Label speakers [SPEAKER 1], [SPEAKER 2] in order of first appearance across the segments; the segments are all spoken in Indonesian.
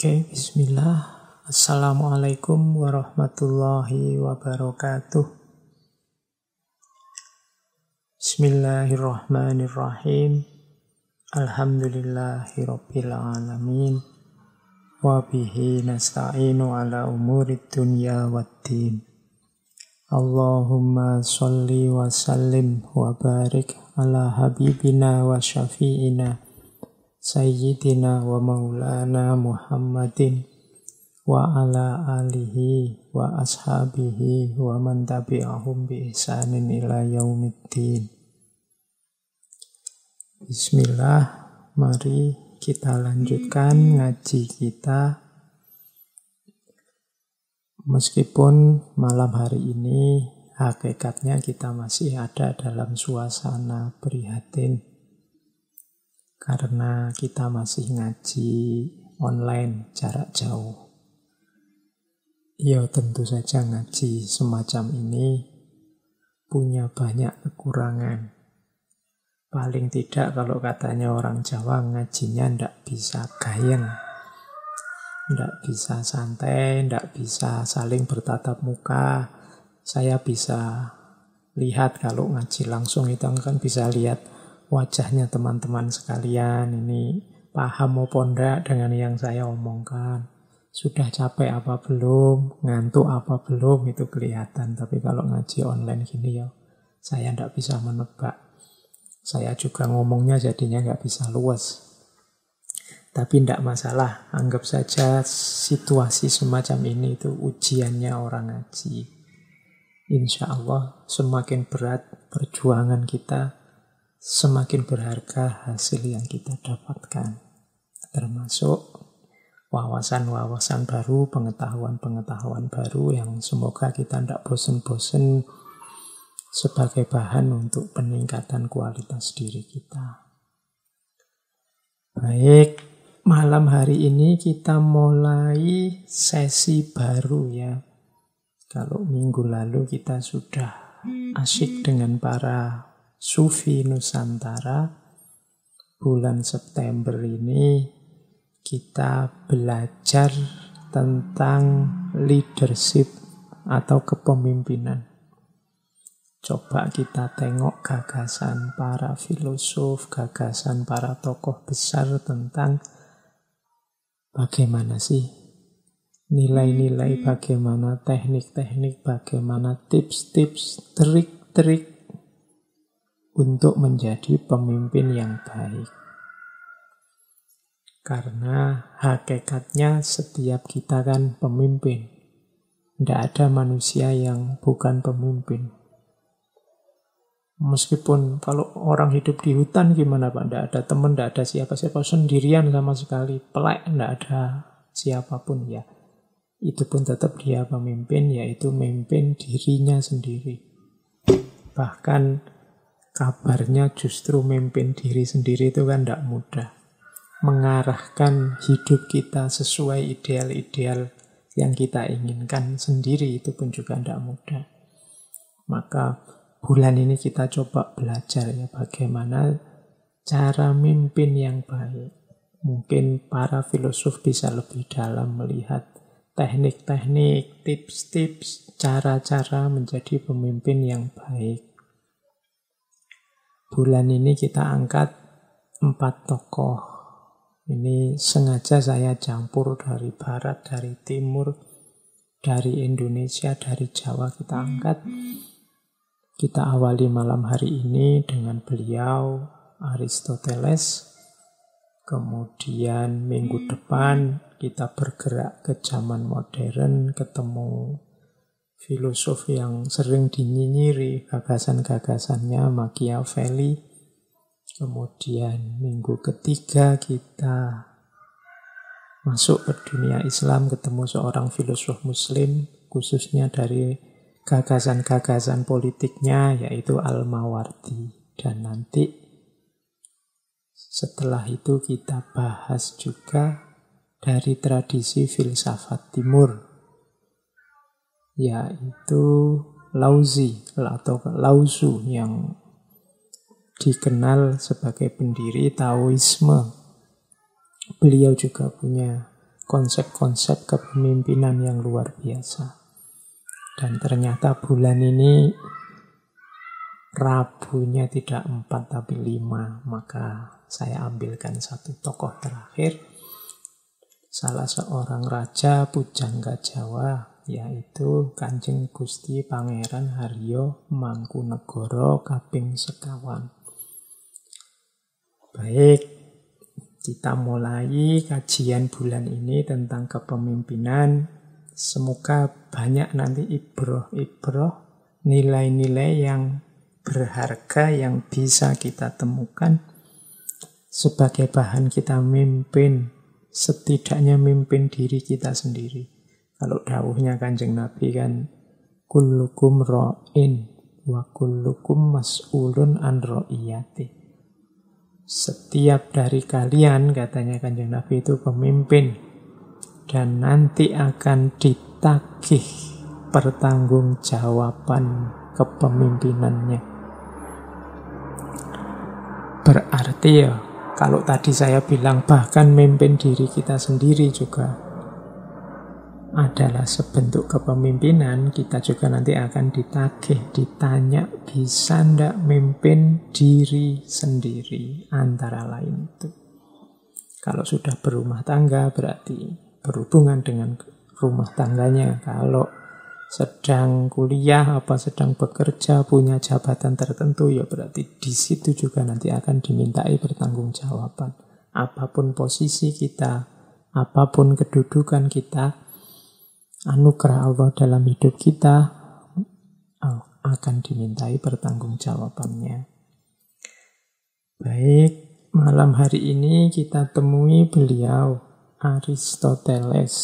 [SPEAKER 1] Oke, bismillah. Assalamualaikum warahmatullahi wabarakatuh. Bismillahirrahmanirrahim. Alhamdulillahi rabbil alamin. Wa bihi nasta'inu ala umurid dunya waddin. Allahumma sholli wa sallim wa barik ala habibina wa syafi'ina Sayyidina wa maulana Muhammadin wa ala alihi wa ashabihi wa man tabi'ahum bi ihsanin ila yaumiddin. Bismillah, mari kita lanjutkan ngaji kita. Meskipun malam hari ini hakikatnya kita masih ada dalam suasana prihatin karena kita masih ngaji online jarak jauh. Ya tentu saja ngaji semacam ini punya banyak kekurangan. Paling tidak kalau katanya orang Jawa, ngajinya ndak bisa gayeng, ndak bisa santai, ndak bisa saling bertatap muka. Saya bisa lihat kalau ngaji langsung itu kan bisa lihat wajahnya teman-teman sekalian, ini paham apa enggak dengan yang saya omongkan, sudah capek apa belum, ngantuk apa belum, itu kelihatan. Tapi kalau ngaji online gini ya, saya enggak bisa menebak. Saya juga ngomongnya jadinya enggak bisa luas. Tapi enggak masalah, anggap saja situasi semacam ini itu ujiannya orang ngaji. Insya Allah semakin berat perjuangan kita, semakin berharga hasil yang kita dapatkan, termasuk wawasan-wawasan baru, pengetahuan-pengetahuan baru yang semoga kita tidak bosen-bosen sebagai bahan untuk peningkatan kualitas diri kita. Baik, malam hari ini kita mulai sesi baru ya. Kalau minggu lalu kita sudah asyik dengan para Sufi Nusantara, bulan September ini kita belajar tentang leadership atau kepemimpinan. Coba kita tengok gagasan para filosof, gagasan para tokoh besar tentang bagaimana sih nilai-nilai, bagaimana teknik-teknik, bagaimana tips-tips, trik-trik untuk menjadi pemimpin yang baik. Karena hakikatnya setiap kita kan pemimpin. Tidak ada manusia yang bukan pemimpin. Meskipun kalau orang hidup di hutan gimana Pak? Tidak ada teman, tidak ada siapa-siapa, sendirian sama sekali. Pelek, tidak ada siapapun ya. Itu pun tetap dia pemimpin, yaitu memimpin dirinya sendiri. Bahkan kabarnya justru memimpin diri sendiri itu kan tidak mudah. Mengarahkan hidup kita sesuai ideal-ideal yang kita inginkan sendiri itu pun juga tidak mudah. Maka bulan ini kita coba belajar ya bagaimana cara memimpin yang baik. Mungkin para filosof bisa lebih dalam melihat teknik-teknik, tips-tips, cara-cara menjadi pemimpin yang baik. Bulan ini kita angkat 4 tokoh. Ini sengaja saya campur dari barat, dari timur, dari Indonesia, dari Jawa kita angkat. Kita awali malam hari ini dengan beliau Aristoteles. Kemudian minggu depan kita bergerak ke zaman modern, ketemu filosof yang sering dinyinyiri gagasan-gagasannya, Machiavelli. Kemudian minggu ketiga kita masuk ke dunia Islam, ketemu seorang filosof muslim, khususnya dari gagasan-gagasan politiknya, yaitu Al-Mawardi. Dan nanti setelah itu kita bahas juga dari tradisi filsafat timur, yaitu Laozi atau Lao-Tzu yang dikenal sebagai pendiri Taoisme. Beliau juga punya konsep-konsep kepemimpinan yang luar biasa. Dan ternyata bulan ini Rabunya tidak 4 tapi 5. Maka saya ambilkan satu tokoh terakhir, salah seorang raja pujangga Jawa, yaitu Kanjeng Gusti Pangeran Haryo Mangkunegoro kaping sekawan. Baik, kita mulai kajian bulan ini tentang kepemimpinan. Semoga banyak nanti ibroh-ibroh, nilai-nilai yang berharga yang bisa kita temukan sebagai bahan kita mimpin, setidaknya mimpin diri kita sendiri. Kalau dawuhnya Kanjeng Nabi kan, kullukum ra'in wa kullukum mas'ulun an ra'iyati. Setiap dari kalian, katanya Kanjeng Nabi, itu pemimpin dan nanti akan ditagih pertanggungjawaban kepemimpinannya. Berarti ya, kalau tadi saya bilang bahkan mimpin diri kita sendiri juga adalah sebentuk kepemimpinan, kita juga nanti akan ditagih, ditanya bisa ndak mimpin diri sendiri, antara lain itu. Kalau sudah berumah tangga berarti berhubungan dengan rumah tangganya. Kalau sedang kuliah apa sedang bekerja punya jabatan tertentu, ya berarti di situ juga nanti akan dimintai pertanggungjawaban. Apapun posisi kita, apapun kedudukan kita, anugerah Allah dalam hidup kita akan dimintai pertanggungjawabannya. Baik, malam hari ini kita temui beliau, Aristoteles.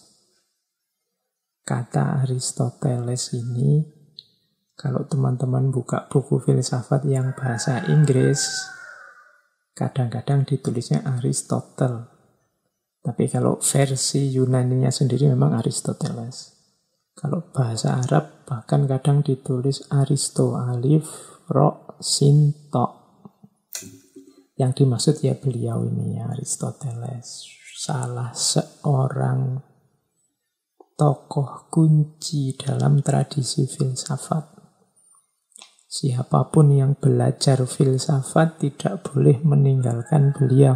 [SPEAKER 1] Kata Aristoteles ini, kalau teman-teman buka buku filsafat yang bahasa Inggris, kadang-kadang ditulisnya Aristotle. Tapi kalau versi Yunaninya sendiri memang Aristoteles. Kalau bahasa Arab bahkan kadang ditulis Aristo, alif, ro, sin, to. Yang dimaksud ya beliau ini ya, Aristoteles. Salah seorang tokoh kunci dalam tradisi filsafat. Siapapun yang belajar filsafat tidak boleh meninggalkan beliau.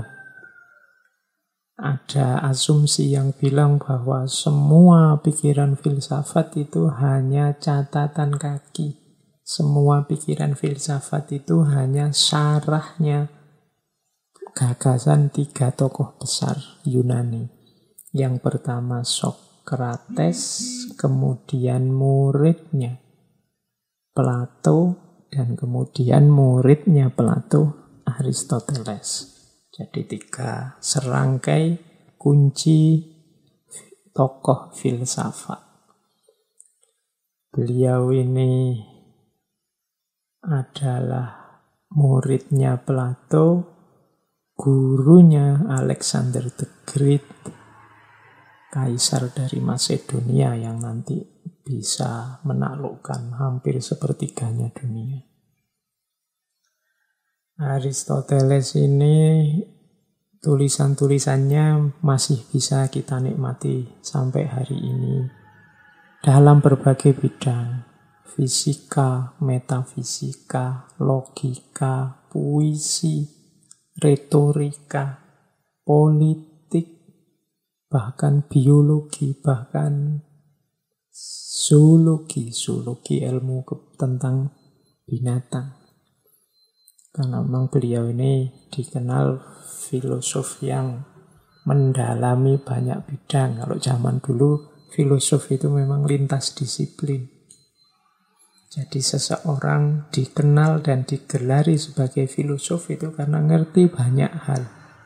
[SPEAKER 1] Ada asumsi yang bilang bahwa semua pikiran filsafat itu hanya catatan kaki. Semua pikiran filsafat itu hanya syarahnya gagasan 3 tokoh besar Yunani. Yang pertama Sokrates, kemudian muridnya Plato, dan kemudian muridnya Plato, Aristoteles. Jadi 3 serangkai kunci tokoh filsafat. Beliau ini adalah muridnya Plato, gurunya Alexander the Great, kaisar dari Macedonia yang nanti bisa menaklukkan hampir sepertiganya dunia. Aristoteles ini tulisan-tulisannya masih bisa kita nikmati sampai hari ini dalam berbagai bidang, fisika, metafisika, logika, puisi, retorika, politik, bahkan biologi, bahkan zoologi ilmu tentang binatang. Karena memang beliau ini dikenal filosof yang mendalami banyak bidang. Kalau zaman dulu filosof itu memang lintas disiplin. Jadi seseorang dikenal dan digelari sebagai filosof itu karena ngerti banyak hal.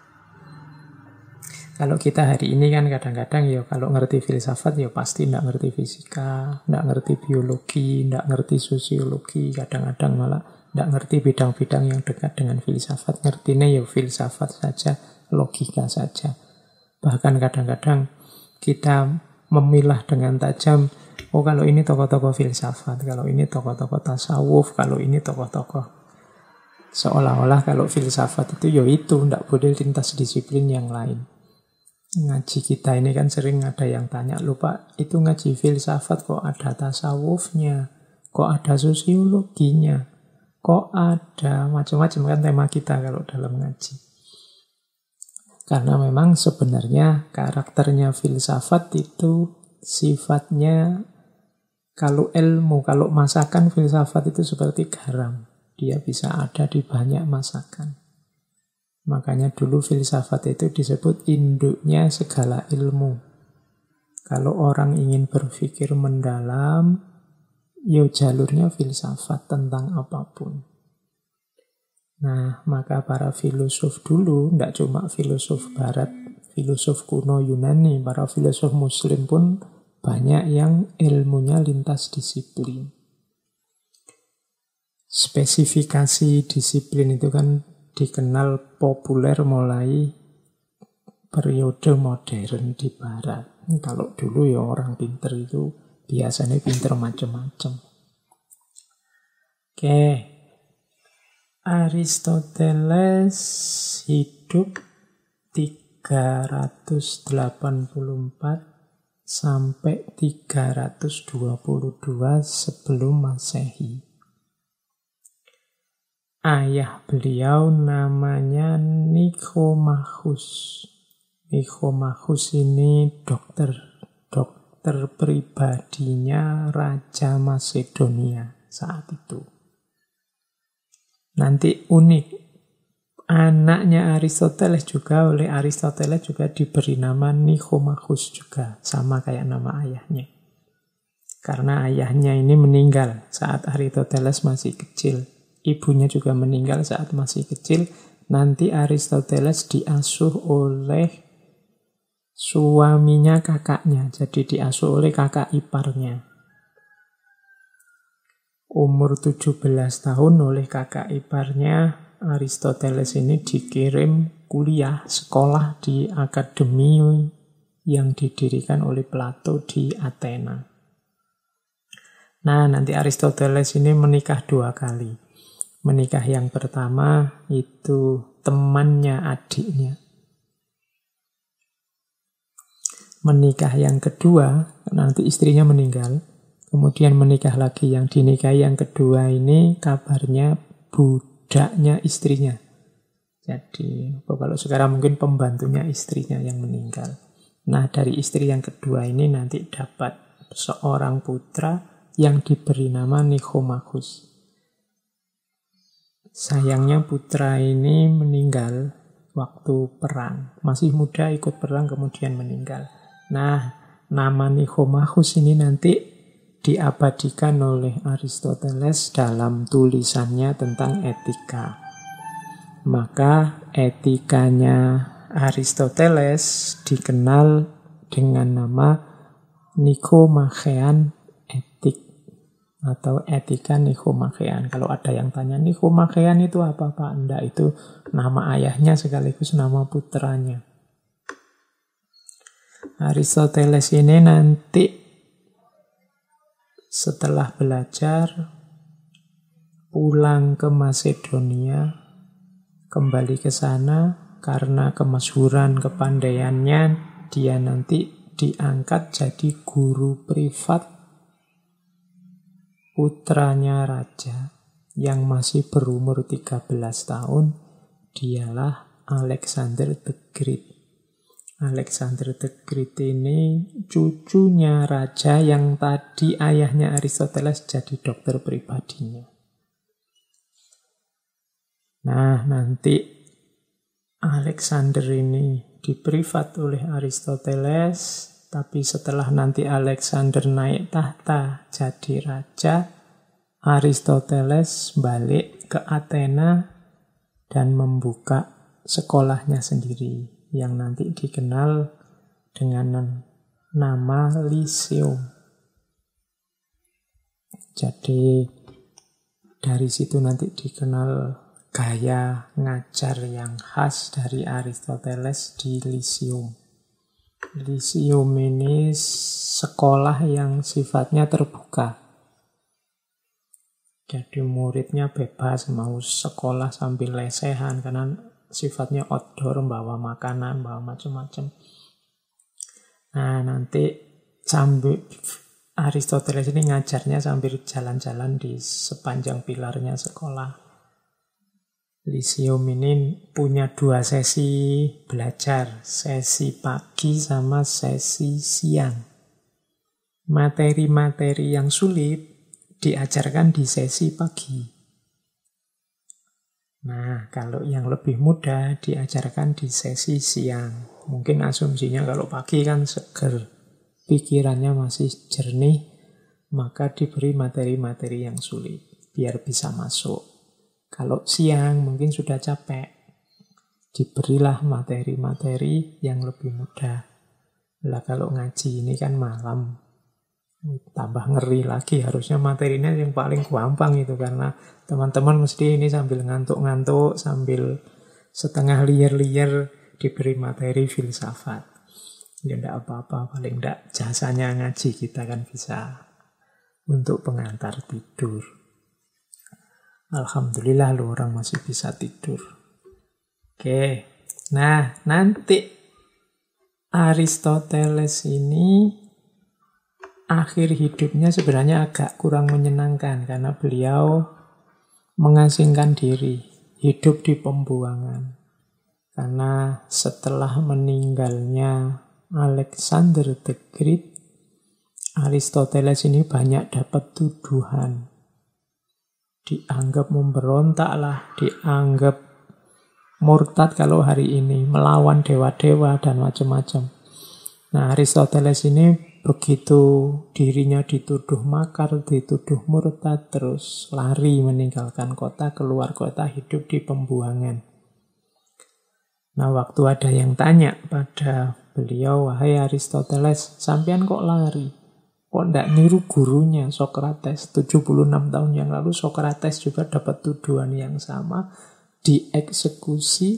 [SPEAKER 1] Kalau kita hari ini kan kadang-kadang ya kalau ngerti filsafat ya pasti nggak ngerti fisika, nggak ngerti biologi, nggak ngerti sosiologi, kadang-kadang malah nggak ngerti bidang-bidang yang dekat dengan filsafat. Ngertinya ya filsafat saja, logika saja. Bahkan kadang-kadang kita memilah dengan tajam, oh kalau ini tokoh-tokoh filsafat, kalau ini tokoh-tokoh tasawuf, kalau ini tokoh-tokoh. Seolah-olah kalau filsafat itu ya itu, nggak boleh lintas disiplin yang lain. Ngaji kita ini kan sering ada yang tanya, "Loh Pak, itu ngaji filsafat kok ada tasawufnya, kok ada sosiologinya, kok ada macam-macam," kan tema kita kalau dalam ngaji. Karena memang sebenarnya karakternya filsafat itu sifatnya, kalau ilmu, kalau masakan filsafat itu seperti garam. Dia bisa ada di banyak masakan. Makanya dulu filsafat itu disebut induknya segala ilmu. Kalau orang ingin berpikir mendalam, ya jalurnya filsafat tentang apapun. Nah, maka para filosof dulu, tidak cuma filosof barat, filosof kuno Yunani, para filosof muslim pun banyak yang ilmunya lintas disiplin. Spesifikasi disiplin itu kan dikenal populer mulai periode modern di barat. Kalau dulu ya orang pinter itu biasanya pinter macam-macam. Oke. Aristoteles hidup 384 sampai 322 sebelum Masehi. Ayah beliau namanya Nikomachus. Nikomachus ini dokter pribadinya Raja Masedonia saat itu. Nanti unik, anaknya Aristoteles juga, oleh Aristoteles juga diberi nama Nikomachus juga, sama kayak nama ayahnya. Karena ayahnya ini meninggal saat Aristoteles masih kecil. Ibunya juga meninggal saat masih kecil. Nanti Aristoteles diasuh oleh suaminya kakaknya. Jadi diasuh oleh kakak iparnya. Umur 17 tahun oleh kakak iparnya, Aristoteles ini dikirim kuliah, sekolah di akademi yang didirikan oleh Plato di Athena. Nah, nanti Aristoteles ini menikah 2 kali. Menikah yang pertama itu temannya adiknya. Menikah yang kedua, nanti istrinya meninggal. Kemudian menikah lagi, yang dinikahi yang kedua ini kabarnya budaknya istrinya. Jadi kalau sekarang mungkin pembantunya istrinya yang meninggal. Nah, dari istri yang kedua ini nanti dapat seorang putra yang diberi nama Nikomachus. Sayangnya putra ini meninggal waktu perang. Masih muda ikut perang kemudian meninggal. Nah, nama Nikomachus ini nanti diabadikan oleh Aristoteles dalam tulisannya tentang etika. Maka etikanya Aristoteles dikenal dengan nama Nikomachean Etik atau etika Nikomachean. Kalau ada yang tanya, Nikomachean itu apa Pak? Enggak, itu nama ayahnya sekaligus nama putranya. Aristoteles ini nanti setelah belajar pulang ke Masedonia, kembali ke sana karena kemasyhuran kepandaiannya, dia nanti diangkat jadi guru privat putranya raja yang masih berumur 13 tahun, dialah Alexander the Great. Alexander the Great ini cucunya raja yang tadi ayahnya Aristoteles jadi dokter pribadinya. Nah, nanti Alexander ini diprivat oleh Aristoteles. Tapi setelah nanti Alexander naik tahta jadi raja, Aristoteles balik ke Athena dan membuka sekolahnya sendiri yang nanti dikenal dengan nama Lyceum. Jadi dari situ nanti dikenal gaya ngajar yang khas dari Aristoteles di Lyceum. Lyceum ini sekolah yang sifatnya terbuka. Jadi muridnya bebas mau sekolah sambil lesehan karena sifatnya outdoor, bawa makanan, bawa macam-macam. Nah, nanti sambil Aristoteles ini ngajarnya sambil jalan-jalan di sepanjang pilarnya sekolah. Lyceum ini punya 2 sesi belajar, sesi pagi sama sesi siang. Materi-materi yang sulit diajarkan di sesi pagi. Nah, kalau yang lebih mudah diajarkan di sesi siang. Mungkin asumsinya kalau pagi kan seger, pikirannya masih jernih, maka diberi materi-materi yang sulit, biar bisa masuk. Kalau siang mungkin sudah capek, diberilah materi-materi yang lebih mudah. Lah kalau ngaji ini kan malam, tambah ngeri lagi, harusnya materinya yang paling gampang itu, karena teman-teman mesti ini sambil ngantuk-ngantuk, sambil setengah liar-liar diberi materi filsafat. Ya enggak apa-apa, paling enggak jasanya ngaji kita kan bisa untuk pengantar tidur. Alhamdulillah lu orang masih bisa tidur. Oke, nah nanti Aristoteles ini akhir hidupnya sebenarnya agak kurang menyenangkan karena beliau mengasingkan diri, hidup di pembuangan. Karena setelah meninggalnya Alexander the Great, Aristoteles ini banyak dapat tuduhan. Dianggap memberontak lah, dianggap murtad kalau hari ini, melawan dewa-dewa dan macam-macam. Nah, Aristoteles ini begitu dirinya dituduh makar, dituduh murtad, terus lari meninggalkan kota, keluar kota, hidup di pembuangan. Nah, waktu ada yang tanya pada beliau, wahai Aristoteles, sampean kok lari? Kok ndak niru gurunya Sokrates? 76 tahun yang lalu Sokrates juga dapat tuduhan yang sama, dieksekusi,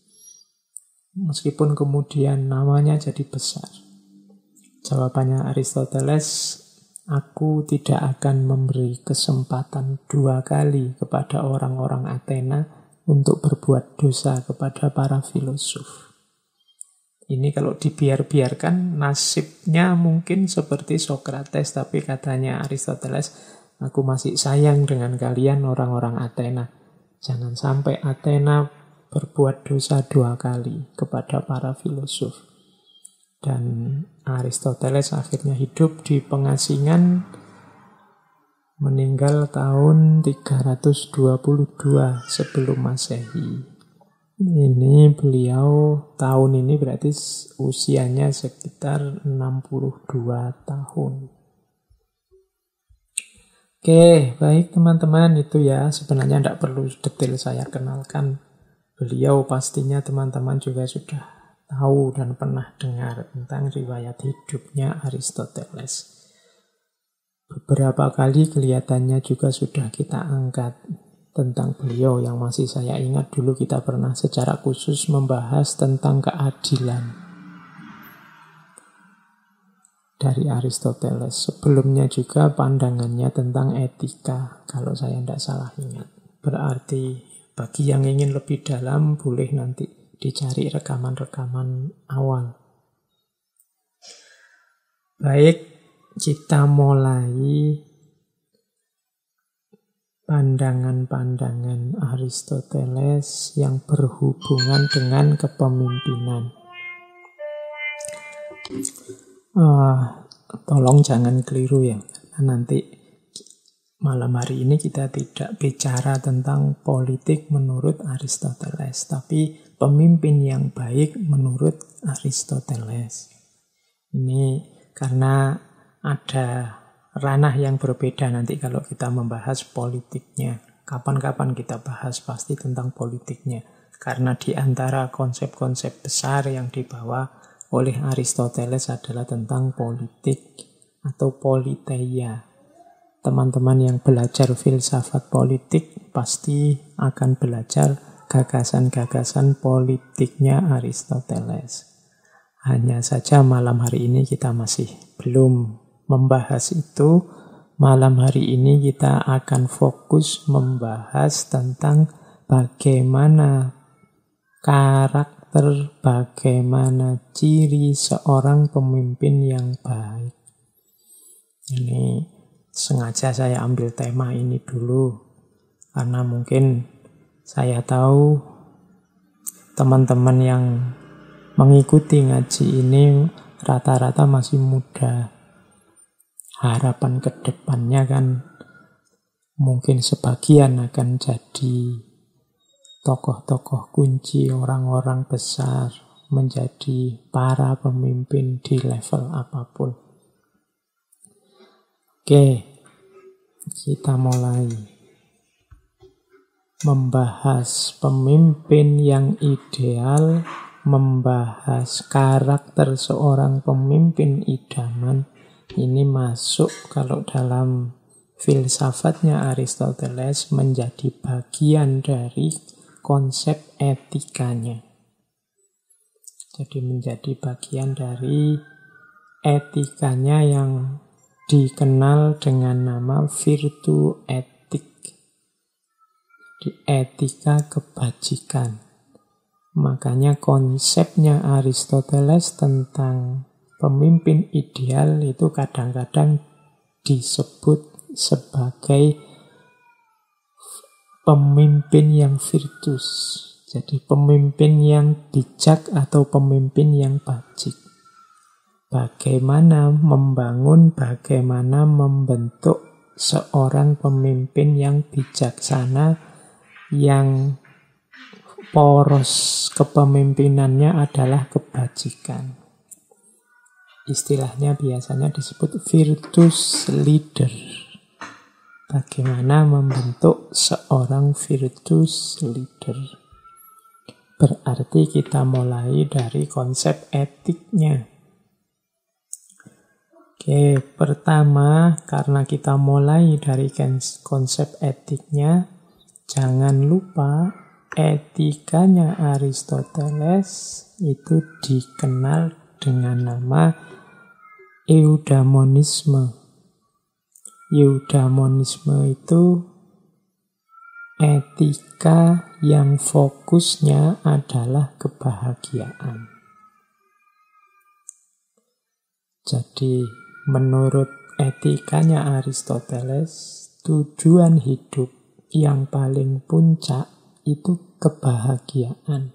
[SPEAKER 1] meskipun kemudian namanya jadi besar. Jawabannya Aristoteles, aku tidak akan memberi kesempatan 2 kali kepada orang-orang Athena untuk berbuat dosa kepada para filosof. Ini kalau dibiarkan nasibnya mungkin seperti Sokrates, tapi katanya Aristoteles, aku masih sayang dengan kalian orang-orang Athena. Jangan sampai Athena berbuat dosa 2 kali kepada para filosof. Dan Aristoteles akhirnya hidup di pengasingan, meninggal tahun 322 sebelum Masehi. Ini beliau tahun ini berarti usianya sekitar 62 tahun. Oke, baik teman-teman, itu ya sebenarnya tidak perlu detail saya kenalkan. Beliau pastinya teman-teman juga sudah tahu dan pernah dengar tentang riwayat hidupnya Aristoteles. Beberapa kali kelihatannya juga sudah kita angkat tentang beliau. Yang masih saya ingat dulu kita pernah secara khusus membahas tentang keadilan dari Aristoteles. Sebelumnya juga pandangannya tentang etika, kalau saya tidak salah ingat. Berarti bagi yang ingin lebih dalam boleh nanti dicari rekaman-rekaman awal. Baik, kita mulai pandangan-pandangan Aristoteles yang berhubungan dengan kepemimpinan. Tolong jangan keliru ya, nanti malam hari ini kita tidak bicara tentang politik menurut Aristoteles, tapi pemimpin yang baik menurut Aristoteles. Ini karena ada ranah yang berbeda nanti kalau kita membahas politiknya. Kapan-kapan kita bahas pasti tentang politiknya. Karena di antara konsep-konsep besar yang dibawa oleh Aristoteles adalah tentang politik atau politeia. Teman-teman yang belajar filsafat politik pasti akan belajar gagasan-gagasan politiknya Aristoteles. Hanya saja malam hari ini kita masih belum membahas itu. Malam hari ini kita akan fokus membahas tentang bagaimana karakter karakter, bagaimana ciri seorang pemimpin yang baik. Ini sengaja saya ambil tema ini dulu, karena mungkin saya tahu teman-teman yang mengikuti ngaji ini rata-rata masih muda. Harapan ke depannya kan mungkin sebagian akan jadi tokoh-tokoh kunci, orang-orang besar, menjadi para pemimpin di level apapun. Oke, kita mulai membahas pemimpin yang ideal, membahas karakter seorang pemimpin idaman. Ini masuk kalau dalam filsafatnya Aristoteles menjadi bagian dari konsep etikanya. Jadi menjadi bagian dari etikanya yang dikenal dengan nama virtu etik. Di etika kebajikan. Makanya konsepnya Aristoteles tentang pemimpin ideal itu kadang-kadang disebut sebagai pemimpin yang virtus. Jadi pemimpin yang bijak atau pemimpin yang bajik. Bagaimana membangun, bagaimana membentuk seorang pemimpin yang bijaksana, yang poros kepemimpinannya adalah kebajikan. Istilahnya biasanya disebut virtus leader. Bagaimana membentuk seorang virtus leader. Berarti kita mulai dari konsep etiknya. Oke, pertama karena kita mulai dari konsep etiknya, jangan lupa etikanya Aristoteles itu dikenal dengan nama eudaimonisme. Eudaimonisme itu etika yang fokusnya adalah kebahagiaan. Jadi menurut etikanya Aristoteles, tujuan hidup yang paling puncak itu kebahagiaan.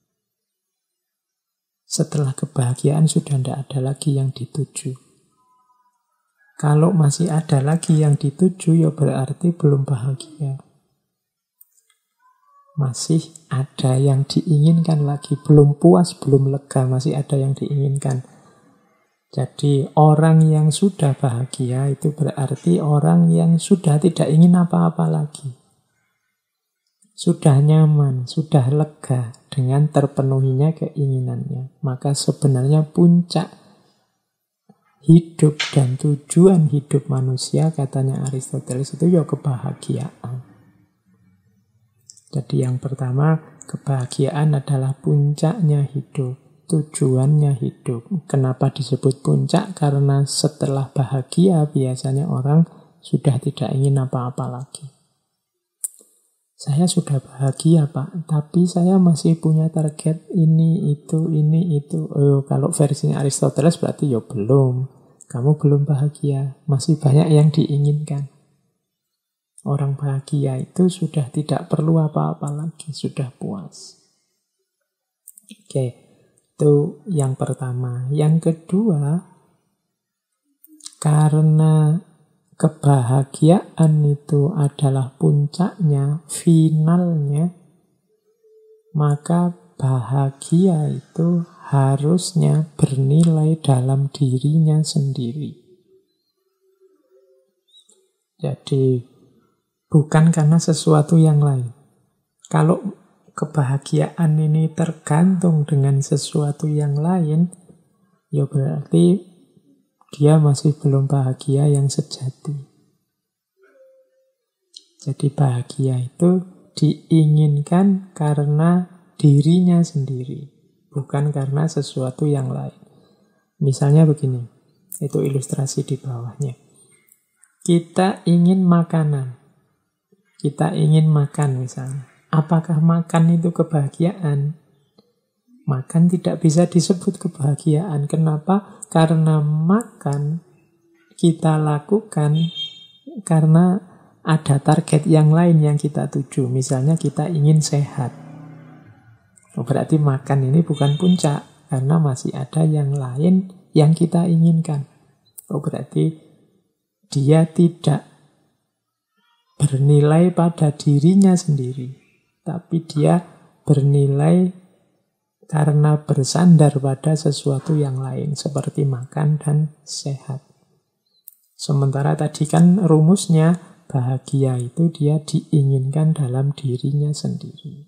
[SPEAKER 1] Setelah kebahagiaan sudah tidak ada lagi yang dituju. Kalau masih ada lagi yang dituju, ya berarti belum bahagia. Masih ada yang diinginkan lagi, belum puas, belum lega, masih ada yang diinginkan. Jadi orang yang sudah bahagia itu berarti orang yang sudah tidak ingin apa-apa lagi. Sudah nyaman, sudah lega dengan terpenuhinya keinginannya. Maka sebenarnya puncak hidup dan tujuan hidup manusia, katanya Aristoteles, itu ya kebahagiaan. Jadi yang pertama, kebahagiaan adalah puncaknya hidup. Tujuannya hidup. Kenapa disebut puncak? Karena setelah bahagia biasanya orang sudah tidak ingin apa-apa lagi. Saya sudah bahagia, Pak, tapi saya masih punya target ini, itu, ini, itu. Kalau versinya Aristoteles berarti ya belum. Kamu belum bahagia. Masih banyak yang diinginkan. Orang bahagia itu sudah tidak perlu apa-apa lagi. Sudah puas. Oke. Itu yang pertama. Yang kedua, karena kebahagiaan itu adalah puncaknya, finalnya, maka bahagia itu harusnya bernilai dalam dirinya sendiri. Jadi, bukan karena sesuatu yang lain. Kalau kebahagiaan ini tergantung dengan sesuatu yang lain, ya berarti dia masih belum bahagia yang sejati. Jadi bahagia itu diinginkan karena dirinya sendiri, bukan karena sesuatu yang lain. Misalnya begini, itu ilustrasi di bawahnya. Kita ingin makanan. Kita ingin makan misalnya. Apakah makan itu kebahagiaan? Makan tidak bisa disebut kebahagiaan. Kenapa? Karena makan kita lakukan karena ada target yang lain yang kita tuju. Misalnya kita ingin sehat. Berarti makan ini bukan puncak, karena masih ada yang lain yang kita inginkan. Berarti dia tidak bernilai pada dirinya sendiri, tapi dia bernilai karena bersandar pada sesuatu yang lain, seperti makan dan sehat. Sementara tadi kan rumusnya, bahagia itu dia diinginkan dalam dirinya sendiri.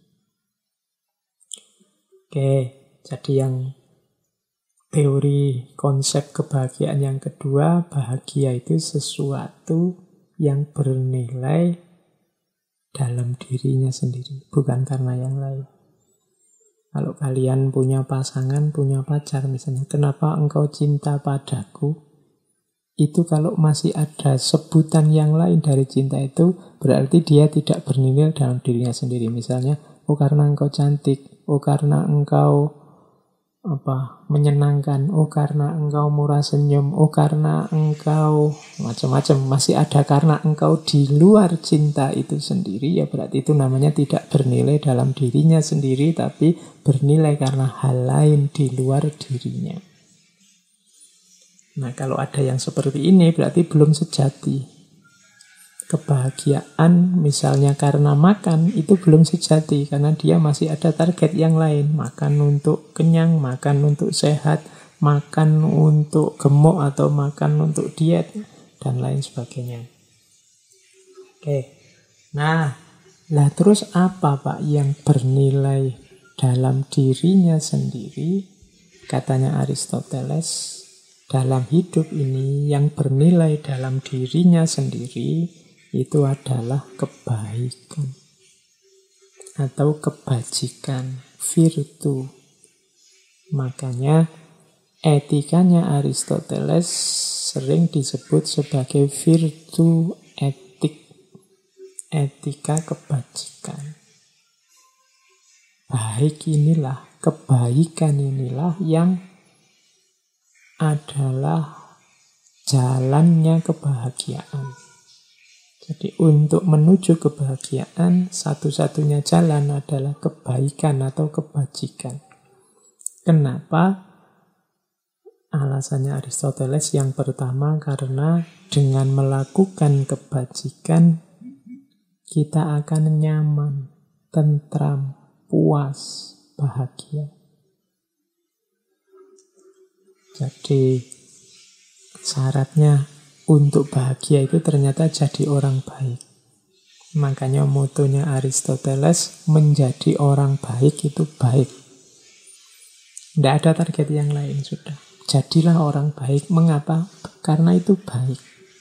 [SPEAKER 1] Oke, jadi yang teori konsep kebahagiaan yang kedua, bahagia itu sesuatu yang bernilai dalam dirinya sendiri, bukan karena yang lain. Kalau kalian punya pasangan, punya pacar misalnya, kenapa engkau cinta padaku? Itu kalau masih ada sebutan yang lain dari cinta itu, berarti dia tidak bernilai dalam dirinya sendiri. Misalnya, oh karena engkau cantik, oh karena engkau menyenangkan, oh karena engkau murah senyum, oh karena engkau macam-macam. Masih ada karena engkau di luar cinta itu sendiri, ya berarti itu namanya tidak bernilai dalam dirinya sendiri, tapi bernilai karena hal lain di luar dirinya. Nah, kalau ada yang seperti ini berarti belum sejati. Kebahagiaan misalnya karena makan itu belum sejati, karena dia masih ada target yang lain. Makan untuk kenyang, makan untuk sehat, makan untuk gemuk atau makan untuk diet, dan lain sebagainya. Oke. Nah, terus apa Pak yang bernilai dalam dirinya sendiri? Katanya Aristoteles, dalam hidup ini yang bernilai dalam dirinya sendiri itu adalah kebaikan atau kebajikan, virtu. Makanya etikanya Aristoteles sering disebut sebagai virtu etik, etika kebajikan. Baik inilah, kebaikan inilah yang adalah jalannya kebahagiaan. Jadi untuk menuju kebahagiaan, satu-satunya jalan adalah kebaikan atau kebajikan. Kenapa? Alasannya Aristoteles yang pertama, karena dengan melakukan kebajikan, kita akan nyaman, tentram, puas, bahagia. Jadi syaratnya untuk bahagia itu ternyata jadi orang baik. Makanya motonya Aristoteles, menjadi orang baik itu baik. Tidak ada target yang lain sudah. Jadilah orang baik. Mengapa? Karena itu baik.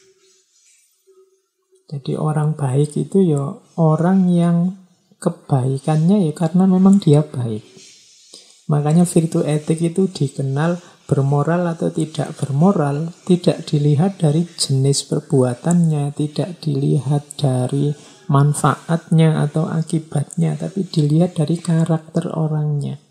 [SPEAKER 1] Jadi orang baik itu ya orang yang kebaikannya ya karena memang dia baik. Makanya virtu etik itu dikenal bermoral atau tidak bermoral, tidak dilihat dari jenis perbuatannya, tidak dilihat dari manfaatnya atau akibatnya, tapi dilihat dari karakter orangnya.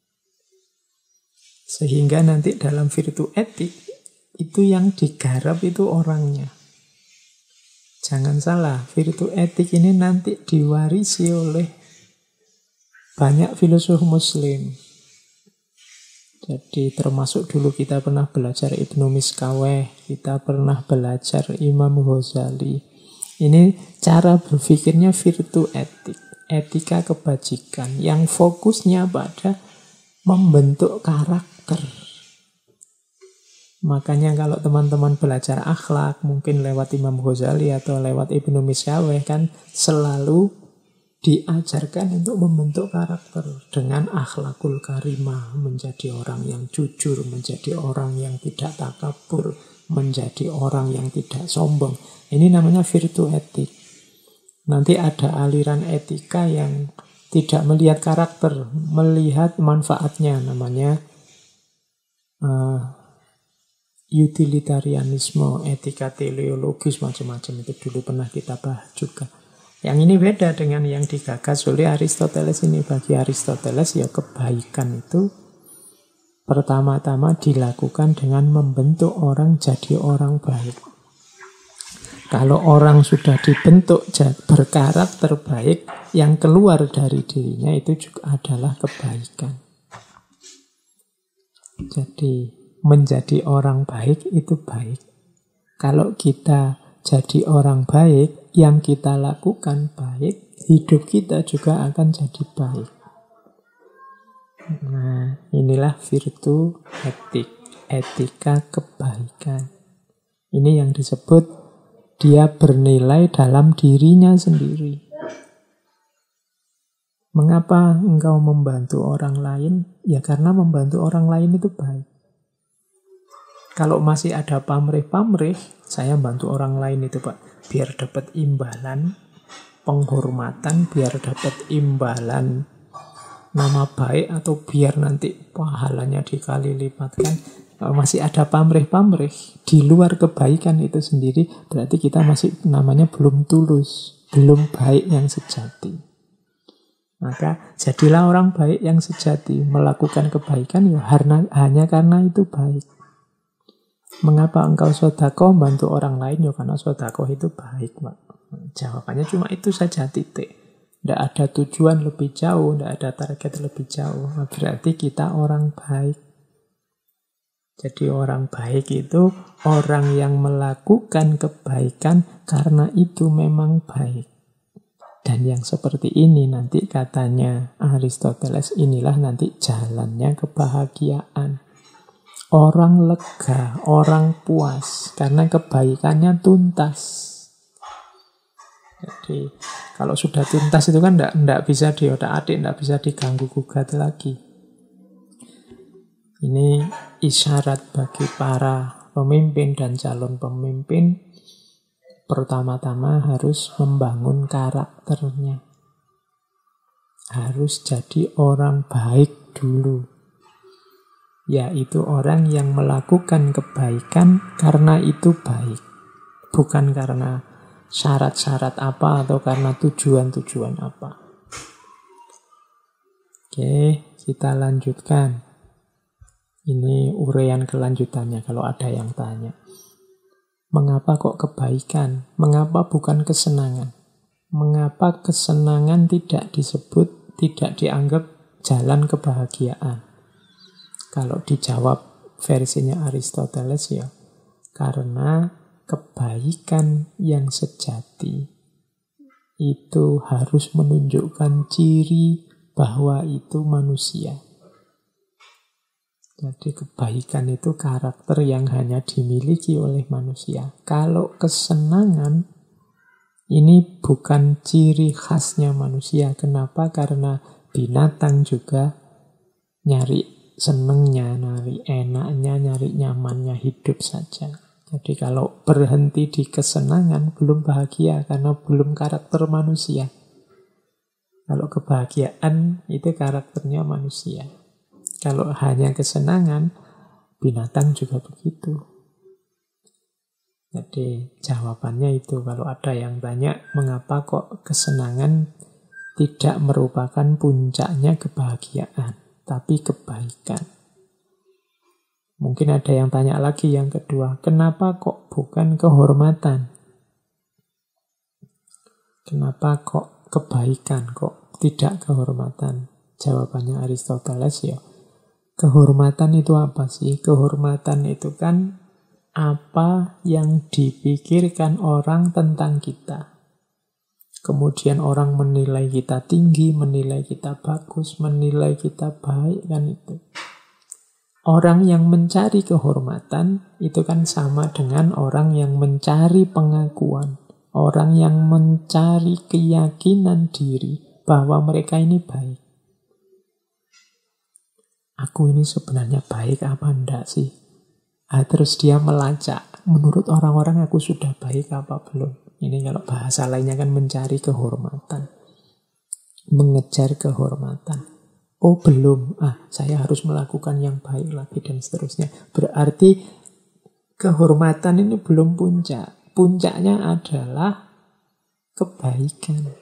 [SPEAKER 1] Sehingga nanti dalam virtu etik, itu yang digarap itu orangnya. Jangan salah, virtu etik ini nanti diwarisi oleh banyak filosof muslim. Jadi termasuk dulu kita pernah belajar Ibnu Miskaweh, kita pernah belajar Imam Ghazali. Ini cara berpikirnya virtu etik, etika kebajikan, yang fokusnya pada membentuk karakter. Makanya kalau teman-teman belajar akhlak, mungkin lewat Imam Ghazali atau lewat Ibnu Miskaweh kan selalu diajarkan untuk membentuk karakter dengan akhlakul karimah, menjadi orang yang jujur, menjadi orang yang tidak takabur, menjadi orang yang tidak sombong. Ini namanya virtu etik. Nanti ada aliran etika yang tidak melihat karakter, melihat manfaatnya, namanya utilitarianisme, etika teleologis, macam-macam itu dulu pernah kita bahas juga. Yang ini beda dengan yang digagas oleh Aristoteles ini. Bagi Aristoteles ya kebaikan itu pertama-tama dilakukan dengan membentuk orang jadi orang baik. Kalau orang sudah dibentuk berkarakter baik, yang keluar dari dirinya itu juga adalah kebaikan. Jadi menjadi orang baik itu baik. Kalau kita jadi orang baik, yang kita lakukan baik, hidup kita juga akan jadi baik. Nah, inilah virtu etik, etika kebaikan. Ini yang disebut dia bernilai dalam dirinya sendiri. Mengapa engkau membantu orang lain? Ya karena membantu orang lain itu baik. Kalau masih ada pamrih-pamrih, saya bantu orang lain itu Pak, biar dapat imbalan, penghormatan, biar dapat imbalan nama baik, atau biar nanti pahalanya dikali lipatkan. Kalau masih ada pamrih-pamrih di luar kebaikan itu sendiri, berarti kita masih namanya belum tulus, belum baik yang sejati. Maka jadilah orang baik yang sejati, melakukan kebaikan ya hanya karena itu baik. Mengapa engkau sedekah bantu orang lain? Ya karena sedekah itu baik, Pak. Jawabannya cuma itu saja, titik. Tidak ada tujuan lebih jauh, tidak ada target lebih jauh. Berarti kita orang baik. Jadi orang baik itu orang yang melakukan kebaikan karena itu memang baik. Dan yang seperti ini nanti katanya Aristoteles, inilah nanti jalannya kebahagiaan. Orang lega, orang puas, karena kebaikannya tuntas. Jadi kalau sudah tuntas itu kan tidak bisa diotak-atik, tidak bisa diganggu-gugat lagi. Ini isyarat bagi para pemimpin dan calon pemimpin. Pertama-tama harus membangun karakternya. Harus jadi orang baik dulu. Yaitu orang yang melakukan kebaikan karena itu baik. Bukan karena syarat-syarat apa atau karena tujuan-tujuan apa. Oke, kita lanjutkan. Ini uraian kelanjutannya kalau ada yang tanya. Mengapa kok kebaikan? Mengapa bukan kesenangan? Mengapa kesenangan tidak disebut, tidak dianggap jalan kebahagiaan? Kalau dijawab versinya Aristoteles ya, karena kebaikan yang sejati itu harus menunjukkan ciri bahwa itu manusia. Jadi kebaikan itu karakter yang hanya dimiliki oleh manusia. Kalau kesenangan ini bukan ciri khasnya manusia. Kenapa? Karena binatang juga nyari senengnya, nyari enaknya, nyari nyamannya hidup saja. Jadi kalau berhenti di kesenangan belum bahagia karena belum karakter manusia. Kalau kebahagiaan itu karakternya manusia. Kalau hanya kesenangan, binatang juga begitu. Jadi jawabannya itu, kalau ada yang tanya mengapa kok kesenangan tidak merupakan puncaknya kebahagiaan, tapi kebaikan. Mungkin ada yang tanya lagi yang kedua, kenapa kok bukan kehormatan? Kenapa kok kebaikan, kok tidak kehormatan? Jawabannya Aristoteles ya, kehormatan itu apa sih? Kehormatan itu kan apa yang dipikirkan orang tentang kita. Kemudian orang menilai kita tinggi, menilai kita bagus, menilai kita baik, kan itu. Orang yang mencari kehormatan itu kan sama dengan orang yang mencari pengakuan. Orang yang mencari keyakinan diri bahwa mereka ini baik. Aku ini sebenarnya baik apa enggak sih? Terus dia melacak, menurut orang-orang aku sudah baik apa belum? Ini kalau bahasa lainnya kan mencari kehormatan. Mengejar kehormatan. Oh belum, saya harus melakukan yang baik lagi dan seterusnya. Berarti kehormatan ini belum puncak. Puncaknya adalah kebaikan.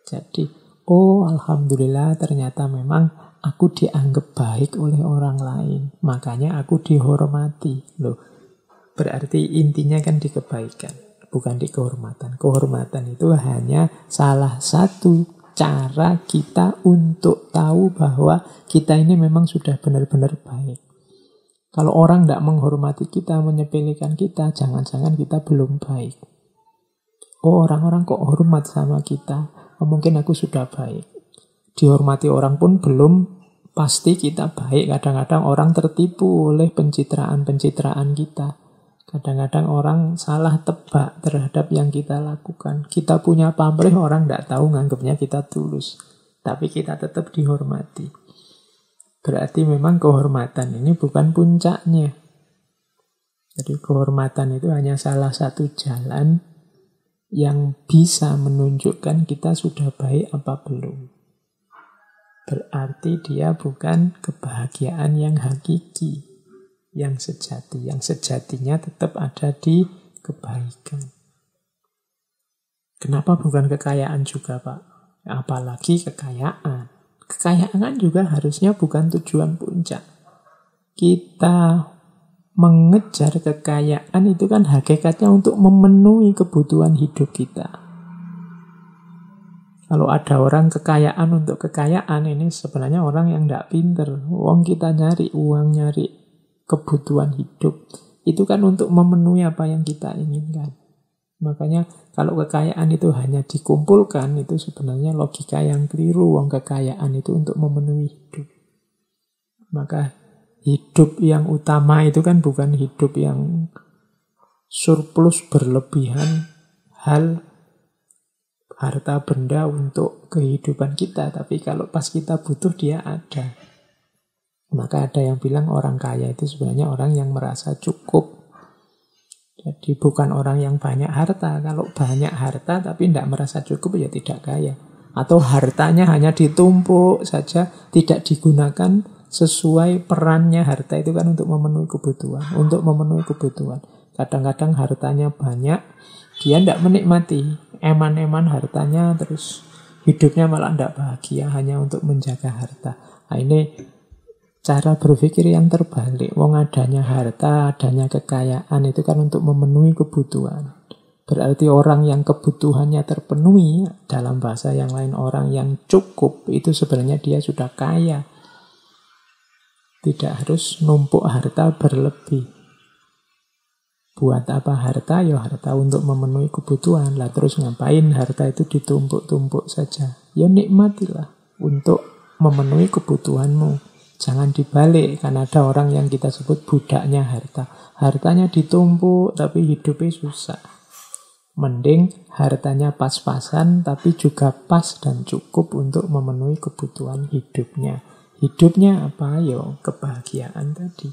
[SPEAKER 1] Jadi, oh alhamdulillah ternyata memang aku dianggap baik oleh orang lain. Makanya aku dihormati. Loh, berarti intinya kan di kebaikan, bukan di kehormatan. Kehormatan itu hanya salah satu cara kita untuk tahu bahwa kita ini memang sudah benar-benar baik. Kalau orang tidak menghormati kita, menyepelekan kita, jangan-jangan kita belum baik. Oh, orang-orang kok hormat sama kita, oh, mungkin aku sudah baik. Dihormati orang pun belum pasti kita baik. Kadang-kadang orang tertipu oleh pencitraan-pencitraan kita. Kadang-kadang orang salah tebak terhadap yang kita lakukan. Kita punya pamrih, orang tidak tahu, nganggapnya kita tulus. Tapi kita tetap dihormati. Berarti memang kehormatan ini bukan puncaknya. Jadi kehormatan itu hanya salah satu jalan yang bisa menunjukkan kita sudah baik apa belum. Berarti dia bukan kebahagiaan yang hakiki, yang sejati. Yang sejatinya tetap ada di kebaikan. Kenapa bukan kekayaan juga, Pak? Apalagi kekayaan. Kekayaan juga harusnya bukan tujuan puncak. Kita mengejar kekayaan itu kan hakikatnya untuk memenuhi kebutuhan hidup kita. Kalau ada orang kekayaan untuk kekayaan, ini sebenarnya orang yang tidak pinter. Wong kita nyari uang, nyari kebutuhan hidup, itu kan untuk memenuhi apa yang kita inginkan. Makanya kalau kekayaan itu hanya dikumpulkan, itu sebenarnya logika yang keliru. Wong kekayaan itu untuk memenuhi hidup. Maka hidup yang utama itu kan bukan hidup yang surplus berlebihan hal harta benda untuk kehidupan kita. Tapi kalau pas kita butuh dia ada. Maka ada yang bilang orang kaya itu sebenarnya orang yang merasa cukup. Jadi bukan orang yang banyak harta. Kalau banyak harta tapi tidak merasa cukup, ya tidak kaya. Atau hartanya hanya ditumpuk saja, tidak digunakan sesuai perannya. Harta itu kan untuk memenuhi kebutuhan. Untuk memenuhi kebutuhan. Kadang-kadang hartanya banyak, dia tidak menikmati. Eman-eman hartanya, terus hidupnya malah tidak bahagia, hanya untuk menjaga harta. Nah, ini cara berpikir yang terbalik. Wong adanya harta, adanya kekayaan itu kan untuk memenuhi kebutuhan. Berarti orang yang kebutuhannya terpenuhi, dalam bahasa yang lain orang yang cukup, itu sebenarnya dia sudah kaya. Tidak harus numpuk harta berlebih. Buat apa harta? Ya harta untuk memenuhi kebutuhan. Lah terus ngapain harta itu ditumpuk-tumpuk saja? Ya nikmatilah untuk memenuhi kebutuhanmu. Jangan dibalik, karena ada orang yang kita sebut budaknya harta. Hartanya ditumpuk, tapi hidupnya susah. Mending hartanya pas-pasan, tapi juga pas dan cukup untuk memenuhi kebutuhan hidupnya. Hidupnya apa? Yo, kebahagiaan tadi.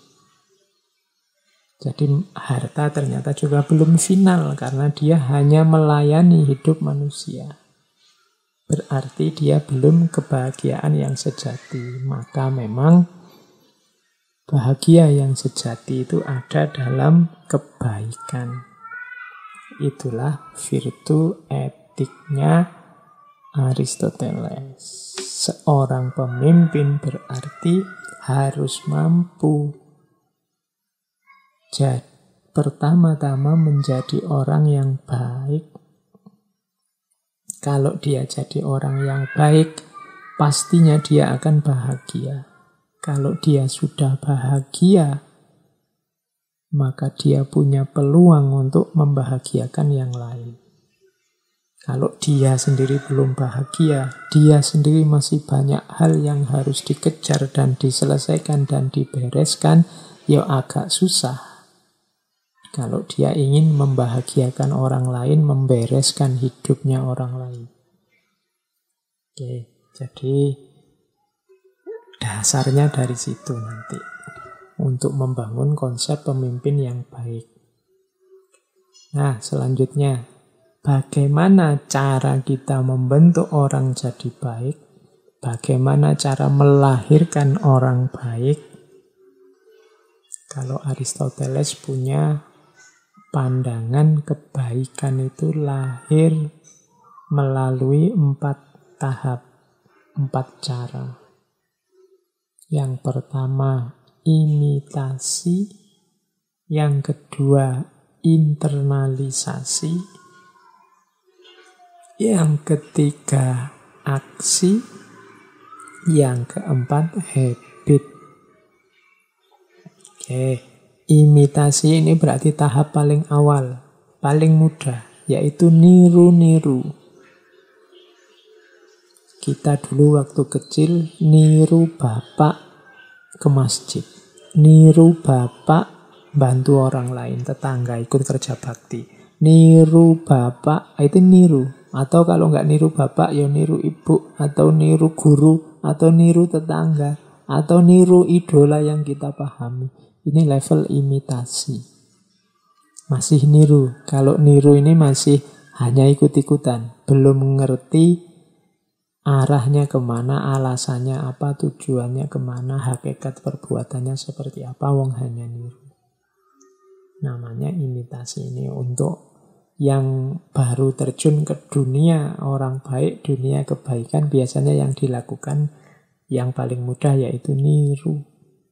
[SPEAKER 1] Jadi harta ternyata juga belum final, karena dia hanya melayani hidup manusia. Berarti dia belum kebahagiaan yang sejati. Maka memang bahagia yang sejati itu ada dalam kebaikan. Itulah virtu etiknya Aristoteles. Seorang pemimpin berarti harus mampu pertama-tama menjadi orang yang baik. Kalau dia jadi orang yang baik, pastinya dia akan bahagia. Kalau dia sudah bahagia, maka dia punya peluang untuk membahagiakan yang lain. Kalau dia sendiri belum bahagia, dia sendiri masih banyak hal yang harus dikejar dan diselesaikan dan dibereskan, ya agak susah. Kalau dia ingin membahagiakan orang lain, membereskan hidupnya orang lain. Oke, jadi dasarnya dari situ nanti. Untuk membangun konsep pemimpin yang baik. Nah, selanjutnya. Bagaimana cara kita membentuk orang jadi baik? Bagaimana cara melahirkan orang baik? Kalau Aristoteles punya pandangan kebaikan itu lahir melalui 4 tahap, 4 cara. Yang pertama, imitasi. Yang kedua, internalisasi. Yang ketiga, aksi. Yang keempat, habit. Oke, imitasi ini berarti tahap paling awal, paling mudah, yaitu niru-niru. Kita dulu waktu kecil niru bapak ke masjid. Niru bapak bantu orang lain, tetangga ikut kerja bakti. Niru bapak, itu niru. Atau kalau nggak niru bapak, ya niru ibu. Atau niru guru. Atau niru tetangga. Atau niru idola yang kita pahami. Ini level imitasi. Masih niru. Kalau niru ini masih hanya ikut-ikutan. Belum mengerti arahnya kemana, alasannya apa, tujuannya kemana, hakikat perbuatannya seperti apa, wong hanya niru. Namanya imitasi. Ini untuk yang baru terjun ke dunia orang baik, dunia kebaikan, biasanya yang dilakukan yang paling mudah yaitu niru.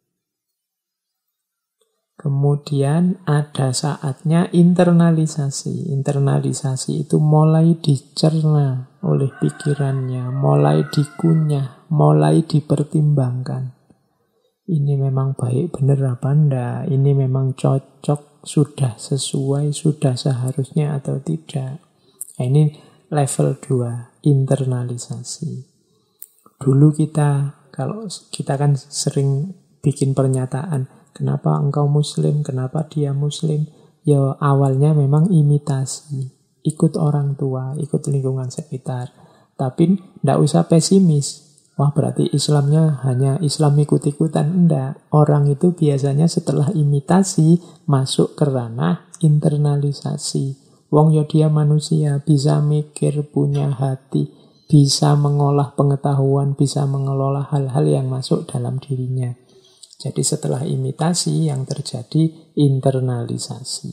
[SPEAKER 1] Kemudian ada saatnya internalisasi. Internalisasi itu mulai dicerna oleh pikirannya, mulai dikunyah, mulai dipertimbangkan. Ini memang baik benar apa enggak? Ini memang cocok, sudah sesuai, sudah seharusnya atau tidak? Nah, ini level 2, internalisasi. Dulu kalau kita kan sering bikin pernyataan, kenapa engkau muslim, kenapa dia muslim? Ya awalnya memang imitasi. Ikut orang tua, ikut lingkungan sekitar. Tapi tidak usah pesimis. Wah berarti Islamnya hanya Islam ikut-ikutan. Enggak. Orang itu biasanya setelah imitasi masuk ke ranah internalisasi. Wong ya dia manusia, bisa mikir, punya hati, bisa mengolah pengetahuan, bisa mengelola hal-hal yang masuk dalam dirinya. Jadi setelah imitasi yang terjadi internalisasi.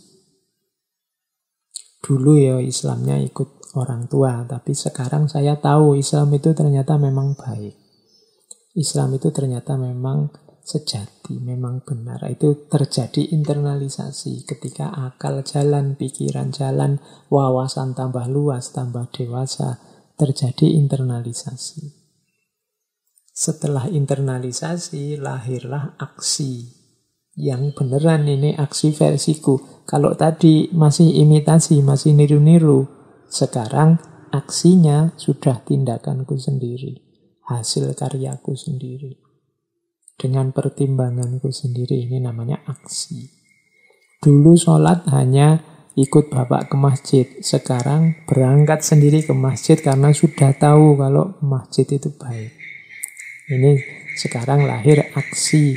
[SPEAKER 1] Dulu ya Islamnya ikut orang tua, tapi sekarang saya tahu Islam itu ternyata memang baik. Islam itu ternyata memang sejati, memang benar. Itu terjadi internalisasi ketika akal jalan, pikiran jalan, wawasan tambah luas, tambah dewasa, terjadi internalisasi. Setelah internalisasi, lahirlah aksi. Yang beneran ini aksi versiku. Kalau tadi masih imitasi, masih niru-niru, sekarang aksinya sudah tindakanku sendiri. Hasil karyaku sendiri. Dengan pertimbanganku sendiri, ini namanya aksi. Dulu sholat hanya ikut bapak ke masjid. Sekarang berangkat sendiri ke masjid karena sudah tahu kalau masjid itu baik. Ini sekarang lahir aksi.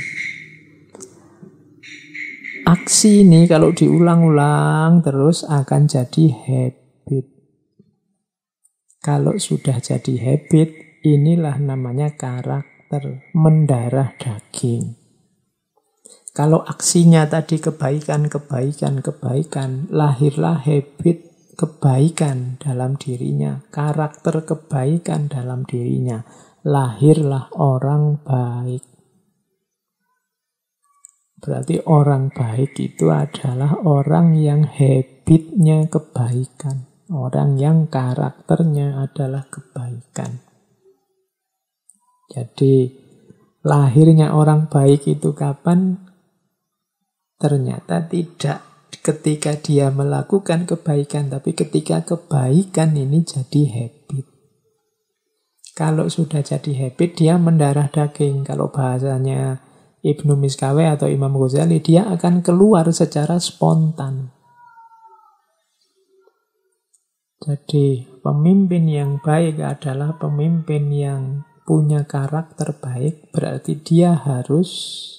[SPEAKER 1] Aksi ini kalau diulang-ulang terus akan jadi habit. Kalau sudah jadi habit, inilah namanya karakter, mendarah daging. Kalau aksinya tadi kebaikan, lahirlah habit kebaikan dalam dirinya, karakter kebaikan dalam dirinya, lahirlah orang baik. Berarti orang baik itu adalah orang yang habitnya kebaikan, orang yang karakternya adalah kebaikan. Jadi lahirnya orang baik itu kapan? Ternyata tidak ketika dia melakukan kebaikan, tapi ketika kebaikan ini jadi habit. Kalau sudah jadi habit, dia mendarah daging. Kalau bahasanya Ibnu Miskawi atau Imam Ghazali, dia akan keluar secara spontan. Jadi pemimpin yang baik adalah pemimpin yang punya karakter baik, berarti dia harus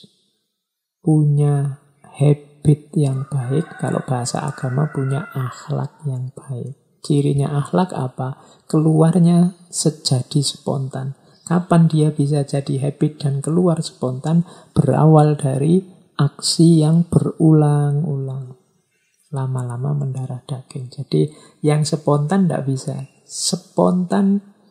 [SPEAKER 1] punya habit yang baik. Kalau bahasa agama punya akhlak yang baik. Cirinya akhlak apa? Keluarnya sejadi spontan. Kapan dia bisa jadi habit dan keluar spontan? Berawal dari aksi yang berulang-ulang. Lama-lama mendarah daging. Jadi yang spontan tidak bisa. Spontan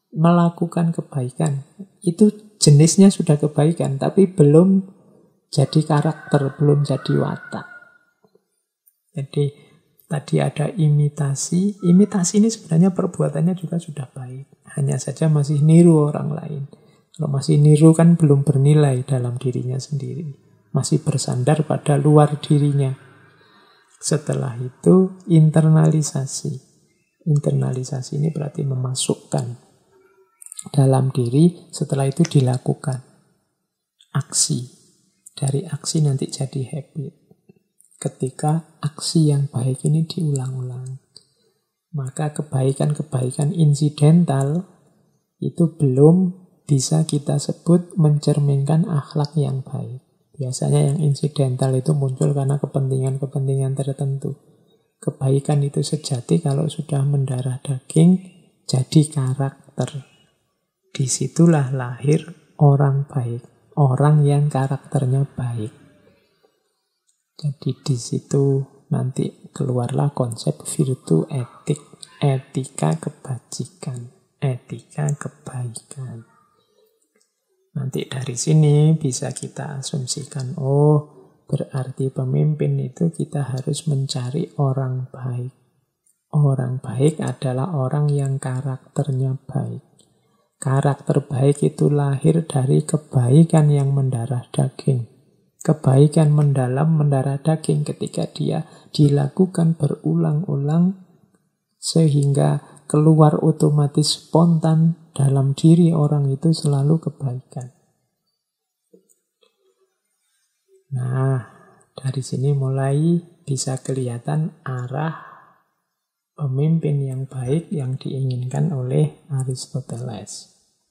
[SPEAKER 1] melakukan kebaikan. Itu jenisnya sudah kebaikan, tapi belum jadi karakter, belum jadi watak. Jadi tadi ada imitasi. Imitasi ini sebenarnya perbuatannya juga sudah baik. Hanya saja masih niru orang lain. Kalau masih niru kan belum bernilai dalam dirinya sendiri. Masih bersandar pada luar dirinya. Setelah itu internalisasi. Internalisasi ini berarti memasukkan dalam diri, setelah itu dilakukan. Aksi. Dari aksi nanti jadi habit. Ketika aksi yang baik ini diulang-ulang. Maka kebaikan-kebaikan insidental itu belum bisa kita sebut mencerminkan akhlak yang baik. Biasanya yang insidental itu muncul karena kepentingan-kepentingan tertentu. Kebaikan itu sejati kalau sudah mendarah daging, jadi karakter. Disitulah lahir orang baik. Orang yang karakternya baik. Jadi di situ nanti keluarlah konsep virtu etik. Etika kebajikan. Etika kebaikan. Nanti dari sini bisa kita asumsikan, oh berarti pemimpin itu kita harus mencari orang baik. Orang baik adalah orang yang karakternya baik. Karakter baik itu lahir dari kebaikan yang mendarah daging. Kebaikan mendalam mendarah daging ketika dia dilakukan berulang-ulang sehingga keluar otomatis spontan dalam diri orang itu selalu kebaikan. Nah, dari sini mulai bisa kelihatan arah pemimpin yang baik yang diinginkan oleh Aristoteles.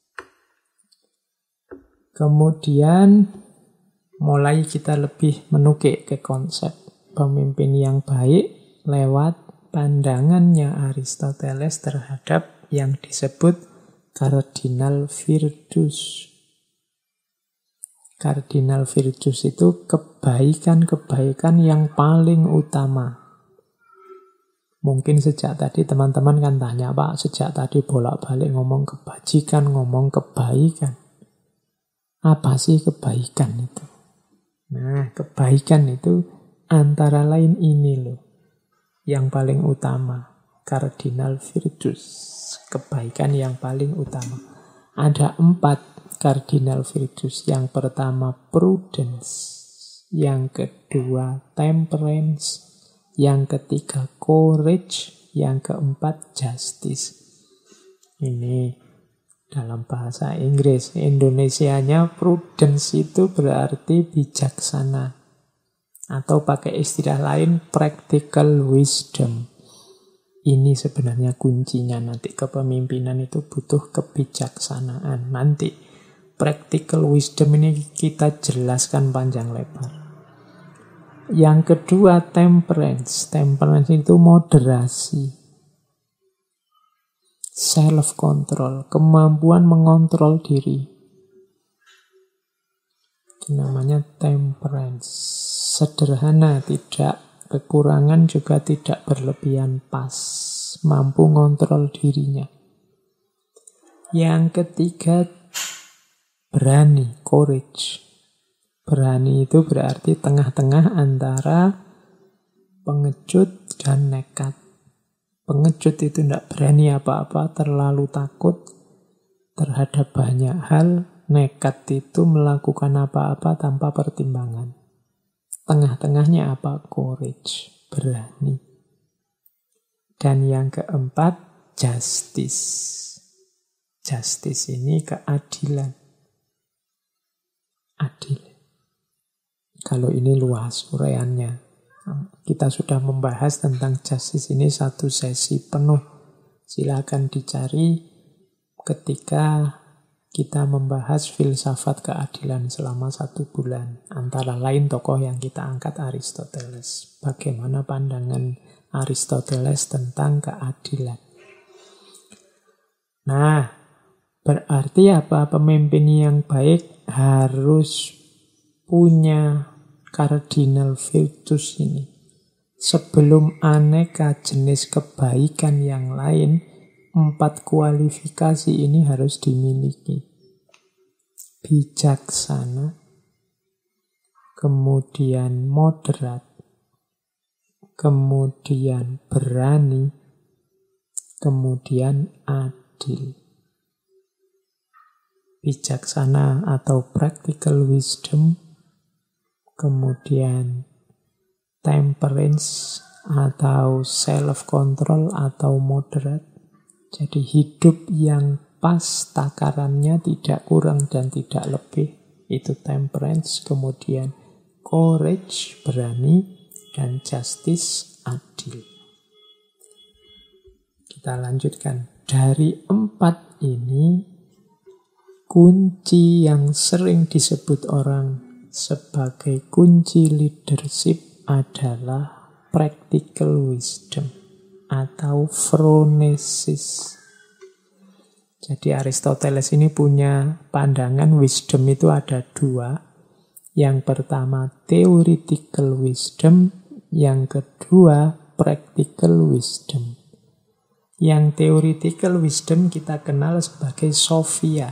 [SPEAKER 1] Kemudian mulai kita lebih menukik ke konsep pemimpin yang baik lewat pandangannya Aristoteles terhadap yang disebut cardinal virtus. Cardinal virtus itu kebaikan-kebaikan yang paling utama. Mungkin sejak tadi teman-teman kan tanya, Pak, sejak tadi bolak-balik ngomong kebajikan, ngomong kebaikan. Apa sih kebaikan itu? Nah, kebaikan itu antara lain ini loh. Yang paling utama. Cardinal virtus. Kebaikan yang paling utama. Ada 4 cardinal virtus. Yang pertama prudence. Yang kedua temperance. Yang ketiga courage. Yang keempat justice. Ini dalam bahasa Inggris. Indonesianya prudence itu berarti bijaksana. Atau pakai istilah lain practical wisdom. Ini sebenarnya kuncinya nanti kepemimpinan itu butuh kebijaksanaan. Nanti practical wisdom ini kita jelaskan panjang lebar. Yang kedua temperance. Temperance itu moderasi. Self-control. Kemampuan mengontrol diri. Itu namanya temperance. Sederhana, tidak kekurangan juga tidak berlebihan, pas. Mampu ngontrol dirinya. Yang ketiga, berani, courage. Berani itu berarti tengah-tengah antara pengecut dan nekat. Pengecut itu tidak berani apa-apa, terlalu takut terhadap banyak hal. Nekat itu melakukan apa-apa tanpa pertimbangan. Tengah-tengahnya apa? Courage, berani. Dan yang keempat, justice. Justice ini keadilan. Adil. Kalau ini luas uraiannya. Kita sudah membahas tentang justice ini 1 sesi penuh. Silakan dicari ketika kita membahas filsafat keadilan selama 1 bulan. Antara lain tokoh yang kita angkat Aristoteles. Bagaimana pandangan Aristoteles tentang keadilan. Nah, berarti apa? Pemimpin yang baik harus punya cardinal virtus ini. Sebelum aneka jenis kebaikan yang lain 4 kualifikasi ini harus dimiliki. Bijaksana, kemudian moderat, kemudian berani, kemudian adil. Bijaksana atau practical wisdom, kemudian temperance atau self-control atau moderate. Jadi hidup yang pas takarannya, tidak kurang dan tidak lebih, itu temperance. Kemudian courage, berani, dan justice, adil. Kita lanjutkan. Dari 4 ini, kunci yang sering disebut orang sebagai kunci leadership adalah practical wisdom atau phronesis. Jadi Aristoteles ini punya pandangan wisdom itu ada 2. Yang pertama theoretical wisdom, yang kedua practical wisdom. Yang theoretical wisdom kita kenal sebagai Sophia.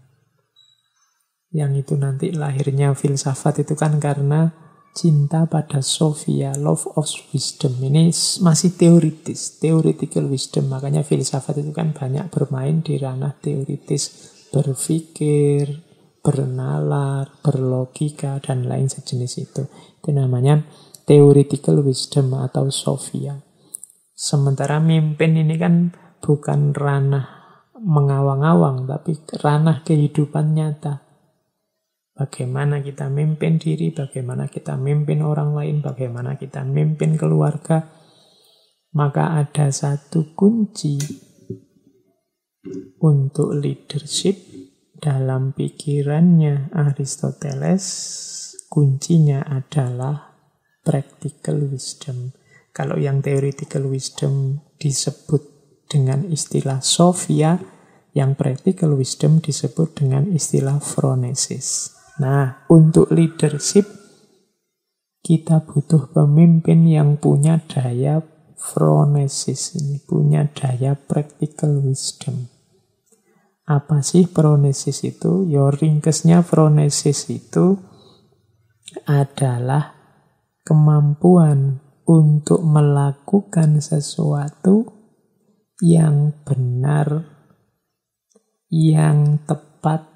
[SPEAKER 1] Yang itu nanti lahirnya filsafat itu kan karena cinta pada Sophia, love of wisdom. Ini masih teoritis, theoretical wisdom. Makanya filsafat itu kan banyak bermain di ranah teoritis, berpikir, bernalar, berlogika, dan lain sejenis itu. Itu namanya theoretical wisdom atau Sophia. Sementara mimpin ini kan bukan ranah mengawang-awang, tapi ranah kehidupan nyata. Bagaimana kita mimpin diri, bagaimana kita mimpin orang lain, bagaimana kita mimpin keluarga. Maka ada satu kunci untuk leadership dalam pikirannya Aristoteles. Kuncinya adalah practical wisdom. Kalau yang theoretical wisdom disebut dengan istilah Sophia, yang practical wisdom disebut dengan istilah phronesis. Nah, untuk leadership, kita butuh pemimpin yang punya daya phronesis ini, punya daya practical wisdom. Apa sih phronesis itu? Ya, ringkesnya phronesis itu adalah kemampuan untuk melakukan sesuatu yang benar, yang tepat,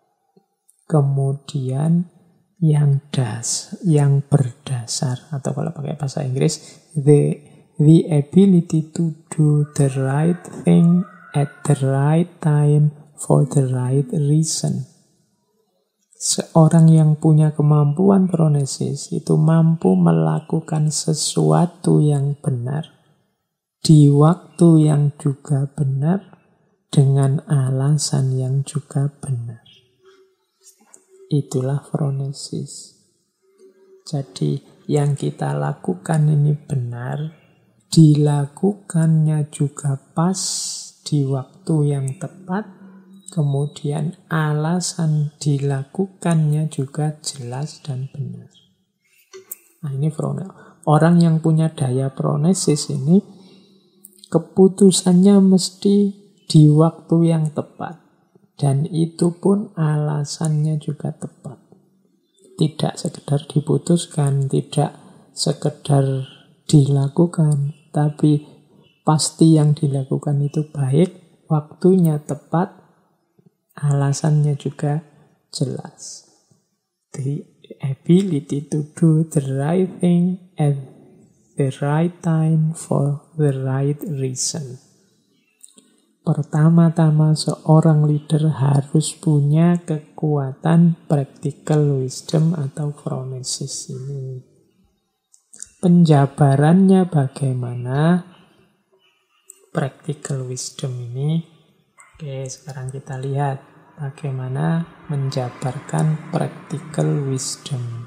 [SPEAKER 1] kemudian yang berdasar, atau kalau pakai bahasa Inggris, the ability to do the right thing at the right time for the right reason. Seorang yang punya kemampuan phronesis itu mampu melakukan sesuatu yang benar di waktu yang juga benar dengan alasan yang juga benar. Itulah phronesis. Jadi yang kita lakukan ini benar, dilakukannya juga pas di waktu yang tepat, kemudian alasan dilakukannya juga jelas dan benar. Nah, ini phronesis. Orang yang punya daya phronesis ini keputusannya mesti di waktu yang tepat. Dan itu pun alasannya juga tepat. Tidak sekedar diputuskan, tidak sekedar dilakukan, tapi pasti yang dilakukan itu baik, waktunya tepat, alasannya juga jelas. The ability to do the right thing at the right time for the right reason. Pertama-tama seorang leader harus punya kekuatan practical wisdom atau phronesis ini. Penjabarannya bagaimana practical wisdom ini? Oke, sekarang kita lihat bagaimana menjabarkan practical wisdom.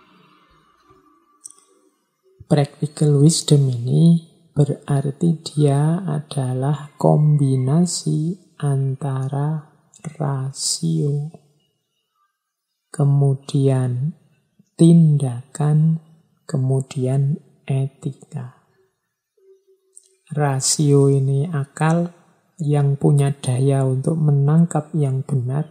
[SPEAKER 1] Practical wisdom ini berarti dia adalah kombinasi antara rasio, kemudian tindakan, kemudian etika. Rasio ini akal, yang punya daya untuk menangkap yang benar.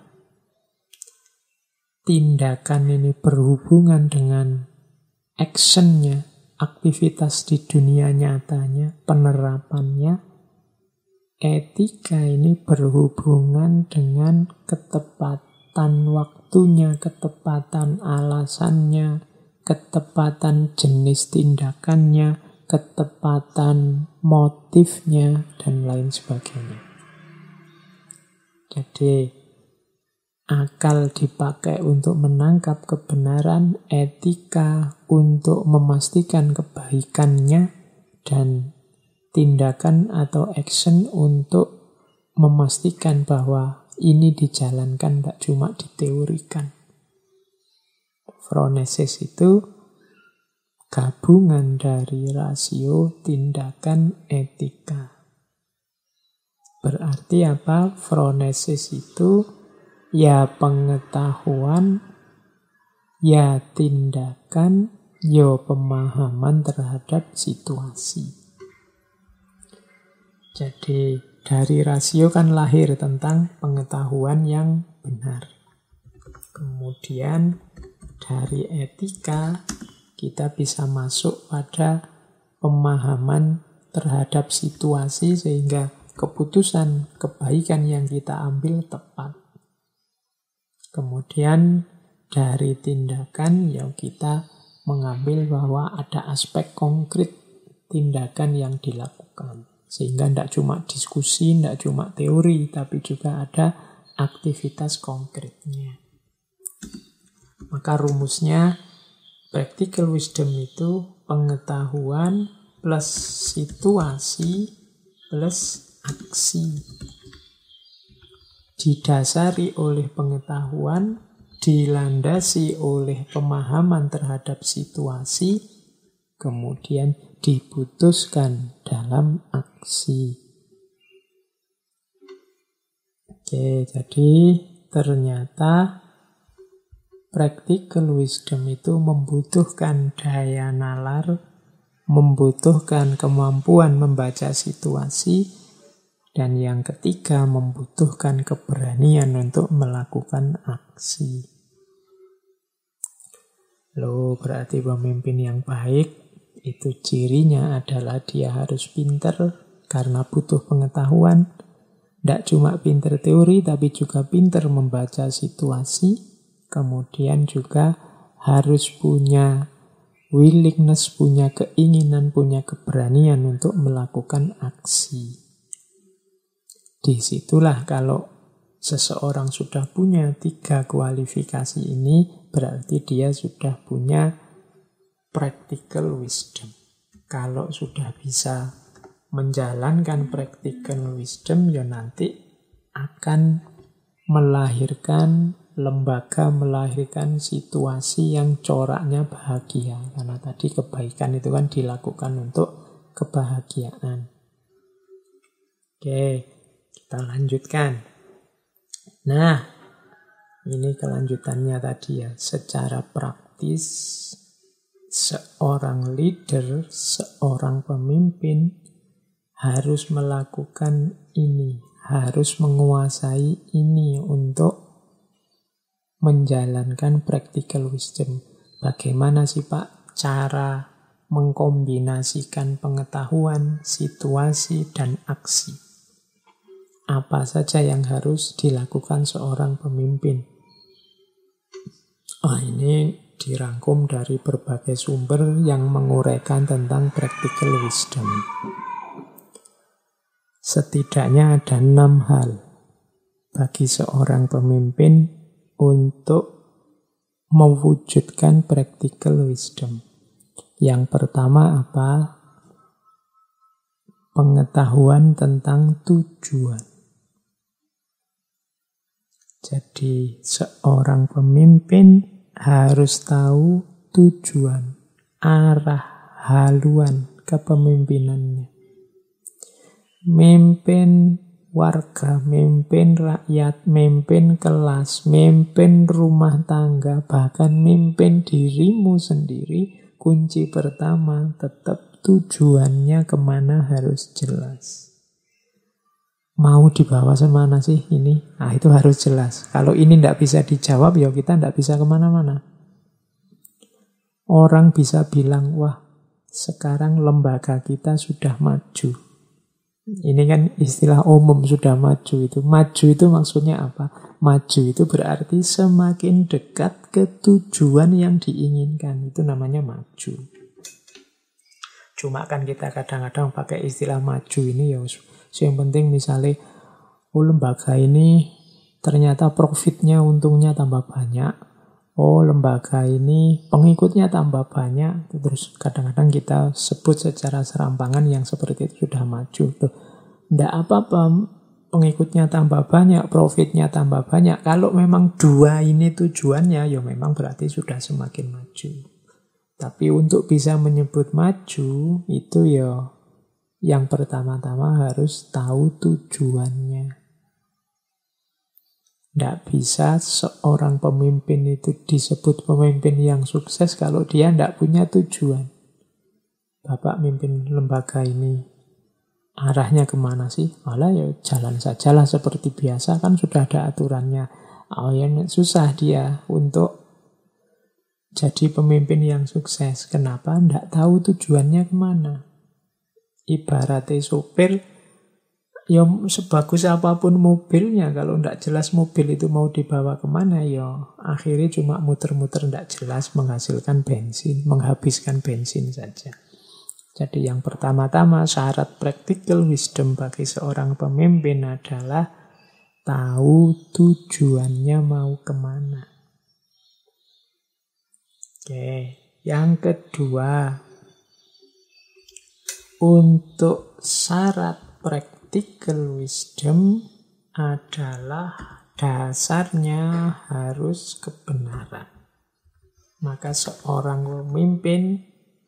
[SPEAKER 1] Tindakan ini berhubungan dengan actionnya, aktivitas di dunia nyatanya, penerapannya. Etika ini berhubungan dengan ketepatan waktunya, ketepatan alasannya, ketepatan jenis tindakannya, ketepatan motifnya, dan lain sebagainya. Jadi, akal dipakai untuk menangkap kebenaran, etika untuk memastikan kebaikannya, dan tindakan atau action untuk memastikan bahwa ini dijalankan, tidak cuma diteorikan. Phronesis itu gabungan dari rasio, tindakan, etika. Berarti apa? Phronesis itu ya pengetahuan, ya tindakan, ya pemahaman terhadap situasi. Jadi dari rasio kan lahir tentang pengetahuan yang benar. Kemudian dari etika kita bisa masuk pada pemahaman terhadap situasi sehingga keputusan kebaikan yang kita ambil tepat. Kemudian dari tindakan yang kita mengambil bahwa ada aspek konkret tindakan yang dilakukan. Sehingga tidak cuma diskusi, tidak cuma teori, tapi juga ada aktivitas konkretnya. Maka rumusnya practical wisdom itu pengetahuan plus situasi plus aksi. Didasari oleh pengetahuan, dilandasi oleh pemahaman terhadap situasi, kemudian diputuskan dalam aksi. Oke, jadi ternyata practical wisdom itu membutuhkan daya nalar, membutuhkan kemampuan membaca situasi, dan yang ketiga membutuhkan keberanian untuk melakukan aksi. Loh, berarti pemimpin yang baik itu cirinya adalah dia harus pinter karena butuh pengetahuan. Tidak cuma pinter teori, tapi juga pinter membaca situasi. Kemudian juga harus punya willingness, punya keinginan, punya keberanian untuk melakukan aksi. Disitulah kalau seseorang sudah punya 3 kualifikasi ini, berarti dia sudah punya practical wisdom. Kalau sudah bisa menjalankan practical wisdom, ya nanti akan melahirkan lembaga, melahirkan situasi yang coraknya bahagia. Karena tadi kebaikan itu kan dilakukan untuk kebahagiaan. Oke, kita lanjutkan. Nah, ini kelanjutannya tadi ya. Secara praktis, seorang leader, seorang pemimpin harus melakukan ini, harus menguasai ini untuk menjalankan practical wisdom. Bagaimana sih Pak cara mengkombinasikan pengetahuan, situasi, dan aksi? Apa saja yang harus dilakukan seorang pemimpin? Ini dirangkum dari berbagai sumber yang menguraikan tentang practical wisdom. Setidaknya ada 6 hal bagi seorang pemimpin untuk mewujudkan practical wisdom. Yang pertama apa? Pengetahuan tentang tujuan. Jadi seorang pemimpin harus tahu tujuan, arah, haluan kepemimpinannya. Memimpin warga, memimpin rakyat, memimpin kelas, memimpin rumah tangga, bahkan memimpin dirimu sendiri, kunci pertama tetap tujuannya kemana harus jelas. Mau dibawa semana sih ini? Nah, itu harus jelas. Kalau ini tidak bisa dijawab, ya kita tidak bisa kemana-mana. Orang bisa bilang, wah, sekarang lembaga kita sudah maju. Ini kan istilah umum, sudah maju itu. Maju itu maksudnya apa? Maju itu berarti semakin dekat ke tujuan yang diinginkan. Itu namanya maju. Cuma kan kita kadang-kadang pakai istilah maju ini ya. Yang penting misalnya, lembaga ini ternyata profitnya, untungnya tambah banyak. Lembaga ini pengikutnya tambah banyak. Terus kadang-kadang kita sebut secara serampangan yang seperti itu sudah maju. Tidak apa-apa, pengikutnya tambah banyak, profitnya tambah banyak. Kalau memang dua ini tujuannya, ya memang berarti sudah semakin maju. Tapi untuk bisa menyebut maju, itu ya yang pertama-tama harus tahu tujuannya. Tidak bisa seorang pemimpin itu disebut pemimpin yang sukses kalau dia tidak punya tujuan. Bapak mimpin lembaga ini, arahnya kemana sih? Malah ya jalan sajalah seperti biasa, kan sudah ada aturannya. Ya susah dia untuk jadi pemimpin yang sukses. Kenapa? Tidak tahu tujuannya kemana. Ibaratnya sopir, ya sebagus apapun mobilnya, kalau tidak jelas mobil itu mau dibawa kemana, ya akhirnya cuma muter-muter tidak jelas, menghasilkan bensin, menghabiskan bensin saja. Jadi yang pertama-tama syarat practical wisdom bagi seorang pemimpin adalah tahu tujuannya mau kemana. Oke, yang kedua, untuk syarat practical wisdom adalah dasarnya harus kebenaran. Maka seorang pemimpin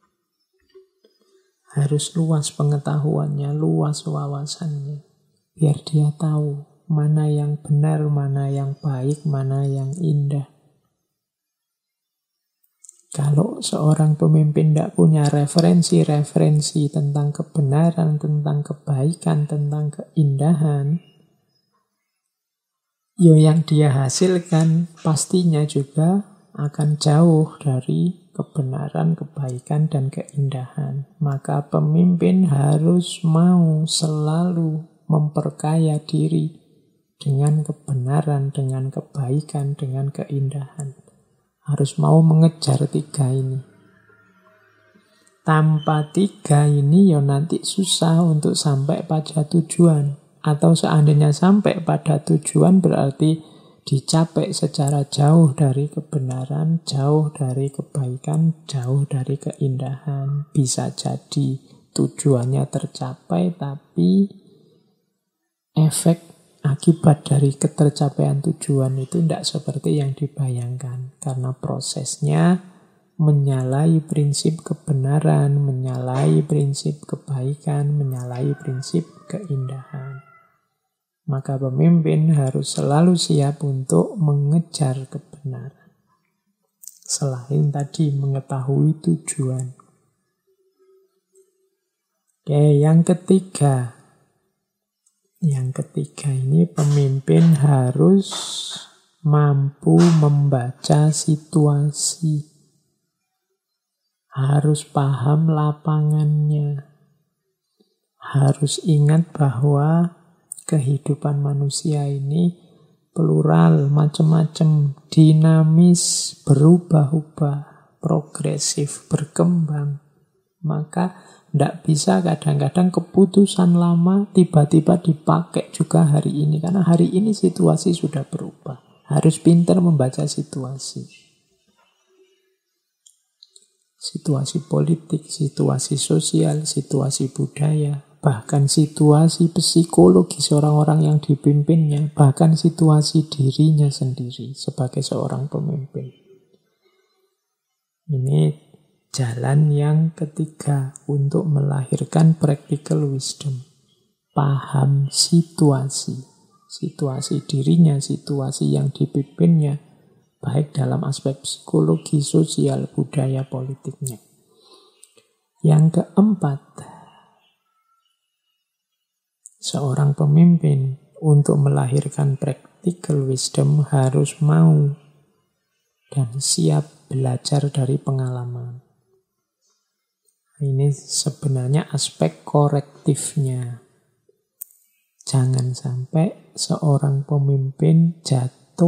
[SPEAKER 1] harus luas pengetahuannya, luas wawasannya. Biar dia tahu mana yang benar, mana yang baik, mana yang indah. Kalau seorang pemimpin tidak punya referensi-referensi tentang kebenaran, tentang kebaikan, tentang keindahan, yang dia hasilkan pastinya juga akan jauh dari kebenaran, kebaikan, dan keindahan. Maka pemimpin harus mau selalu memperkaya diri dengan kebenaran, dengan kebaikan, dengan keindahan. Harus mau mengejar tiga ini. Tanpa tiga ini ya nanti susah untuk sampai pada tujuan. Atau seandainya sampai pada tujuan berarti dicapai secara jauh dari kebenaran, jauh dari kebaikan, jauh dari keindahan. Bisa jadi tujuannya tercapai tapi efek akibat dari ketercapaian tujuan itu tidak seperti yang dibayangkan. Karena prosesnya menyalahi prinsip kebenaran, menyalahi prinsip kebaikan, menyalahi prinsip keindahan. Maka pemimpin harus selalu siap untuk mengejar kebenaran. Selain tadi mengetahui tujuan. Oke, yang ketiga. Yang ketiga ini pemimpin harus mampu membaca situasi. Harus paham lapangannya. Harus ingat bahwa kehidupan manusia ini plural, macam-macam, dinamis, berubah-ubah, progresif, berkembang. Maka tidak bisa kadang-kadang keputusan lama tiba-tiba dipakai juga hari ini. Karena hari ini situasi sudah berubah. Harus pintar membaca situasi. Situasi politik, situasi sosial, situasi budaya. Bahkan situasi psikologis orang-orang yang dipimpinnya. Bahkan situasi dirinya sendiri sebagai seorang pemimpin. Ini jalan yang ketiga untuk melahirkan practical wisdom. Paham situasi. Situasi dirinya, situasi yang dipimpinnya. Baik dalam aspek psikologi, sosial, budaya, politiknya. Yang keempat, Seorang pemimpin untuk melahirkan practical wisdom harus mau dan siap belajar dari pengalaman. Ini sebenarnya aspek korektifnya. Jangan sampai seorang pemimpin jatuh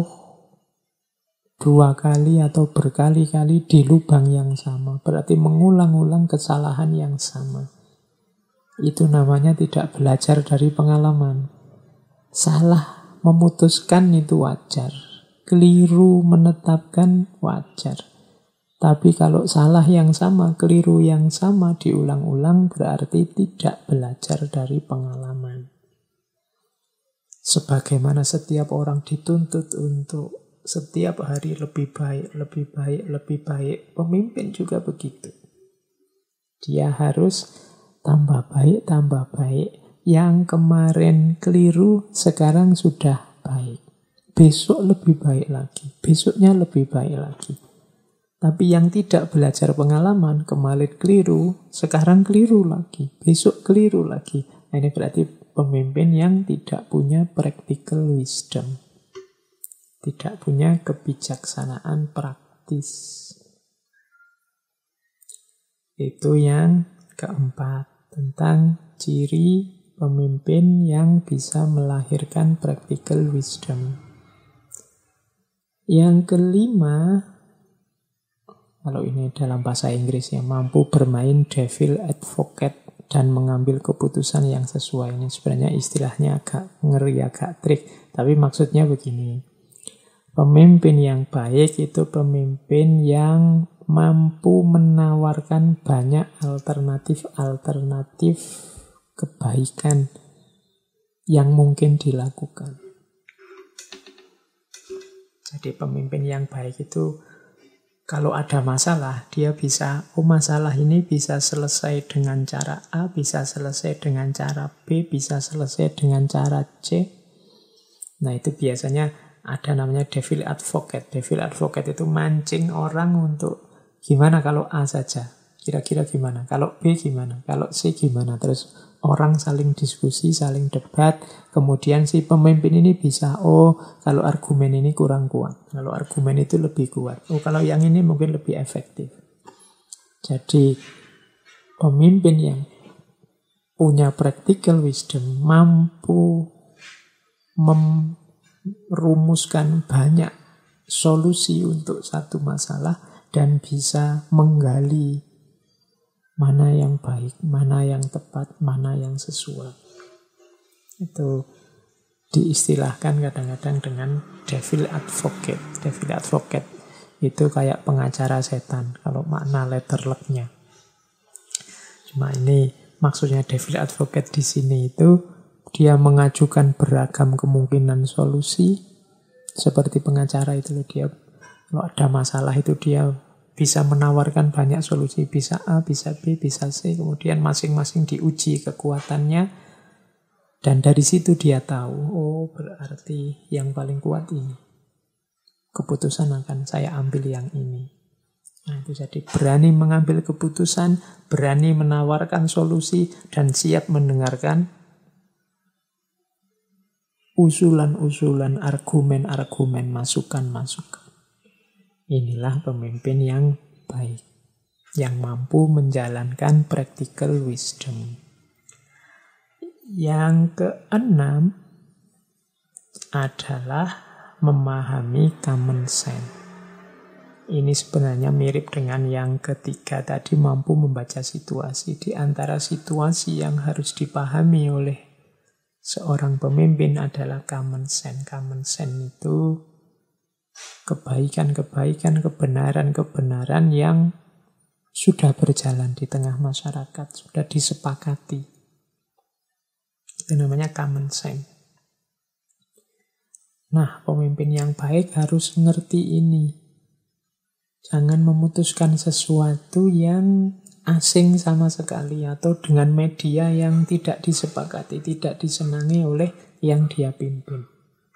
[SPEAKER 1] 2 kali atau berkali-kali di lubang yang sama. Berarti mengulang-ulang kesalahan yang sama. Itu namanya tidak belajar dari pengalaman. Salah memutuskan itu wajar. Keliru menetapkan wajar. Tapi kalau salah yang sama, keliru yang sama diulang-ulang berarti tidak belajar dari pengalaman. Sebagaimana setiap orang dituntut untuk setiap hari lebih baik, lebih baik, lebih baik. Pemimpin juga begitu. Dia harus tambah baik, tambah baik. Yang kemarin keliru, sekarang sudah baik. Besok lebih baik lagi. Besoknya lebih baik lagi. Tapi yang tidak belajar pengalaman, kemarin keliru, sekarang keliru lagi. Besok keliru lagi. Nah, ini berarti pemimpin yang tidak punya practical wisdom. Tidak punya kebijaksanaan praktis. Itu yang keempat. Tentang ciri pemimpin yang bisa melahirkan practical wisdom. Yang kelima, kalau ini dalam bahasa Inggris ya, mampu bermain devil advocate dan mengambil keputusan yang sesuai. Ini sebenarnya istilahnya agak ngeri, agak trik. Tapi maksudnya begini. Pemimpin yang baik itu pemimpin yang mampu menawarkan banyak alternatif-alternatif kebaikan yang mungkin dilakukan. Jadi pemimpin yang baik itu kalau ada masalah, dia bisa, masalah ini bisa selesai dengan cara A, bisa selesai dengan cara B, bisa selesai dengan cara C. Nah, itu biasanya ada namanya devil advocate. Devil advocate itu mancing orang untuk gimana kalau A saja, kira-kira gimana, kalau B gimana, kalau C gimana. Terus orang saling diskusi, saling debat. Kemudian si pemimpin ini bisa, kalau argumen ini kurang kuat, kalau argumen itu lebih kuat, kalau yang ini mungkin lebih efektif. Jadi pemimpin yang punya practical wisdom mampu merumuskan banyak solusi untuk satu masalah dan bisa menggali mana yang baik, mana yang tepat, mana yang sesuai. Itu diistilahkan kadang-kadang dengan devil advocate. Devil advocate itu kayak pengacara setan kalau makna letterleknya. Cuma ini maksudnya devil advocate di sini itu dia mengajukan beragam kemungkinan solusi seperti pengacara itu loh. Dia kalau ada masalah itu dia bisa menawarkan banyak solusi, bisa A, bisa B, bisa C, kemudian masing-masing diuji kekuatannya, dan dari situ dia tahu, berarti yang paling kuat ini. Keputusan akan saya ambil yang ini. Nah, itu jadi berani mengambil keputusan, berani menawarkan solusi, dan siap mendengarkan usulan-usulan, argumen-argumen, masukan-masukan. Inilah pemimpin yang baik, yang mampu menjalankan practical wisdom. Yang keenam adalah memahami common sense. Ini sebenarnya mirip dengan yang ketiga tadi, mampu membaca situasi. Di antara situasi yang harus dipahami oleh seorang pemimpin adalah common sense. Common sense itu kebaikan-kebaikan, kebenaran-kebenaran yang sudah berjalan di tengah masyarakat, sudah disepakati. Itu namanya common sense. Nah, pemimpin yang baik harus ngerti ini. Jangan memutuskan sesuatu yang asing sama sekali atau dengan media yang tidak disepakati, tidak disenangi oleh yang dia pimpin.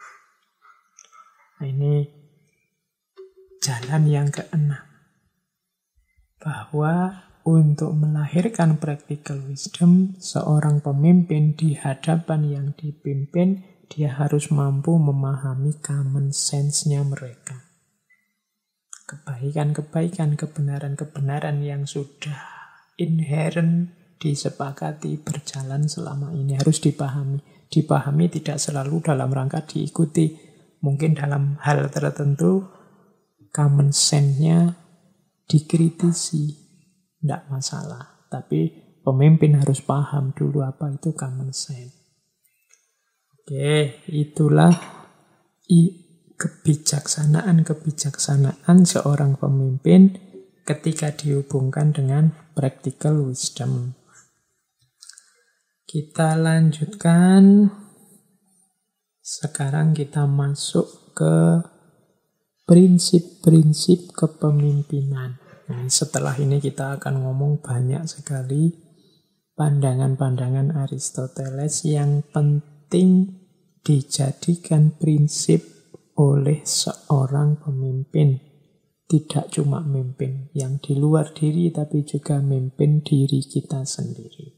[SPEAKER 1] Nah, ini jalan yang keenam, bahwa untuk melahirkan practical wisdom, seorang pemimpin di hadapan yang dipimpin, dia harus mampu memahami common sense-nya mereka. Kebaikan-kebaikan, kebenaran-kebenaran yang sudah inherent disepakati berjalan selama ini harus dipahami. Dipahami tidak selalu dalam rangka diikuti. Mungkin dalam hal tertentu common sense-nya dikritisi, tidak masalah. Tapi pemimpin harus paham dulu apa itu common sense. Oke, itulah kebijaksanaan seorang pemimpin ketika dihubungkan dengan practical wisdom. Kita lanjutkan. Sekarang kita masuk ke prinsip-prinsip kepemimpinan. Nah, setelah ini kita akan ngomong banyak sekali pandangan-pandangan Aristoteles yang penting dijadikan prinsip oleh seorang pemimpin. Tidak cuma memimpin yang di luar diri, tapi juga memimpin diri kita sendiri.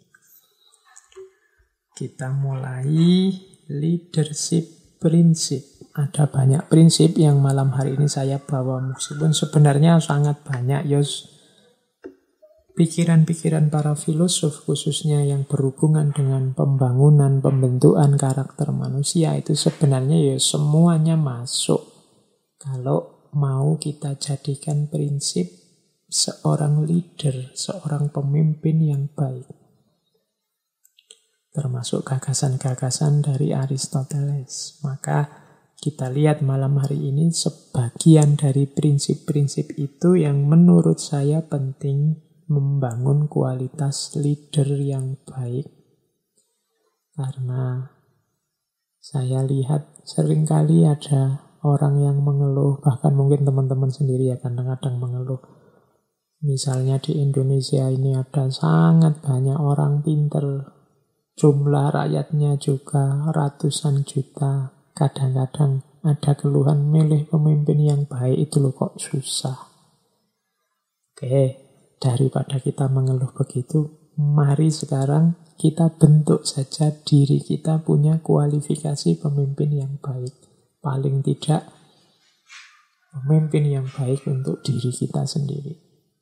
[SPEAKER 1] Kita mulai leadership prinsip. Ada banyak prinsip yang malam hari ini saya bawa, meskipun sebenarnya sangat banyak pikiran-pikiran para filosof, khususnya yang berhubungan dengan pembangunan, pembentukan karakter manusia, itu sebenarnya semuanya masuk kalau mau kita jadikan prinsip seorang leader, seorang pemimpin yang baik. Termasuk gagasan-gagasan dari Aristoteles. Maka kita lihat malam hari ini sebagian dari prinsip-prinsip itu yang menurut saya penting membangun kualitas leader yang baik. Karena saya lihat seringkali ada orang yang mengeluh, bahkan mungkin teman-teman sendiri ya kadang-kadang mengeluh. Misalnya di Indonesia ini ada sangat banyak orang pinter, jumlah rakyatnya juga ratusan juta. Kadang-kadang ada keluhan milih pemimpin yang baik itu loh kok susah. Oke, daripada kita mengeluh begitu, mari sekarang kita bentuk saja diri kita punya kualifikasi pemimpin yang baik. Paling tidak pemimpin yang baik untuk diri kita sendiri.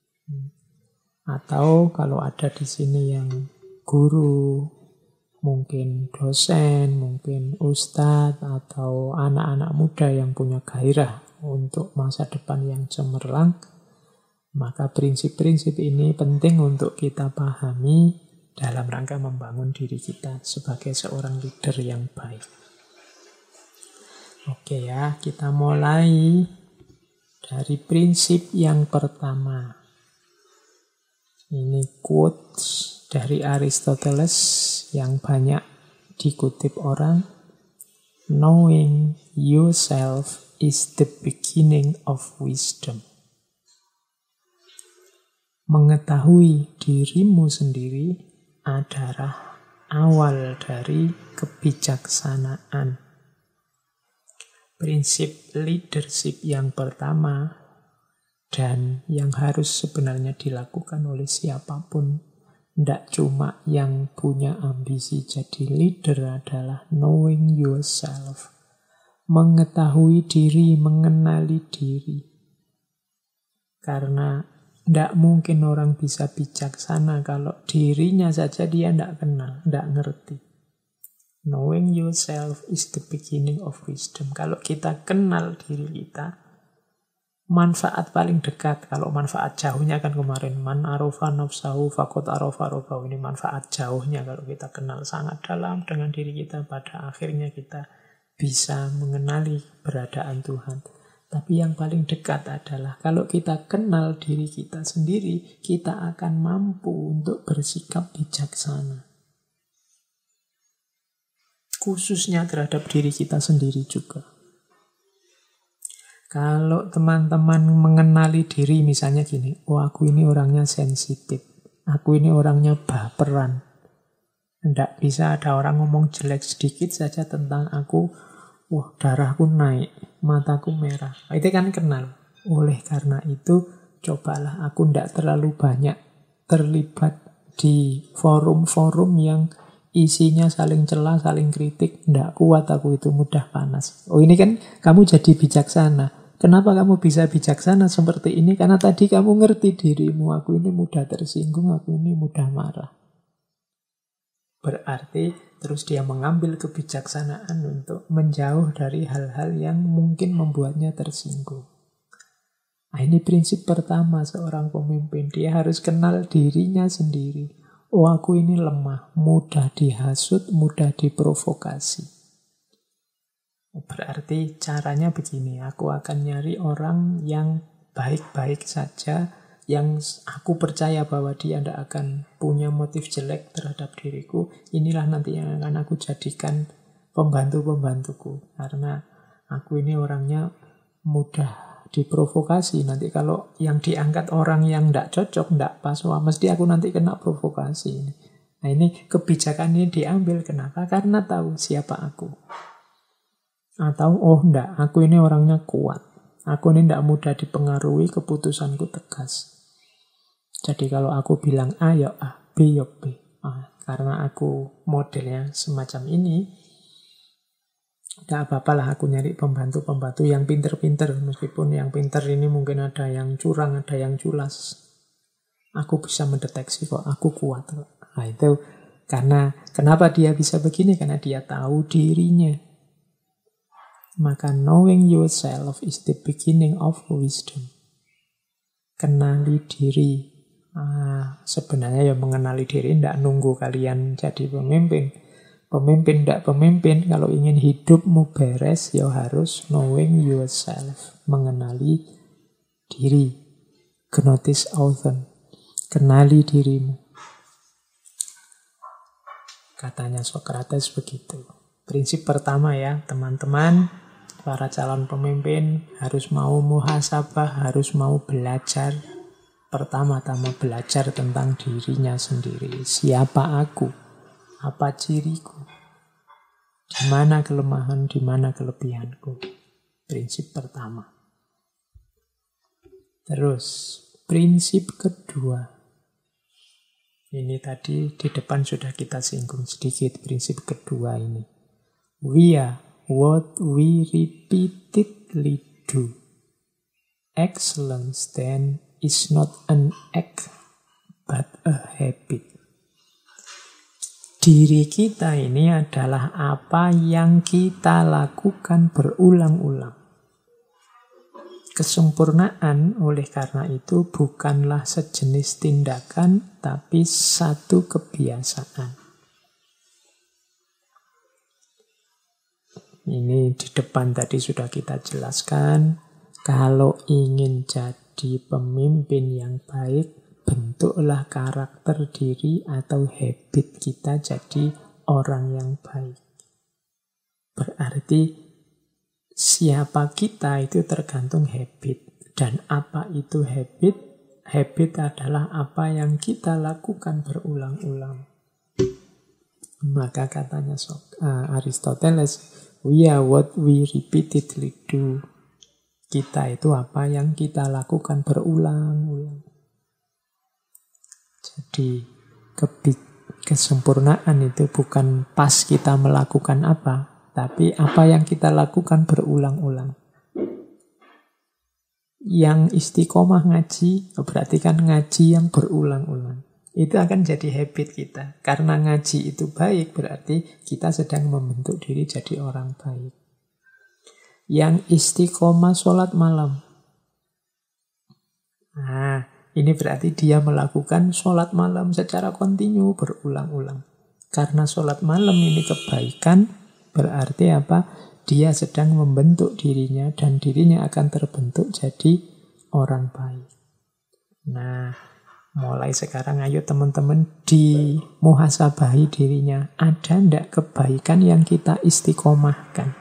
[SPEAKER 1] Atau kalau ada di sini yang guru, mungkin dosen, mungkin ustadz, atau anak-anak muda yang punya gairah untuk masa depan yang cemerlang, maka prinsip-prinsip ini penting untuk kita pahami dalam rangka membangun diri kita sebagai seorang leader yang baik. Oke ya, kita mulai dari prinsip yang pertama. Ini quotes dari Aristoteles yang banyak dikutip orang. Knowing yourself is the beginning of wisdom. Mengetahui dirimu sendiri adalah awal dari kebijaksanaan. Prinsip leadership yang pertama dan yang harus sebenarnya dilakukan oleh siapapun, tidak cuma yang punya ambisi jadi leader, adalah knowing yourself. Mengetahui diri, mengenali diri. Karena tidak mungkin orang bisa bijaksana kalau dirinya saja dia tidak kenal, tidak ngerti. Knowing yourself is the beginning of wisdom. Kalau kita kenal diri kita, manfaat paling dekat, kalau manfaat jauhnya kan kemarin, man arofa nafsahu faqad arofa rabbahu. Ini manfaat jauhnya kalau kita kenal sangat dalam dengan diri kita, pada akhirnya kita bisa mengenali keberadaan Tuhan. Tapi yang paling dekat adalah kalau kita kenal diri kita sendiri, kita akan mampu untuk bersikap bijaksana. Khususnya terhadap diri kita sendiri juga. Kalau teman-teman mengenali diri misalnya gini, oh aku ini orangnya sensitif, aku ini orangnya baperan. Tidak bisa ada orang ngomong jelek sedikit saja tentang aku, wah darahku naik, mataku merah. Itu kan kenal. Oleh karena itu, cobalah aku tidak terlalu banyak terlibat di forum-forum yang isinya saling cela, saling kritik. Nggak kuat aku itu, mudah panas. Oh, ini kan kamu jadi bijaksana. Kenapa kamu bisa bijaksana seperti ini? Karena tadi kamu ngerti dirimu. Aku ini mudah tersinggung, aku ini mudah marah. Berarti terus dia mengambil kebijaksanaan untuk menjauh dari hal-hal yang mungkin membuatnya tersinggung. Nah, ini prinsip pertama seorang pemimpin. Dia harus kenal dirinya sendiri. Oh, aku ini lemah, mudah dihasut, mudah diprovokasi. Berarti caranya begini, aku akan nyari orang yang baik-baik saja, yang aku percaya bahwa dia tidak akan punya motif jelek terhadap diriku. Inilah nanti yang akan aku jadikan pembantu-pembantuku. Karena aku ini orangnya mudah diprovokasi. Nanti kalau yang diangkat orang yang tidak cocok, tidak pas, wah mesti aku nanti kena provokasi. Nah, ini kebijakan ini diambil. Kenapa? Karena tahu siapa aku. Atau, oh enggak, aku ini orangnya kuat. Aku ini tidak mudah dipengaruhi, keputusanku tegas. Jadi kalau aku bilang A, ya A, B, ya B. Karena aku modelnya semacam ini, tidak apa-apa lah aku nyari pembantu-pembantu yang pinter-pinter. Meskipun yang pinter ini mungkin ada yang curang, ada yang culas. Aku bisa mendeteksi kok, aku kuat kok. Nah itu karena, kenapa dia bisa begini? Karena dia tahu dirinya. Maka knowing yourself is the beginning of wisdom. Kenali diri. Sebenarnya ya mengenali diri tidak nunggu kalian jadi pemimpin. Pemimpin tidak pemimpin, kalau ingin hidupmu beres, ya harus knowing yourself. Mengenali diri. Gnosis authon. Kenali dirimu. Katanya Socrates begitu. Prinsip pertama ya, teman-teman, para calon pemimpin harus mau muhasabah, harus mau belajar. Pertama-tama belajar tentang dirinya sendiri. Siapa aku? Apa ciriku? Di mana kelemahan, di mana kelebihanku? Prinsip pertama. Terus, prinsip kedua. Ini tadi di depan sudah kita singgung sedikit prinsip kedua ini. We are what we repeatedly do. Excellence then is not an act, but a habit. Diri kita ini adalah apa yang kita lakukan berulang-ulang. Kesempurnaan oleh karena itu bukanlah sejenis tindakan, tapi satu kebiasaan. Ini di depan tadi sudah kita jelaskan. Kalau ingin jadi pemimpin yang baik, bentuklah karakter diri atau habit kita jadi orang yang baik. Berarti siapa kita itu tergantung habit. Dan apa itu habit? Habit adalah apa yang kita lakukan berulang-ulang. Maka katanya Aristoteles, we are what we repeatedly do. Kita itu apa yang kita lakukan berulang-ulang. Jadi kesempurnaan itu bukan pas kita melakukan apa, tapi apa yang kita lakukan berulang-ulang. Yang istiqomah ngaji, berarti kan ngaji yang berulang-ulang. Itu akan jadi habit kita. Karena ngaji itu baik, berarti kita sedang membentuk diri jadi orang baik. Yang istiqomah sholat malam. Nah, ini berarti dia melakukan sholat malam secara kontinu, berulang-ulang. Karena sholat malam ini kebaikan, berarti apa? Dia sedang membentuk dirinya dan dirinya akan terbentuk jadi orang baik. Nah, mulai sekarang ayo teman-teman dimuhasabahi dirinya. Ada ndak kebaikan yang kita istiqomahkan?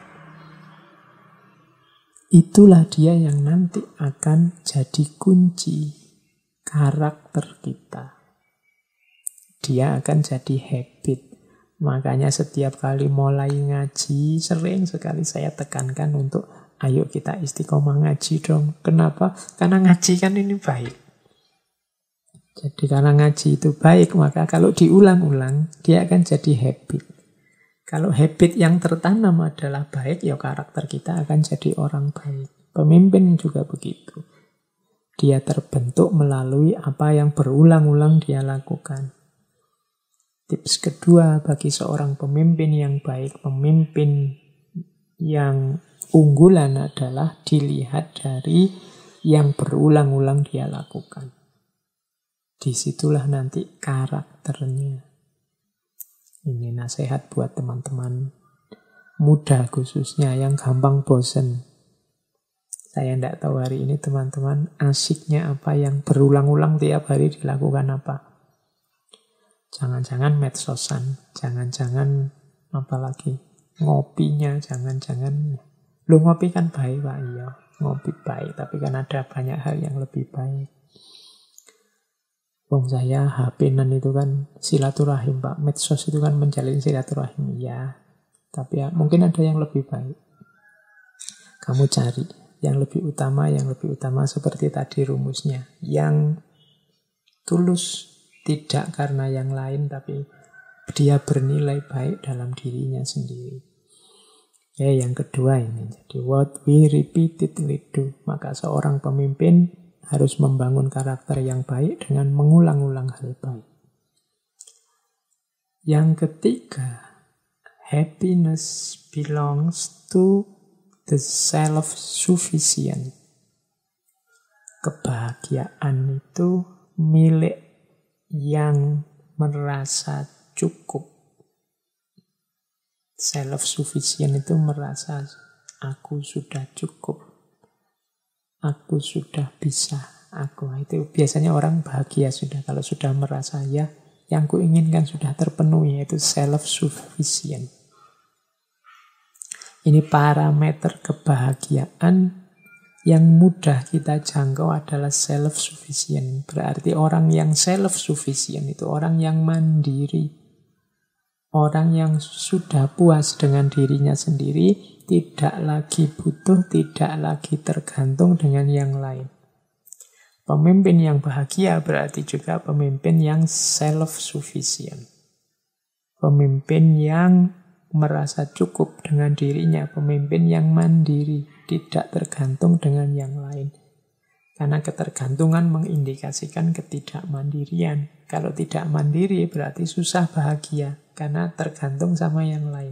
[SPEAKER 1] Itulah dia yang nanti akan jadi kunci karakter kita. Dia akan jadi habit. Makanya setiap kali mulai ngaji, sering sekali saya tekankan untuk ayo kita istiqomah ngaji dong. Kenapa? Karena ngaji kan ini baik. Jadi karena ngaji itu baik, maka kalau diulang-ulang, dia akan jadi habit. Kalau habit yang tertanam adalah baik, ya karakter kita akan jadi orang baik. Pemimpin juga begitu. Dia terbentuk melalui apa yang berulang-ulang dia lakukan. Tips kedua bagi seorang pemimpin yang baik, pemimpin yang unggulan adalah dilihat dari yang berulang-ulang dia lakukan. Disitulah nanti karakternya. Ini nasihat buat teman-teman muda khususnya yang gampang bosen. Saya tidak tahu hari ini teman-teman asiknya apa yang berulang-ulang tiap hari dilakukan apa. Jangan-jangan medsosan, jangan-jangan apalagi ngopinya, jangan-jangan. Lu ngopi kan baik Pak, iya. Ngopi baik, tapi kan ada banyak hal yang lebih baik. Wong saya HP-nan itu kan silaturahim Pak. Medsos itu kan menjalin silaturahim, ya. Tapi ya, mungkin ada yang lebih baik. Kamu cari yang lebih utama seperti tadi rumusnya. Yang tulus, tidak karena yang lain, tapi dia bernilai baik dalam dirinya sendiri. Yang kedua ini. Jadi what we repeatedly do. Maka seorang pemimpin harus membangun karakter yang baik dengan mengulang-ulang hal baik. Yang ketiga, happiness belongs to the self-sufficient. Kebahagiaan itu milik yang merasa cukup. Self-sufficient itu merasa aku sudah cukup. Aku sudah bisa. Itu biasanya orang bahagia sudah. Kalau sudah merasa ya, yang kuinginkan sudah terpenuhi, yaitu self-sufficient. Ini parameter kebahagiaan yang mudah kita jangkau adalah self-sufficient. Berarti orang yang self-sufficient itu orang yang mandiri. Orang yang sudah puas dengan dirinya sendiri, tidak lagi butuh, tidak lagi tergantung dengan yang lain. Pemimpin yang bahagia berarti juga pemimpin yang self-sufficient. Pemimpin yang merasa cukup dengan dirinya, pemimpin yang mandiri, tidak tergantung dengan yang lain. Karena ketergantungan mengindikasikan ketidakmandirian. Kalau tidak mandiri berarti susah bahagia, karena tergantung sama yang lain.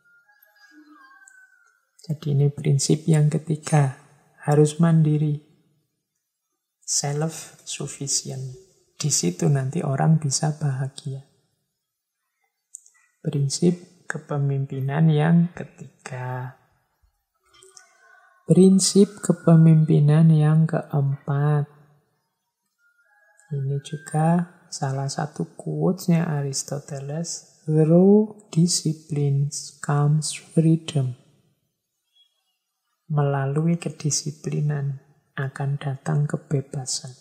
[SPEAKER 1] Jadi ini prinsip yang ketiga, harus mandiri. Self-sufficient. Di situ nanti orang bisa bahagia. Prinsip kepemimpinan yang ketiga. Prinsip kepemimpinan yang keempat. Ini juga salah satu quotes-nya Aristoteles. Through discipline comes freedom. Melalui kedisiplinan akan datang kebebasan.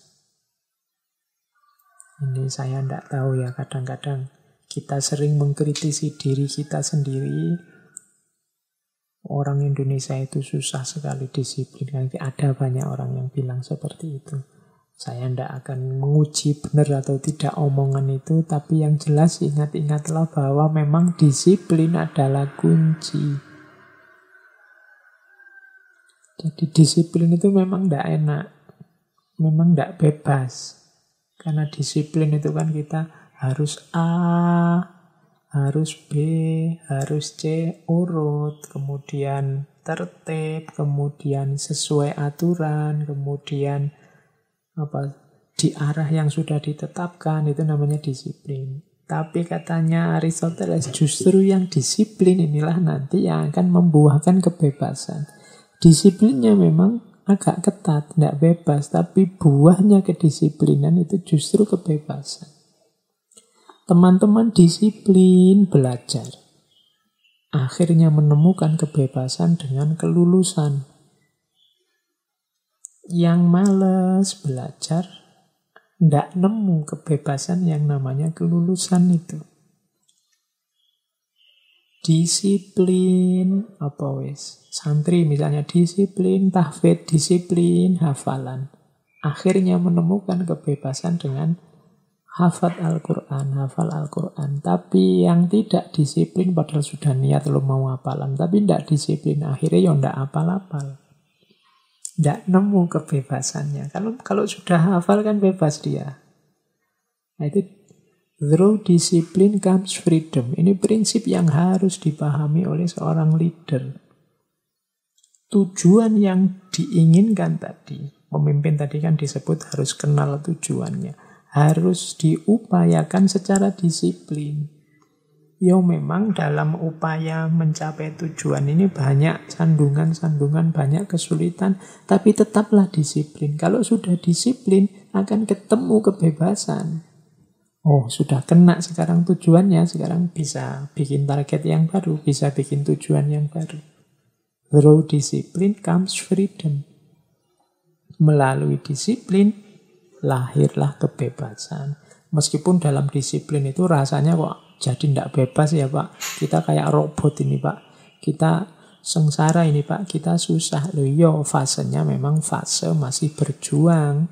[SPEAKER 1] Ini saya tidak tahu ya, kadang-kadang kita sering mengkritisi diri kita sendiri. Orang Indonesia itu susah sekali disiplin. Ada banyak orang yang bilang seperti itu. Saya tidak akan menguji benar atau tidak omongan itu, tapi yang jelas ingat-ingatlah bahwa memang disiplin adalah kunci. Jadi disiplin itu memang tidak enak, memang tidak bebas. Karena disiplin itu kan kita harus A, harus B, harus C, urut, kemudian tertib, kemudian sesuai aturan, kemudian di arah yang sudah ditetapkan, itu namanya disiplin. Tapi katanya Aristoteles, justru yang disiplin inilah nanti yang akan membuahkan kebebasan. Disiplinnya memang agak ketat, tidak bebas, tapi buahnya kedisiplinan itu justru kebebasan. Teman-teman disiplin belajar, akhirnya menemukan kebebasan dengan kelulusan. Yang malas belajar, tidak nemu kebebasan yang namanya kelulusan itu. Disiplin, santri misalnya disiplin, tahfidz, disiplin, hafalan. Akhirnya menemukan kebebasan dengan hafal Al-Quran. Tapi yang tidak disiplin padahal sudah niat lo mau hafalan, tapi tidak disiplin, akhirnya ya tidak hafal-hafal. Tidak nemu kebebasannya. Kalau sudah hafal kan bebas dia. Nah, itu through discipline comes freedom. Ini prinsip yang harus dipahami oleh seorang leader. Tujuan yang diinginkan tadi, pemimpin tadi kan disebut harus kenal tujuannya. Harus diupayakan secara disiplin. Ya memang dalam upaya mencapai tujuan ini banyak sandungan-sandungan, banyak kesulitan, tapi tetaplah disiplin. Kalau sudah disiplin akan ketemu kebebasan. Oh, sudah kena sekarang tujuannya, sekarang bisa bikin target yang baru, bisa bikin tujuan yang baru. Through discipline comes freedom. Melalui disiplin lahirlah kebebasan. Meskipun dalam disiplin itu rasanya kok jadi tidak bebas ya Pak. Kita kayak robot ini Pak. Kita sengsara ini Pak. Kita susah. Loh yo, fasenya memang fase masih berjuang.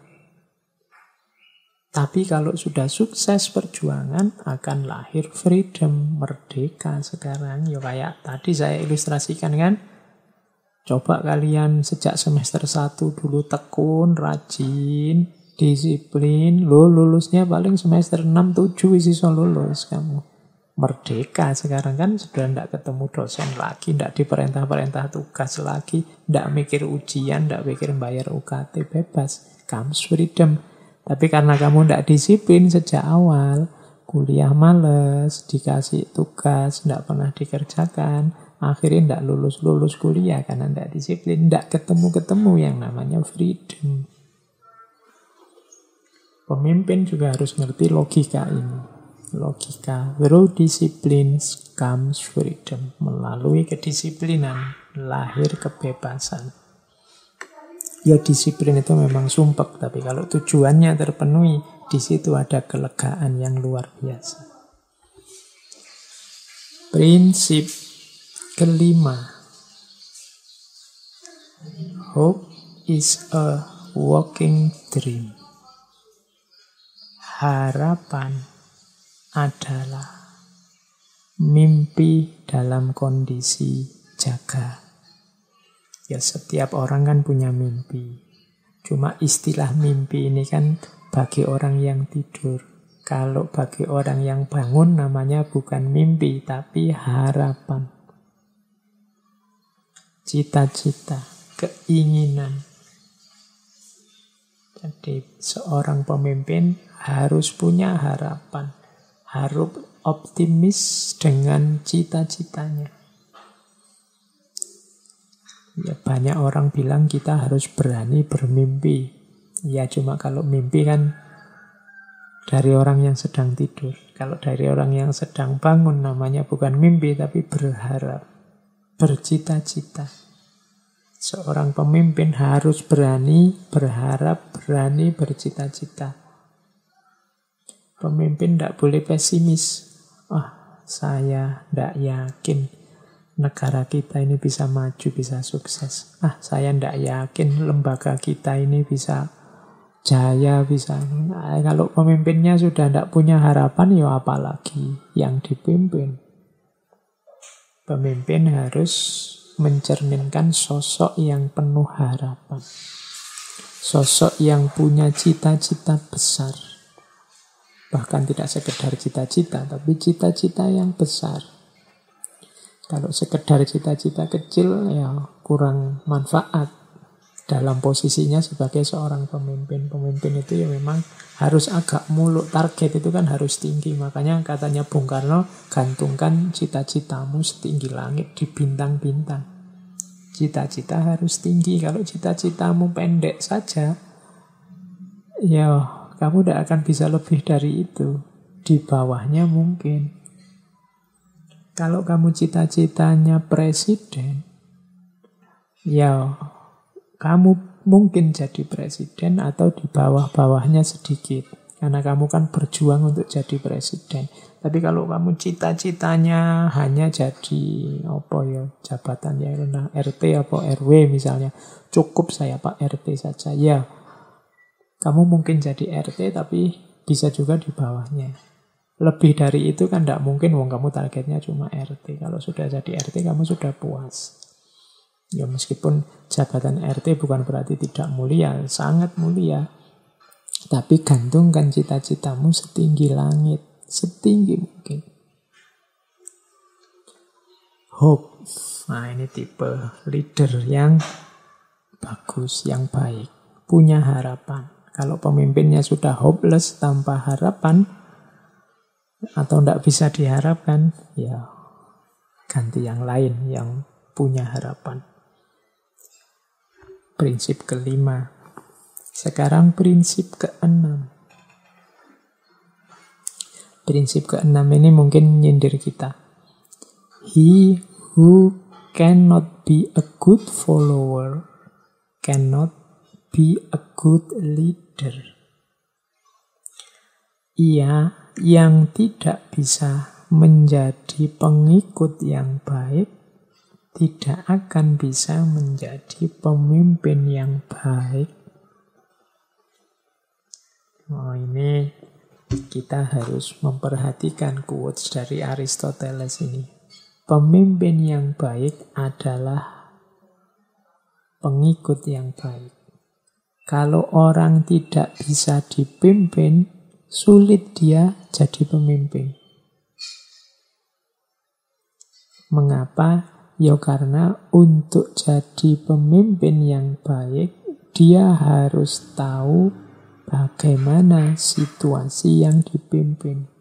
[SPEAKER 1] Tapi kalau sudah sukses perjuangan akan lahir freedom, merdeka sekarang. Ya kayak tadi saya ilustrasikan kan. Coba kalian sejak semester 1 dulu tekun, rajin, disiplin. Lulusnya paling semester 6-7 isi lulus kamu. Merdeka sekarang kan sudah tidak ketemu dosen lagi, tidak diperintah-perintah tugas lagi, tidak mikir ujian, tidak mikir bayar UKT, bebas. Comes freedom. Tapi karena kamu tidak disiplin sejak awal, kuliah males, dikasih tugas, tidak pernah dikerjakan, akhirnya tidak lulus-lulus kuliah karena tidak disiplin, tidak ketemu-ketemu yang namanya freedom. Pemimpin juga harus ngerti logika ini. Logika, through discipline comes freedom. Melalui kedisiplinan lahir kebebasan. Ya disiplin itu memang sumpek, tapi kalau tujuannya terpenuhi, di situ ada kelegaan yang luar biasa. Prinsip kelima. Hope is a walking dream. Harapan adalah mimpi dalam kondisi jaga. Ya setiap orang kan punya mimpi. Cuma istilah mimpi ini kan bagi orang yang tidur. Kalau bagi orang yang bangun namanya bukan mimpi tapi harapan. Cita-cita, keinginan. Jadi seorang pemimpin harus punya harapan. Harus optimis dengan cita-citanya. Ya, banyak orang bilang kita harus berani bermimpi. Ya cuma kalau mimpi kan dari orang yang sedang tidur. Kalau dari orang yang sedang bangun namanya bukan mimpi tapi berharap, bercita-cita. Seorang pemimpin harus berani berharap, berani bercita-cita. Pemimpin tidak boleh pesimis. Saya tidak yakin negara kita ini bisa maju, bisa sukses. Saya tidak yakin lembaga kita ini bisa jaya, bisa. Kalau pemimpinnya sudah tidak punya harapan, ya apalagi yang dipimpin. Pemimpin harus mencerminkan sosok yang penuh harapan. Sosok yang punya cita-cita besar. Bahkan tidak sekedar cita-cita, tapi cita-cita yang besar. Kalau sekedar cita-cita kecil, ya kurang manfaat dalam posisinya sebagai seorang pemimpin. Pemimpin itu ya memang harus agak muluk. Target itu kan harus tinggi. Makanya katanya Bung Karno, gantungkan cita-citamu setinggi langit di bintang-bintang. Cita-cita harus tinggi. Kalau cita-citamu pendek saja, ya kamu tidak akan bisa lebih dari itu. Di bawahnya mungkin. Kalau kamu cita-citanya presiden, ya kamu mungkin jadi presiden atau di bawah-bawahnya sedikit. Karena kamu kan berjuang untuk jadi presiden. Tapi kalau kamu cita-citanya hanya jadi jabatan ya RT atau RW misalnya, cukup saya Pak RT saja. Ya, kamu mungkin jadi RT tapi bisa juga di bawahnya. Lebih dari itu kan tidak mungkin, wong kamu targetnya cuma RT. Kalau sudah jadi RT kamu sudah puas. Ya meskipun jabatan RT bukan berarti tidak mulia, sangat mulia. Tapi gantungkan cita-citamu setinggi langit, setinggi mungkin. Hope. Nah ini tipe leader yang bagus, yang baik. Punya harapan. Kalau pemimpinnya sudah hopeless, tanpa harapan, atau tidak bisa diharapkan, ya ganti yang lain yang punya harapan. Prinsip kelima. Sekarang prinsip keenam. Prinsip keenam ini mungkin nyindir kita. He who cannot be a good follower cannot be a good leader. Ia yang tidak bisa menjadi pengikut yang baik tidak akan bisa menjadi pemimpin yang baik. Oh, ini kita harus memperhatikan quotes dari Aristoteles ini. Pemimpin yang baik adalah pengikut yang baik. Kalau orang tidak bisa dipimpin, sulit dia jadi pemimpin. Mengapa? Ya karena untuk jadi pemimpin yang baik, dia harus tahu bagaimana situasi yang dipimpin.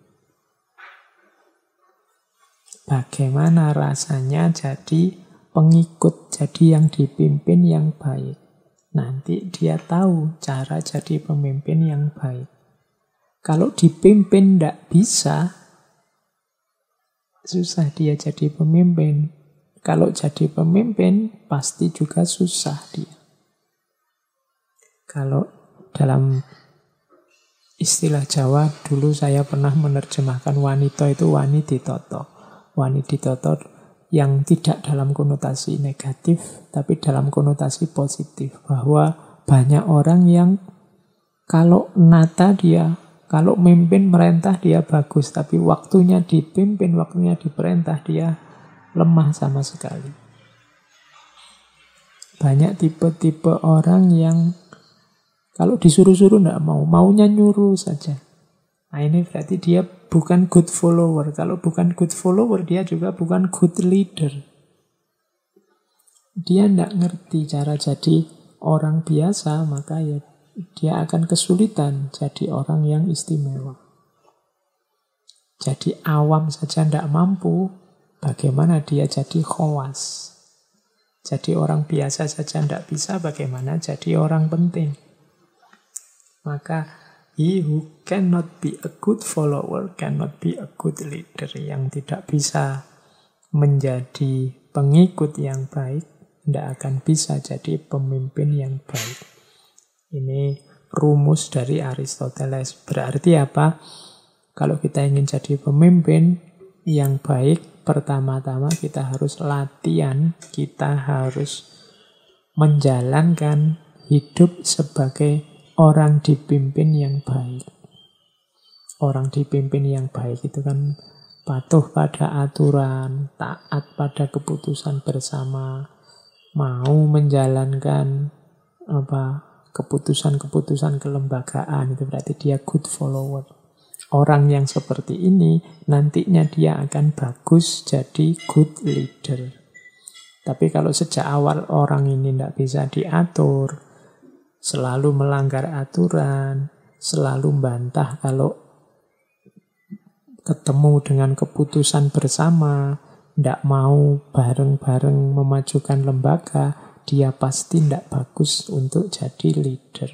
[SPEAKER 1] Bagaimana rasanya jadi pengikut, jadi yang dipimpin yang baik. Nanti dia tahu cara jadi pemimpin yang baik. Kalau dipimpin tidak bisa, susah dia jadi pemimpin. Kalau jadi pemimpin, pasti juga susah dia. Kalau dalam istilah Jawa, dulu saya pernah menerjemahkan wanita itu wani ditoto. Wani ditoto yang tidak dalam konotasi negatif, tapi dalam konotasi positif. Bahwa banyak orang yang kalau nata dia, kalau mimpin merintah dia bagus, tapi waktunya dipimpin, waktunya diperintah dia lemah sama sekali. Banyak tipe-tipe orang yang kalau disuruh-suruh tidak mau, maunya nyuruh saja. Nah ini berarti dia bukan good follower. Kalau bukan good follower, dia juga bukan good leader. Dia tidak ngerti cara jadi orang biasa, maka ya dia akan kesulitan jadi orang yang istimewa. Jadi awam saja tidak mampu, bagaimana dia jadi khawas? Jadi orang biasa saja tidak bisa, bagaimana jadi orang penting? Maka he who cannot be a good follower cannot be a good leader. Yang tidak bisa menjadi pengikut yang baik tidak akan bisa jadi pemimpin yang baik. Ini rumus dari Aristoteles. Berarti apa? Kalau kita ingin jadi pemimpin yang baik, pertama-tama kita harus latihan, kita harus menjalankan hidup sebagai orang dipimpin yang baik. Orang dipimpin yang baik itu kan patuh pada aturan, taat pada keputusan bersama, mau menjalankan keputusan-keputusan kelembagaan. Itu berarti dia good follower. Orang yang seperti ini nantinya dia akan bagus jadi good leader. Tapi kalau sejak awal orang ini tidak bisa diatur, selalu melanggar aturan, selalu bantah kalau ketemu dengan keputusan bersama, tidak mau bareng-bareng memajukan lembaga, dia pasti tidak bagus untuk jadi leader.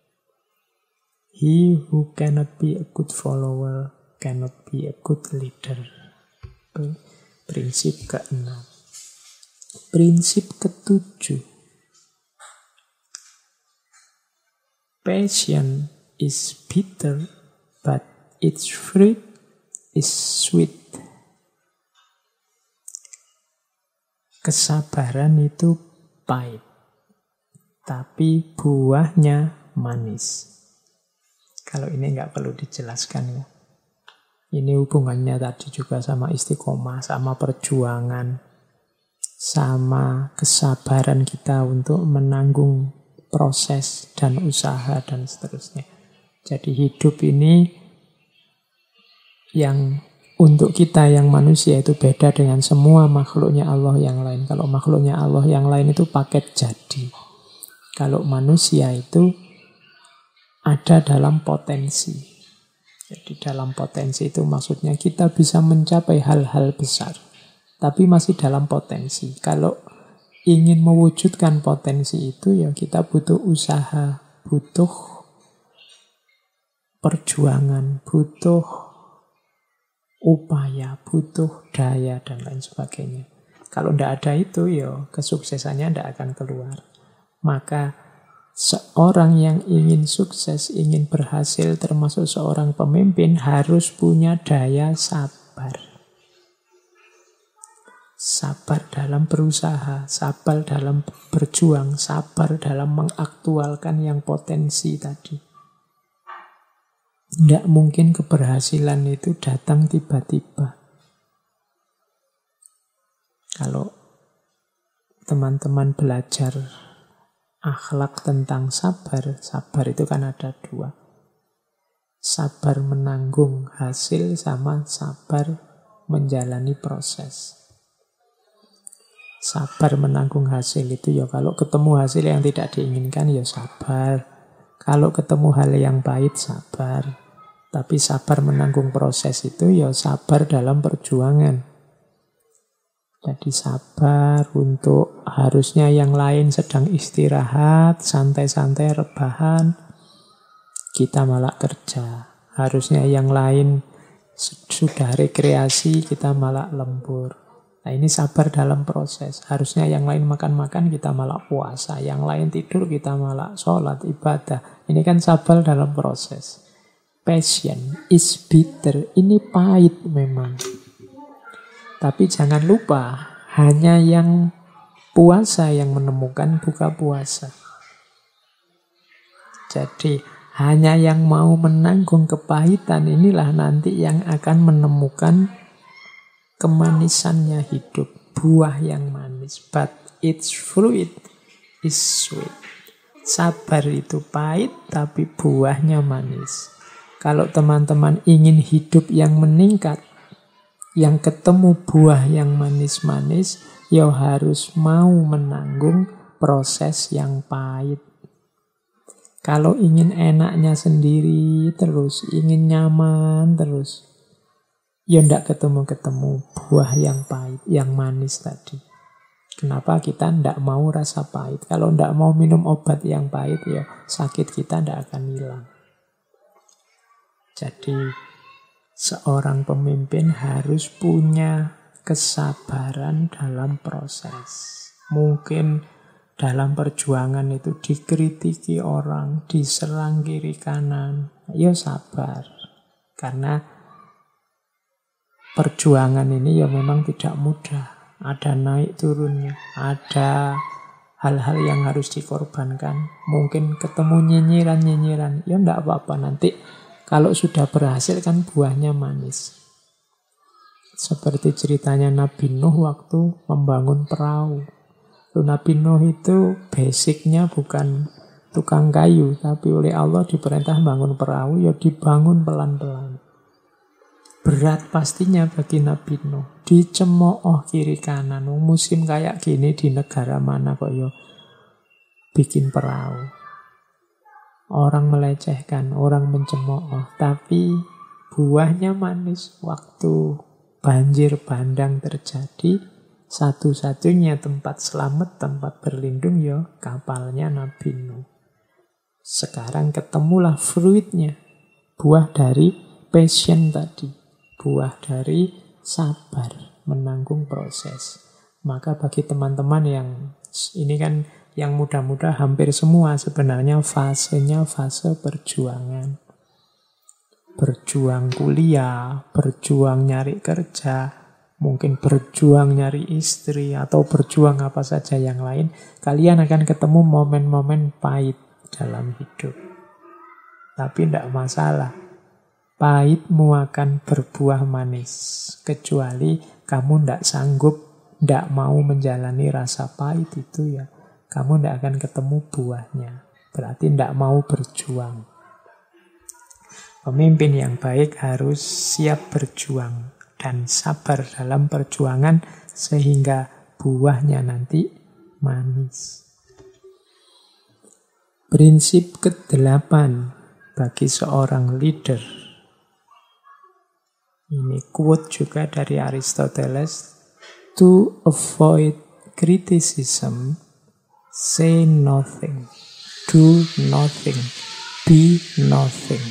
[SPEAKER 1] He who cannot be a good follower cannot be a good leader. Prinsip ke-6. Prinsip ke-7. Passion is bitter, but its fruit is sweet. Kesabaran itu pahit, tapi buahnya manis. Kalau ini nggak perlu dijelaskan ya. Ini hubungannya tadi juga sama istiqomah, sama perjuangan, sama kesabaran kita untuk menanggung proses dan usaha dan seterusnya. Jadi hidup ini yang untuk kita yang manusia itu beda dengan semua makhluknya Allah yang lain. Kalau makhluknya Allah yang lain itu paket jadi. Kalau manusia itu ada dalam potensi. Jadi dalam potensi itu maksudnya kita bisa mencapai hal-hal besar. Tapi masih dalam potensi. Kalau ingin mewujudkan potensi itu ya kita butuh usaha, butuh perjuangan, butuh upaya, butuh daya dan lain sebagainya. Kalau tidak ada itu ya kesuksesannya tidak akan keluar. Maka seorang yang ingin sukses, ingin berhasil, termasuk seorang pemimpin, harus punya daya sabar. Sabar dalam berusaha, sabar dalam berjuang, sabar dalam mengaktualkan yang potensi tadi. Tidak mungkin keberhasilan itu datang tiba-tiba. Kalau teman-teman belajar akhlak tentang sabar, sabar itu kan ada dua. Sabar menanggung hasil sama sabar menjalani proses. Sabar menanggung hasil itu ya kalau ketemu hasil yang tidak diinginkan ya sabar. Kalau ketemu hal yang pahit sabar. Tapi sabar menanggung proses itu ya sabar dalam perjuangan. Jadi sabar untuk harusnya yang lain sedang istirahat, santai-santai rebahan, kita malah kerja. Harusnya yang lain sudah rekreasi, kita malah lembur. Nah ini sabar dalam proses. Harusnya yang lain makan-makan, kita malah puasa. Yang lain tidur, kita malah sholat, ibadah. Ini kan sabar dalam proses. Passion is bitter. Ini pahit memang. Tapi jangan lupa, hanya yang puasa yang menemukan buka puasa. Jadi, hanya yang mau menanggung kepahitan inilah nanti yang akan menemukan kemanisannya hidup. Buah yang manis. But its fruit is sweet. Sabar itu pahit, tapi buahnya manis. Kalau teman-teman ingin hidup yang meningkat, yang ketemu buah yang manis-manis, ya harus mau menanggung proses yang pahit. Kalau ingin enaknya sendiri terus, ingin nyaman terus, ya ndak ketemu-ketemu buah yang pahit, yang manis tadi. Kenapa kita ndak mau rasa pahit? Kalau ndak mau minum obat yang pahit, ya sakit kita ndak akan hilang. Jadi seorang pemimpin harus punya kesabaran dalam proses. Mungkin dalam perjuangan itu dikritiki orang, diserang kiri kanan. Ya sabar. Karena perjuangan ini ya memang tidak mudah. Ada naik turunnya. Ada hal-hal yang harus dikorbankan. Mungkin ketemu nyinyiran-nyinyiran. Ya enggak apa-apa nanti. Kalau sudah berhasil kan buahnya manis. Seperti ceritanya Nabi Nuh waktu membangun perahu. Nabi Nuh itu basicnya bukan tukang kayu, tapi oleh Allah diperintah bangun perahu, ya dibangun pelan-pelan. Berat pastinya bagi Nabi Nuh. Dicemooh kiri kanan. Musim kayak gini di negara mana kok ya bikin perahu. Orang melecehkan, orang mencemooh, tapi buahnya manis. Waktu banjir bandang terjadi, satu-satunya tempat selamat, tempat berlindung ya kapalnya Nabi Nuh. Sekarang ketemulah fruitnya, buah dari passion tadi, buah dari sabar, menanggung proses. Maka bagi teman-teman yang ini kan yang muda-muda hampir semua sebenarnya fasenya fase perjuangan. Berjuang kuliah, berjuang nyari kerja, mungkin berjuang nyari istri, atau berjuang apa saja yang lain. Kalian akan ketemu momen-momen pahit dalam hidup. Tapi tidak masalah. Pahitmu akan berbuah manis. Kecuali kamu tidak sanggup, tidak mau menjalani rasa pahit itu ya. Kamu tidak akan ketemu buahnya. Berarti tidak mau berjuang. Pemimpin yang baik harus siap berjuang dan sabar dalam perjuangan sehingga buahnya nanti manis. Prinsip ke-8 bagi seorang leader. Ini quote juga dari Aristoteles. To avoid criticism, say nothing, do nothing, be nothing.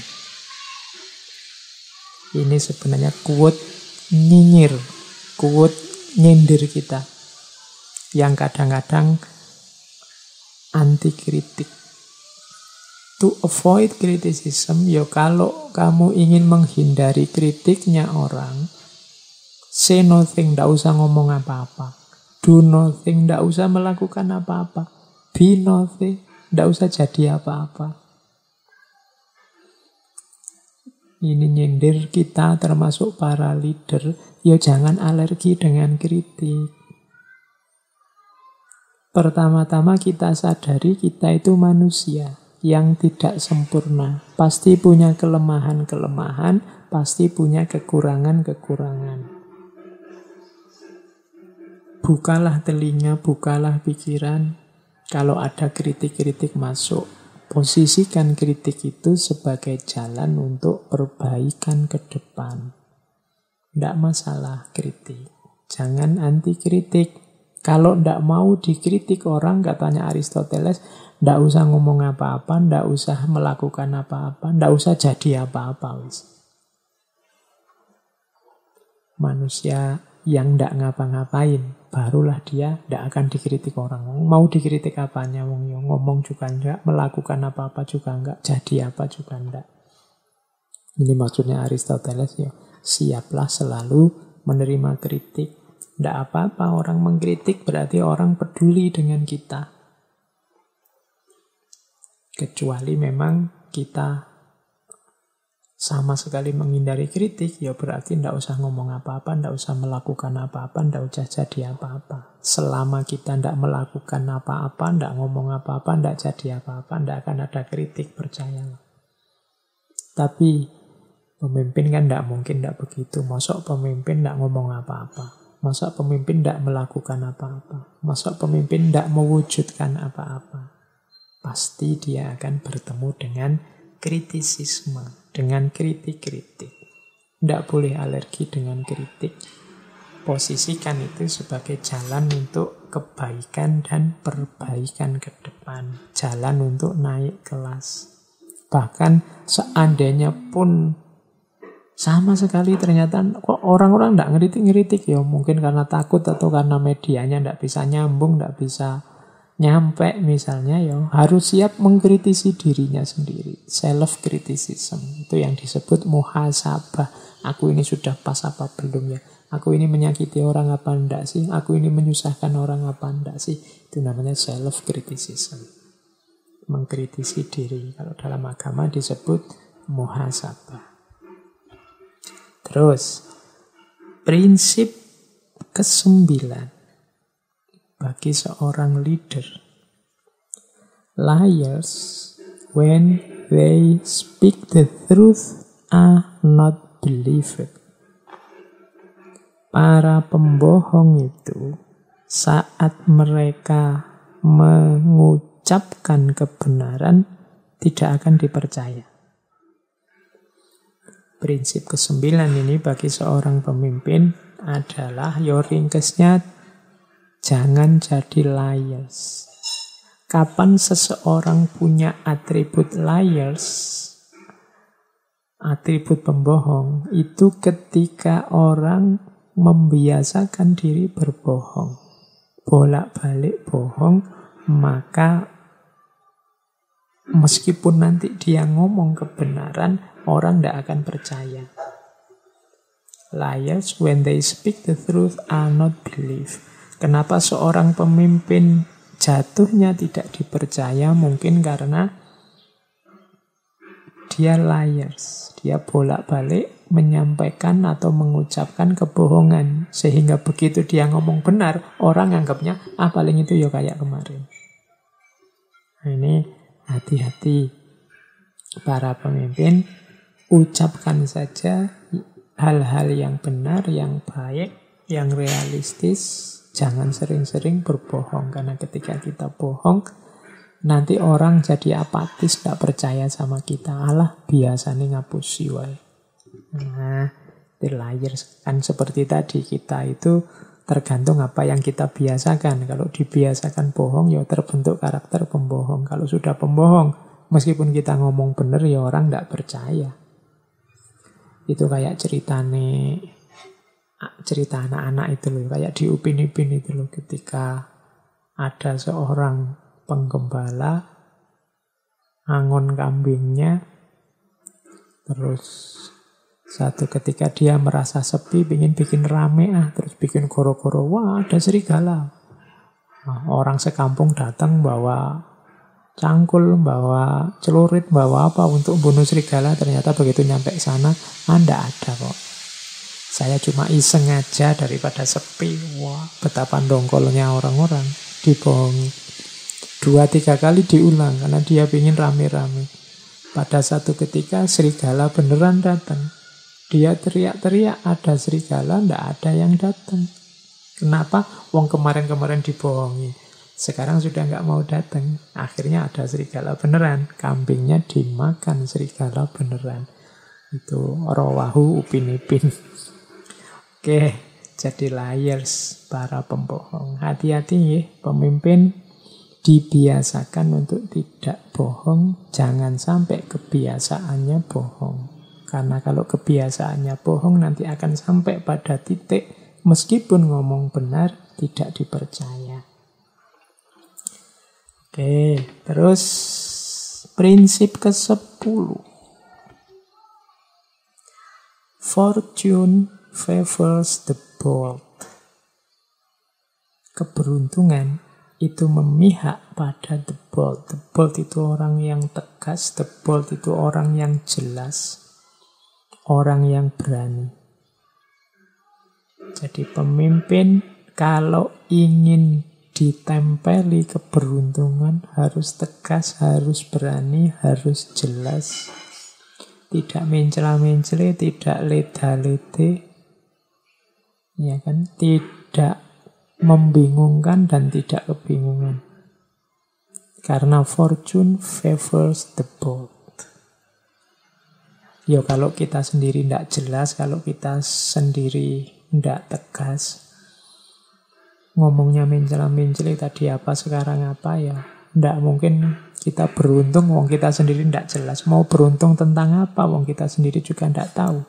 [SPEAKER 1] Ini sebenarnya quote nyinyir, quote nyindir kita. Yang kadang-kadang anti kritik. To avoid criticism, ya kalau kamu ingin menghindari kritiknya orang, say nothing, tidak usah ngomong apa-apa. Do nothing, tidak usah melakukan apa-apa. Be nothing, tidak usah jadi apa-apa. Ini nyindir kita termasuk para leader, ya jangan alergi dengan kritik. Pertama-tama kita sadari kita itu manusia yang tidak sempurna. Pasti punya kelemahan-kelemahan, pasti punya kekurangan-kekurangan. Bukalah telinga, bukalah pikiran. Kalau ada kritik-kritik masuk, posisikan kritik itu sebagai jalan untuk perbaikan ke depan. Tidak masalah kritik. Jangan anti kritik. Kalau tidak mau dikritik orang, katanya Aristoteles, tidak usah ngomong apa-apa, tidak usah melakukan apa-apa, tidak usah jadi apa-apa. Manusia yang tidak ngapa-ngapain, barulah dia tidak akan dikritik orang. Mau dikritik apanya? Ngomong juga enggak, melakukan apa-apa juga enggak, jadi apa juga enggak. Ini maksudnya Aristoteles ya. Siaplah selalu menerima kritik. Tidak apa-apa orang mengkritik, berarti orang peduli dengan kita. Kecuali memang kita sama sekali menghindari kritik, ya berarti tidak usah ngomong apa-apa, tidak usah melakukan apa-apa, tidak usah jadi apa-apa. Selama kita tidak melakukan apa-apa, tidak ngomong apa-apa, tidak jadi apa-apa, tidak akan ada kritik, percayalah. Tapi pemimpin kan tidak mungkin tidak begitu. Masuk pemimpin tidak ngomong apa-apa. Masa pemimpin tidak melakukan apa-apa? Masa pemimpin tidak mewujudkan apa-apa? Pasti dia akan bertemu dengan kritisisme, dengan kritik-kritik. Tidak boleh alergi dengan kritik. Posisikan itu sebagai jalan untuk kebaikan dan perbaikan ke depan. Jalan untuk naik kelas. Bahkan seandainya pun sama sekali ternyata kok orang-orang tidak ngeritik-ngeritik, ya mungkin karena takut atau karena medianya tidak bisa nyambung, tidak bisa nyampe misalnya, ya harus siap mengkritisi dirinya sendiri. Self criticism itu yang disebut muhasabah. Aku ini sudah pas apa belum ya? Aku ini menyakiti orang apa enggak sih? Aku ini menyusahkan orang apa enggak sih? Itu namanya self criticism. Mengkritisi diri. Kalau dalam agama disebut muhasabah. Terus, prinsip ke-9 bagi seorang leader. Liars, when they speak the truth, are not believed. Para pembohong itu, saat mereka mengucapkan kebenaran, tidak akan dipercaya. Prinsip ke-9 ini bagi seorang pemimpin adalah, ringkesnya, jangan jadi liars. Kapan seseorang punya atribut liars, atribut pembohong, itu ketika orang membiasakan diri berbohong. Bolak-balik bohong, maka meskipun nanti dia ngomong kebenaran, orang tidak akan percaya. Liars, when they speak the truth, are not believed. Kenapa seorang pemimpin jatuhnya tidak dipercaya? Mungkin karena dia liars. Dia bolak-balik menyampaikan atau mengucapkan kebohongan. Sehingga begitu dia ngomong benar, orang anggapnya, paling itu ya kayak kemarin. Nah, ini hati-hati para pemimpin. Ucapkan saja hal-hal yang benar, yang baik, yang realistis. Jangan sering-sering berbohong. Karena ketika kita bohong, nanti orang jadi apatis, tidak percaya sama kita. Alah, biasanya ngapusi wae. Nah, the liars. Kan seperti tadi, kita itu tergantung apa yang kita biasakan. Kalau dibiasakan bohong, ya terbentuk karakter pembohong. Kalau sudah pembohong, meskipun kita ngomong benar, ya orang tidak percaya. Itu kayak cerita anak-anak itu loh. Kayak di Upin Ipin itu loh. Ketika ada seorang penggembala angon kambingnya, terus satu ketika dia merasa sepi, ingin bikin rame, terus bikin goro-goro, wah ada serigala. Nah, orang sekampung datang bawa cangkul, bawa celurit, bawa apa untuk bunuh serigala. Ternyata begitu nyampe sana, nggak ada kok. Saya cuma iseng aja daripada sepi. Wah, betapa dongkolnya orang-orang, dibohongi. 2-3 kali diulang karena dia ingin rame-rame. Pada satu ketika serigala beneran datang. Dia teriak-teriak, ada serigala, ndak ada yang datang. Kenapa? Wong kemarin-kemarin dibohongi. Sekarang sudah nggak mau datang. Akhirnya ada serigala beneran. Kambingnya dimakan serigala beneran. Itu rawahu Upin Ipin. Oke, jadi liars, para pembohong. Hati-hati ya, pemimpin. Dibiasakan untuk tidak bohong, jangan sampai kebiasaannya bohong. Karena kalau kebiasaannya bohong, nanti akan sampai pada titik meskipun ngomong benar, tidak dipercaya. Oke, terus prinsip ke-10. Fortune favors the bold. Keberuntungan itu memihak pada the bold. The bold itu orang yang tegas, the bold itu orang yang jelas, orang yang berani. Jadi pemimpin kalau ingin ditempeli keberuntungan harus tegas, harus berani, harus jelas. Tidak mencela-mencele, tidak leda-lede. Ya kan? Tidak membingungkan dan tidak kebingungan. Karena fortune favors the bold. Ya kalau kita sendiri tidak jelas, kalau kita sendiri tidak tegas, ngomongnya mencela-mencela tadi apa, sekarang apa, ya tidak mungkin kita beruntung, wong kita sendiri tidak jelas. Mau beruntung tentang apa, wong kita sendiri juga tidak tahu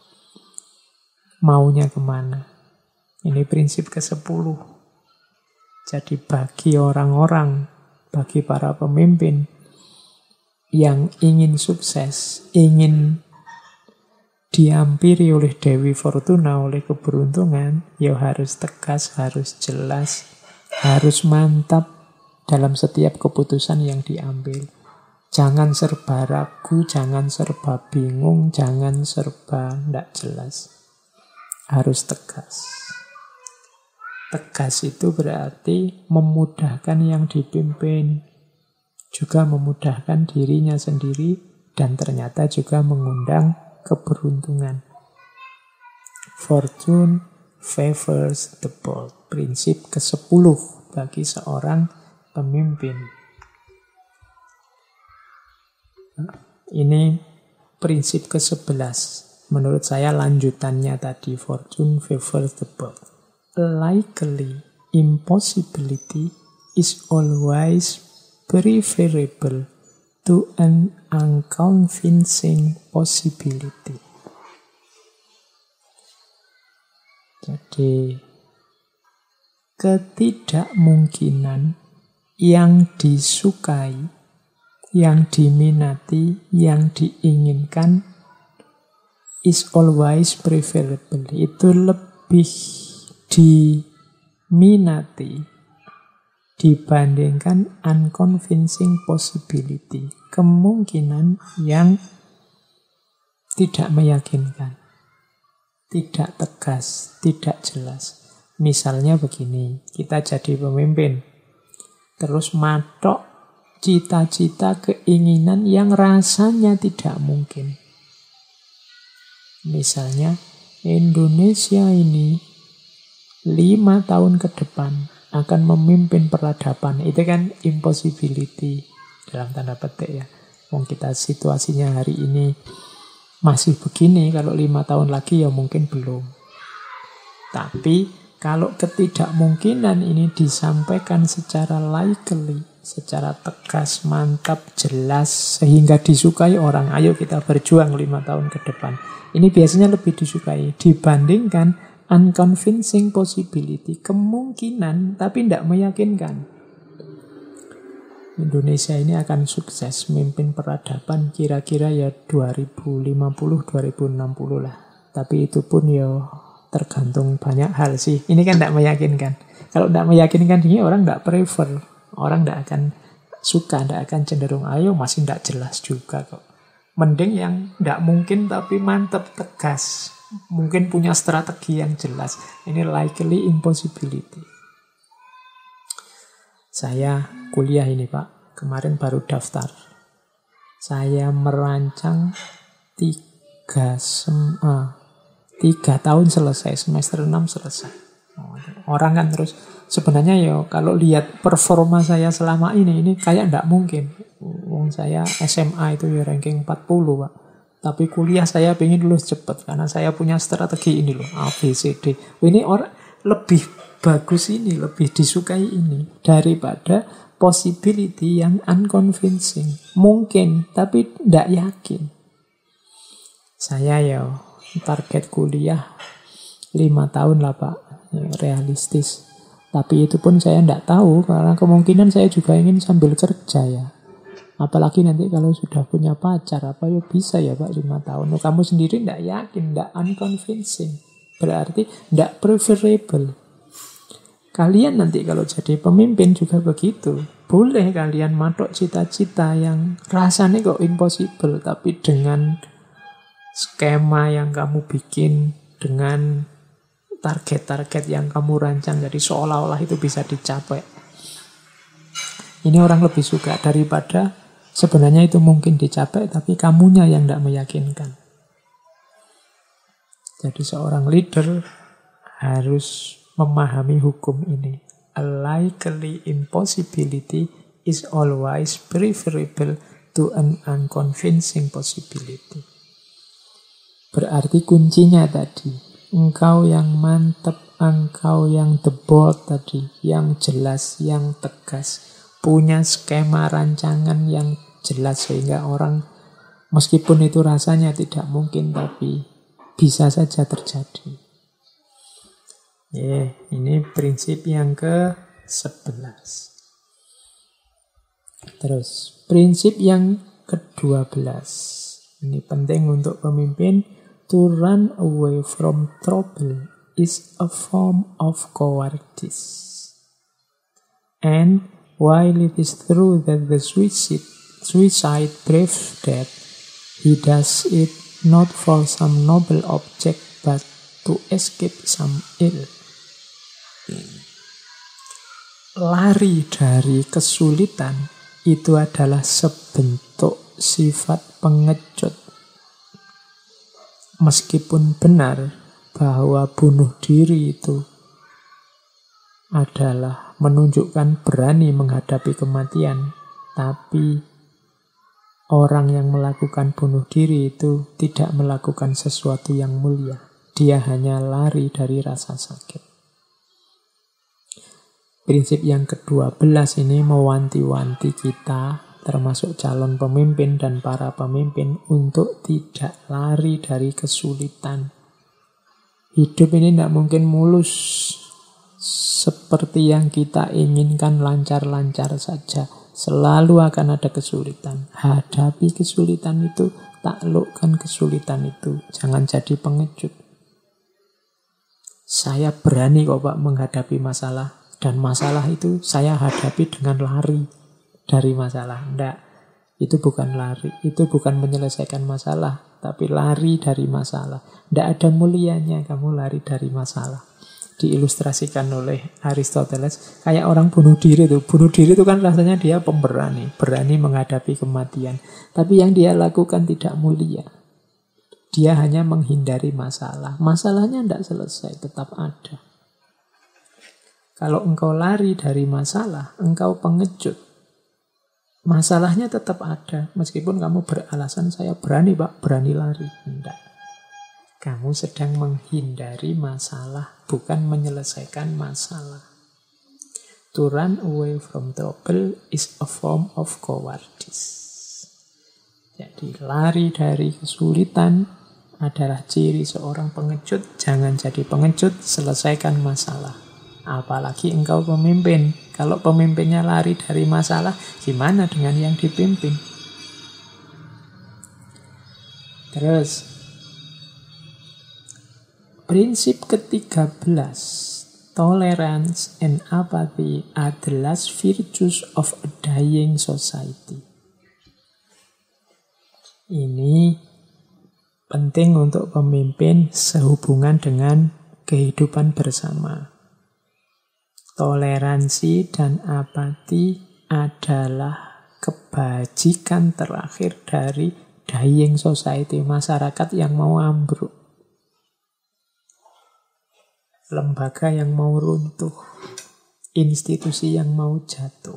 [SPEAKER 1] maunya kemana. Ini prinsip ke-10. Jadi bagi orang-orang, bagi para pemimpin yang ingin sukses, ingin diampiri oleh Dewi Fortuna, oleh keberuntungan, ya harus tegas, harus jelas, harus mantap dalam setiap keputusan yang diambil. Jangan serba ragu, jangan serba bingung, jangan serba tidak jelas. Harus tegas. Tegas itu berarti memudahkan yang dipimpin, juga memudahkan dirinya sendiri, dan ternyata juga mengundang keberuntungan. Fortune favors the bold. Prinsip ke-10 bagi seorang pemimpin. Ini prinsip ke-11. Menurut saya lanjutannya tadi, fortune favors the bold. Likely impossibility is always preferable to an unconvincing possibility. Jadi, ketidakmungkinan yang disukai, yang diminati, yang diinginkan is always preferable. Itu lebih diminati dibandingkan unconvincing possibility, kemungkinan yang tidak meyakinkan, tidak tegas, tidak jelas. Misalnya begini, kita jadi pemimpin, terus matok cita-cita keinginan yang rasanya tidak mungkin. Misalnya, Indonesia ini 5 tahun ke depan akan memimpin peradaban. Itu kan impossibility dalam tanda petik ya. Wong kita situasinya hari ini masih begini, kalau 5 tahun lagi ya mungkin belum. Tapi kalau ketidakmungkinan ini disampaikan secara likely, secara tegas, mantap, jelas, sehingga disukai orang. Ayo kita berjuang 5 tahun ke depan. Ini biasanya lebih disukai dibandingkan unconvincing possibility, kemungkinan tapi tidak meyakinkan. Indonesia ini akan sukses memimpin peradaban kira-kira ya 2050-2060 lah. Tapi itu pun ya tergantung banyak hal sih. Ini kan tidak meyakinkan. Kalau tidak meyakinkan ini orang tidak prefer. Orang tidak akan suka, tidak akan cenderung. Ayo masih tidak jelas juga kok. Mending yang tidak mungkin tapi mantap, tegas. Mungkin punya strategi yang jelas. Ini likely impossibility. Saya kuliah ini Pak, kemarin baru daftar. Saya merancang 3 tahun selesai, semester 6 selesai. Orang kan terus, sebenarnya ya kalau lihat performa saya selama ini kayak tidak mungkin. Saya SMA itu ya ranking 40 Pak. Tapi kuliah saya pengen lulus cepat karena saya punya strategi ini loh, A, B, C, D. Ini orang lebih bagus ini, lebih disukai ini daripada possibility yang unconvincing. Mungkin, tapi tidak yakin. Saya ya target kuliah 5 tahun lah Pak, realistis. Tapi itu pun saya tidak tahu karena kemungkinan saya juga ingin sambil kerja ya. Apalagi nanti kalau sudah punya pacar, apa ya bisa ya Pak 5 tahun. Kamu sendiri tidak yakin, tidak unconvincing. Berarti tidak preferable. Kalian nanti kalau jadi pemimpin juga begitu. Boleh kalian matok cita-cita yang rasanya kok impossible, tapi dengan skema yang kamu bikin, dengan target-target yang kamu rancang, jadi seolah-olah itu bisa dicapai. Ini orang lebih suka daripada sebenarnya itu mungkin dicapai, tapi kamunya yang tidak meyakinkan. Jadi seorang leader harus memahami hukum ini. A likely impossibility is always preferable to an unconvincing possibility. Berarti kuncinya tadi, engkau yang mantap, engkau yang the bold tadi, yang jelas, yang tegas, punya skema rancangan yang jelas sehingga orang meskipun itu rasanya tidak mungkin tapi bisa saja terjadi. Ini prinsip yang ke-11. Terus, prinsip yang ke-12. Ini penting untuk pemimpin. To run away from trouble is a form of cowardice. And while it is true that the suicide braves death, he does it not for some noble object, but to escape some ill. Lari dari kesulitan itu adalah sebentuk sifat pengecut. Meskipun benar bahwa bunuh diri itu adalah menunjukkan berani menghadapi kematian, tapi orang yang melakukan bunuh diri itu tidak melakukan sesuatu yang mulia. Dia hanya lari dari rasa sakit. Prinsip yang ke-12 ini mewanti-wanti kita, termasuk calon pemimpin dan para pemimpin, untuk tidak lari dari kesulitan. Hidup ini tidak mungkin mulus seperti yang kita inginkan lancar-lancar saja. Selalu akan ada kesulitan. Hadapi kesulitan itu, taklukkan kesulitan itu. Jangan jadi pengecut. Saya berani kok Pak menghadapi masalah. Dan masalah itu saya hadapi dengan lari dari masalah. Enggak, itu bukan lari. Itu bukan menyelesaikan masalah. tapi lari dari masalah. Tidak ada mulianya kamu lari dari masalah. Diilustrasikan oleh Aristoteles kayak orang bunuh diri tuh. Bunuh diri itu kan rasanya dia pemberani, berani menghadapi kematian. Tapi yang dia lakukan tidak mulia. Dia hanya menghindari masalah. Masalahnya tidak selesai, tetap ada. Kalau engkau lari dari masalah, engkau pengecut. Masalahnya tetap ada. Meskipun kamu beralasan, saya berani Pak, berani lari. Tidak. Kamu sedang menghindari masalah, bukan menyelesaikan masalah. To run away from trouble is a form of cowardice. Jadi lari dari kesulitan adalah ciri seorang pengecut. Jangan jadi pengecut, selesaikan masalah. Apalagi engkau pemimpin. Kalau pemimpinnya lari dari masalah, gimana dengan yang dipimpin? Terus, prinsip ke-13, tolerance and apathy are the last virtues of a dying society. Ini penting untuk pemimpin sehubungan dengan kehidupan bersama. Toleransi dan apati adalah kebajikan terakhir dari dying society, masyarakat yang mau ambruk. Lembaga yang mau runtuh, institusi yang mau jatuh.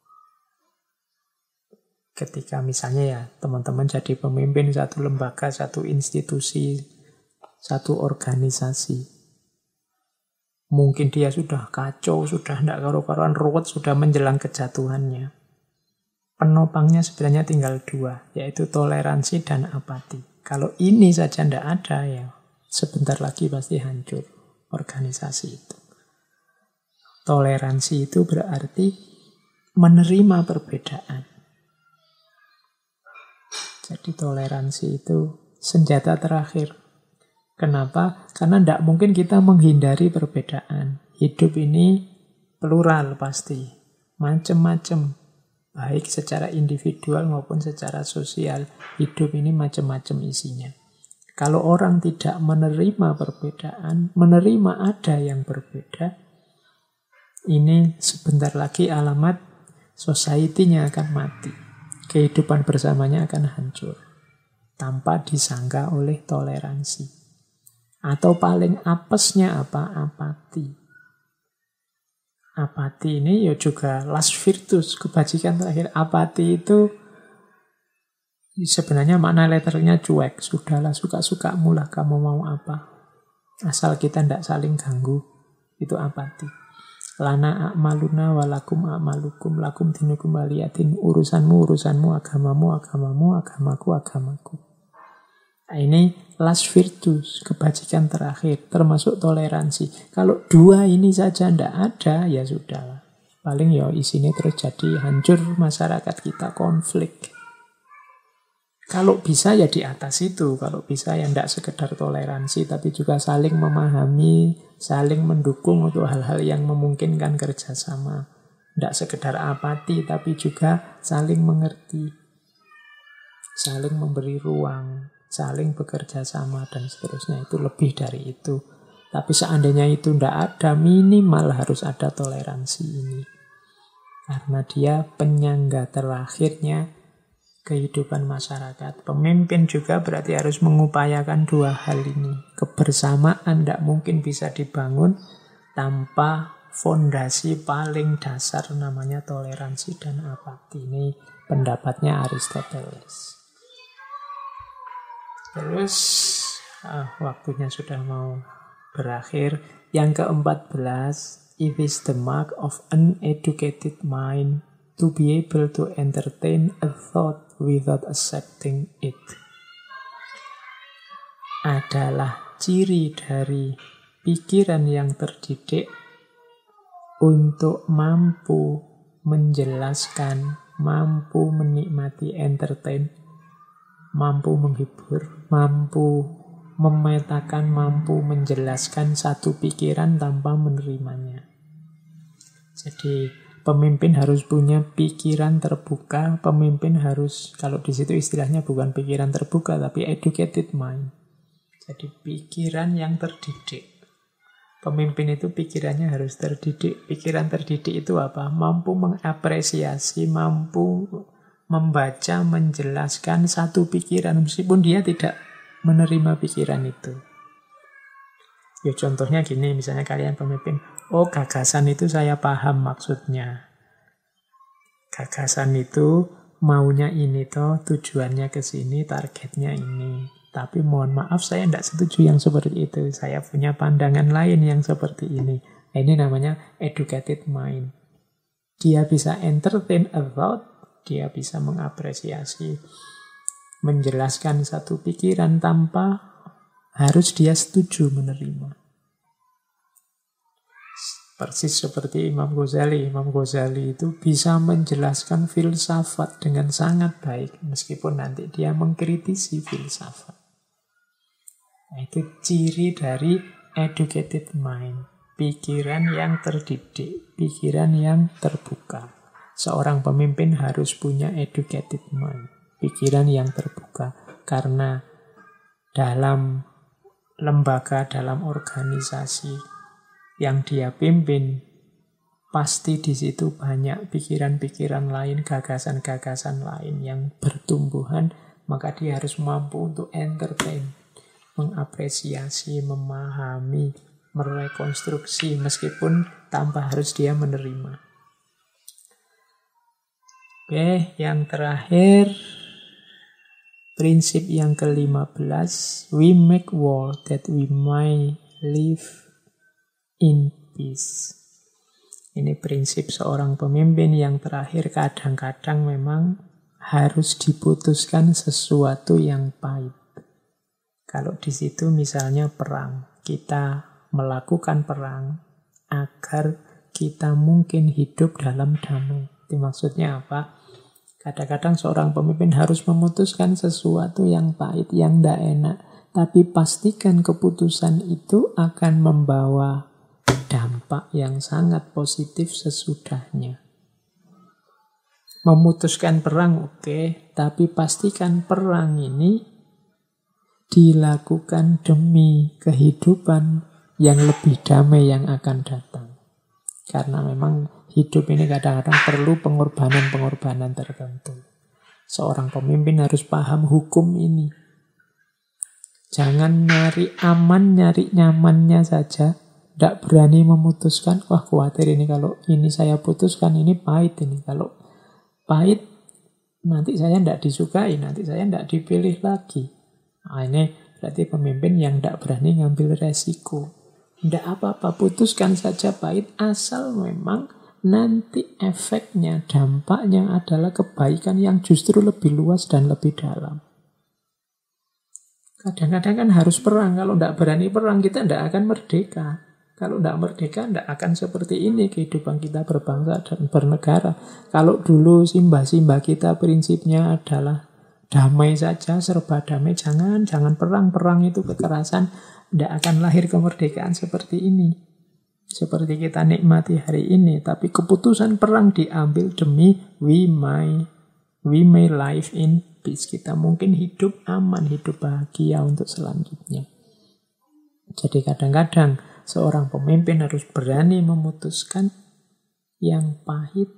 [SPEAKER 1] Ketika misalnya ya teman-teman jadi pemimpin satu lembaga, satu institusi, satu organisasi. Mungkin dia sudah kacau, sudah tidak karu-karuan, ruwet, sudah menjelang kejatuhannya. Penopangnya sebenarnya tinggal dua, yaitu toleransi dan apati. Kalau ini saja tidak ada, ya sebentar lagi pasti hancur organisasi itu. Toleransi itu berarti menerima perbedaan. Jadi toleransi itu senjata terakhir. Kenapa? Karena tidak mungkin kita menghindari perbedaan. Hidup ini plural pasti. Macam-macam. Baik secara individual maupun secara sosial. Hidup ini macam-macam isinya. Kalau orang tidak menerima perbedaan, menerima ada yang berbeda, ini sebentar lagi alamat society-nya akan mati. Kehidupan bersamanya akan hancur. Tanpa disangka oleh toleransi. Atau paling apesnya apa? Apati. Apati ini ya juga last virtus, kebajikan terakhir. Apati itu sebenarnya makna letternya cuek. Sudahlah, suka-sukamu lah kamu mau apa. Asal kita tidak saling ganggu. Itu apati. Lana a'maluna walakum a'malukum lakum dinukum waliyatin. Urusanmu, agamamu, agamaku. Nah, ini last virtus, kebajikan terakhir, termasuk toleransi. Kalau dua ini saja tidak ada, ya sudahlah. Paling ya isinya terus jadi hancur masyarakat kita, konflik. Kalau bisa ya di atas itu, kalau bisa ya tidak sekedar toleransi, tapi juga saling memahami, saling mendukung untuk hal-hal yang memungkinkan kerjasama. Tidak sekedar apati, tapi juga saling mengerti, saling memberi ruang, saling bekerja sama dan seterusnya. Itu lebih dari itu. Tapi seandainya itu tidak ada, minimal harus ada toleransi ini. Karena dia penyangga terakhirnya kehidupan masyarakat. Pemimpin juga berarti harus mengupayakan dua hal ini. Kebersamaan tidak mungkin bisa dibangun tanpa fondasi paling dasar namanya toleransi dan apati. Ini pendapatnya Aristoteles. Terus waktunya sudah mau berakhir. Yang ke-14, it is the mark of uneducated mind to be able to entertain a thought without accepting it. Adalah ciri dari pikiran yang terdidik untuk mampu menjelaskan, mampu menikmati, entertain, mampu menghibur, mampu memetakan, mampu menjelaskan satu pikiran tanpa menerimanya. Jadi Pemimpin harus punya pikiran terbuka, pemimpin harus, kalau di situ istilahnya bukan pikiran terbuka, tapi educated mind. Jadi pikiran yang terdidik. Pemimpin itu pikirannya harus terdidik. Pikiran terdidik itu apa? Mampu mengapresiasi, mampu membaca, menjelaskan satu pikiran, meskipun dia tidak menerima pikiran itu. Ya contohnya gini, misalnya kalian pemimpin, oh gagasan itu saya paham maksudnya. Gagasan itu maunya ini toh, tujuannya ke sini, targetnya ini. Tapi mohon maaf saya tidak setuju yang seperti itu. Saya punya pandangan lain yang seperti ini. Ini namanya educated mind. Dia bisa entertain a thought, dia bisa mengapresiasi, menjelaskan satu pikiran tanpa harus dia setuju menerima. Persis seperti Imam Ghazali. Imam Ghazali itu bisa menjelaskan filsafat dengan sangat baik, meskipun nanti dia mengkritisi filsafat. Nah, itu ciri dari educated mind. Pikiran yang terdidik, pikiran yang terbuka. Seorang pemimpin harus punya educated mind, pikiran yang terbuka. Karena dalam lembaga, dalam organisasi yang dia pimpin, pasti di situ banyak pikiran-pikiran lain, gagasan-gagasan lain yang bertumbuhan, maka dia harus mampu untuk entertain, mengapresiasi, memahami, merekonstruksi, meskipun tanpa harus dia menerima. Oke, yang terakhir, prinsip yang ke-15, we make war that we may live in peace. Ini prinsip seorang pemimpin yang terakhir. Kadang-kadang memang harus diputuskan sesuatu yang pahit. Kalau di situ misalnya perang, kita melakukan perang agar kita mungkin hidup dalam damai. Itu maksudnya apa? Kadang-kadang seorang pemimpin harus memutuskan sesuatu yang pahit, yang tidak enak. Tapi pastikan keputusan itu akan membawa dampak yang sangat positif sesudahnya. Memutuskan perang oke, tapi pastikan perang ini dilakukan demi kehidupan yang lebih damai yang akan datang. Karena memang hidup ini kadang-kadang perlu pengorbanan-pengorbanan tertentu. Seorang pemimpin harus paham hukum ini. Jangan nyari aman, nyari nyamannya saja. Tidak berani memutuskan, wah khawatir ini kalau ini saya putuskan, ini pahit ini. Kalau pahit, nanti saya tidak disukai, nanti saya tidak dipilih lagi. Nah, ini berarti pemimpin yang tidak berani ngambil resiko. Tidak apa-apa, putuskan saja pahit, asal memang nanti efeknya, dampaknya adalah kebaikan yang justru lebih luas dan lebih dalam. Kadang-kadang kan harus perang, kalau tidak berani perang kita tidak akan merdeka. Kalau tidak merdeka, tidak akan seperti ini kehidupan kita berbangsa dan bernegara. Kalau dulu simbah-simbah kita prinsipnya adalah damai saja, serba damai, jangan perang. Perang itu kekerasan, tidak akan lahir kemerdekaan seperti ini. Seperti kita nikmati hari ini. Tapi keputusan perang diambil demi we may live in peace. Kita mungkin hidup aman, hidup bahagia untuk selanjutnya. Jadi kadang-kadang seorang pemimpin harus berani memutuskan yang pahit,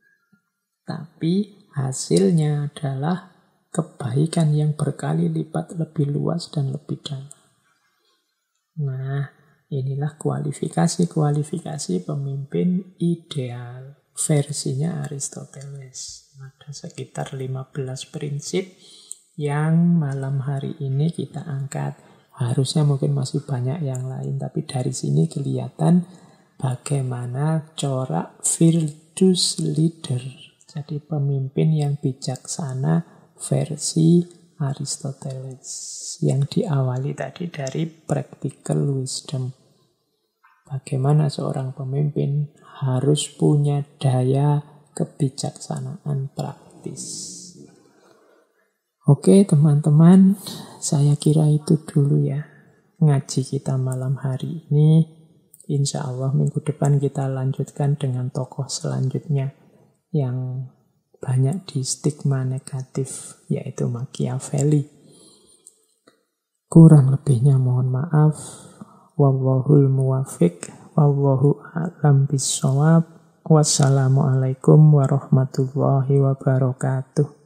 [SPEAKER 1] tapi hasilnya adalah kebaikan yang berkali lipat lebih luas dan lebih dalam. Nah, inilah kualifikasi pemimpin ideal versinya Aristoteles. Ada sekitar 15 prinsip yang malam hari ini kita angkat. Harusnya mungkin masih banyak yang lain, tapi dari sini kelihatan bagaimana corak virtuous leader. Jadi pemimpin yang bijaksana versi Aristoteles. Yang diawali tadi dari practical wisdom. Bagaimana seorang pemimpin harus punya daya kebijaksanaan praktis. Oke teman-teman, saya kira itu dulu ya ngaji kita malam hari ini. Insya Allah minggu depan kita lanjutkan dengan tokoh selanjutnya yang banyak di stigma negatif, yaitu Machiavelli. Kurang lebihnya mohon maaf. Wallahul muwafiq, wallahu a'lam bissawab. Wassalamualaikum warahmatullahi wabarakatuh.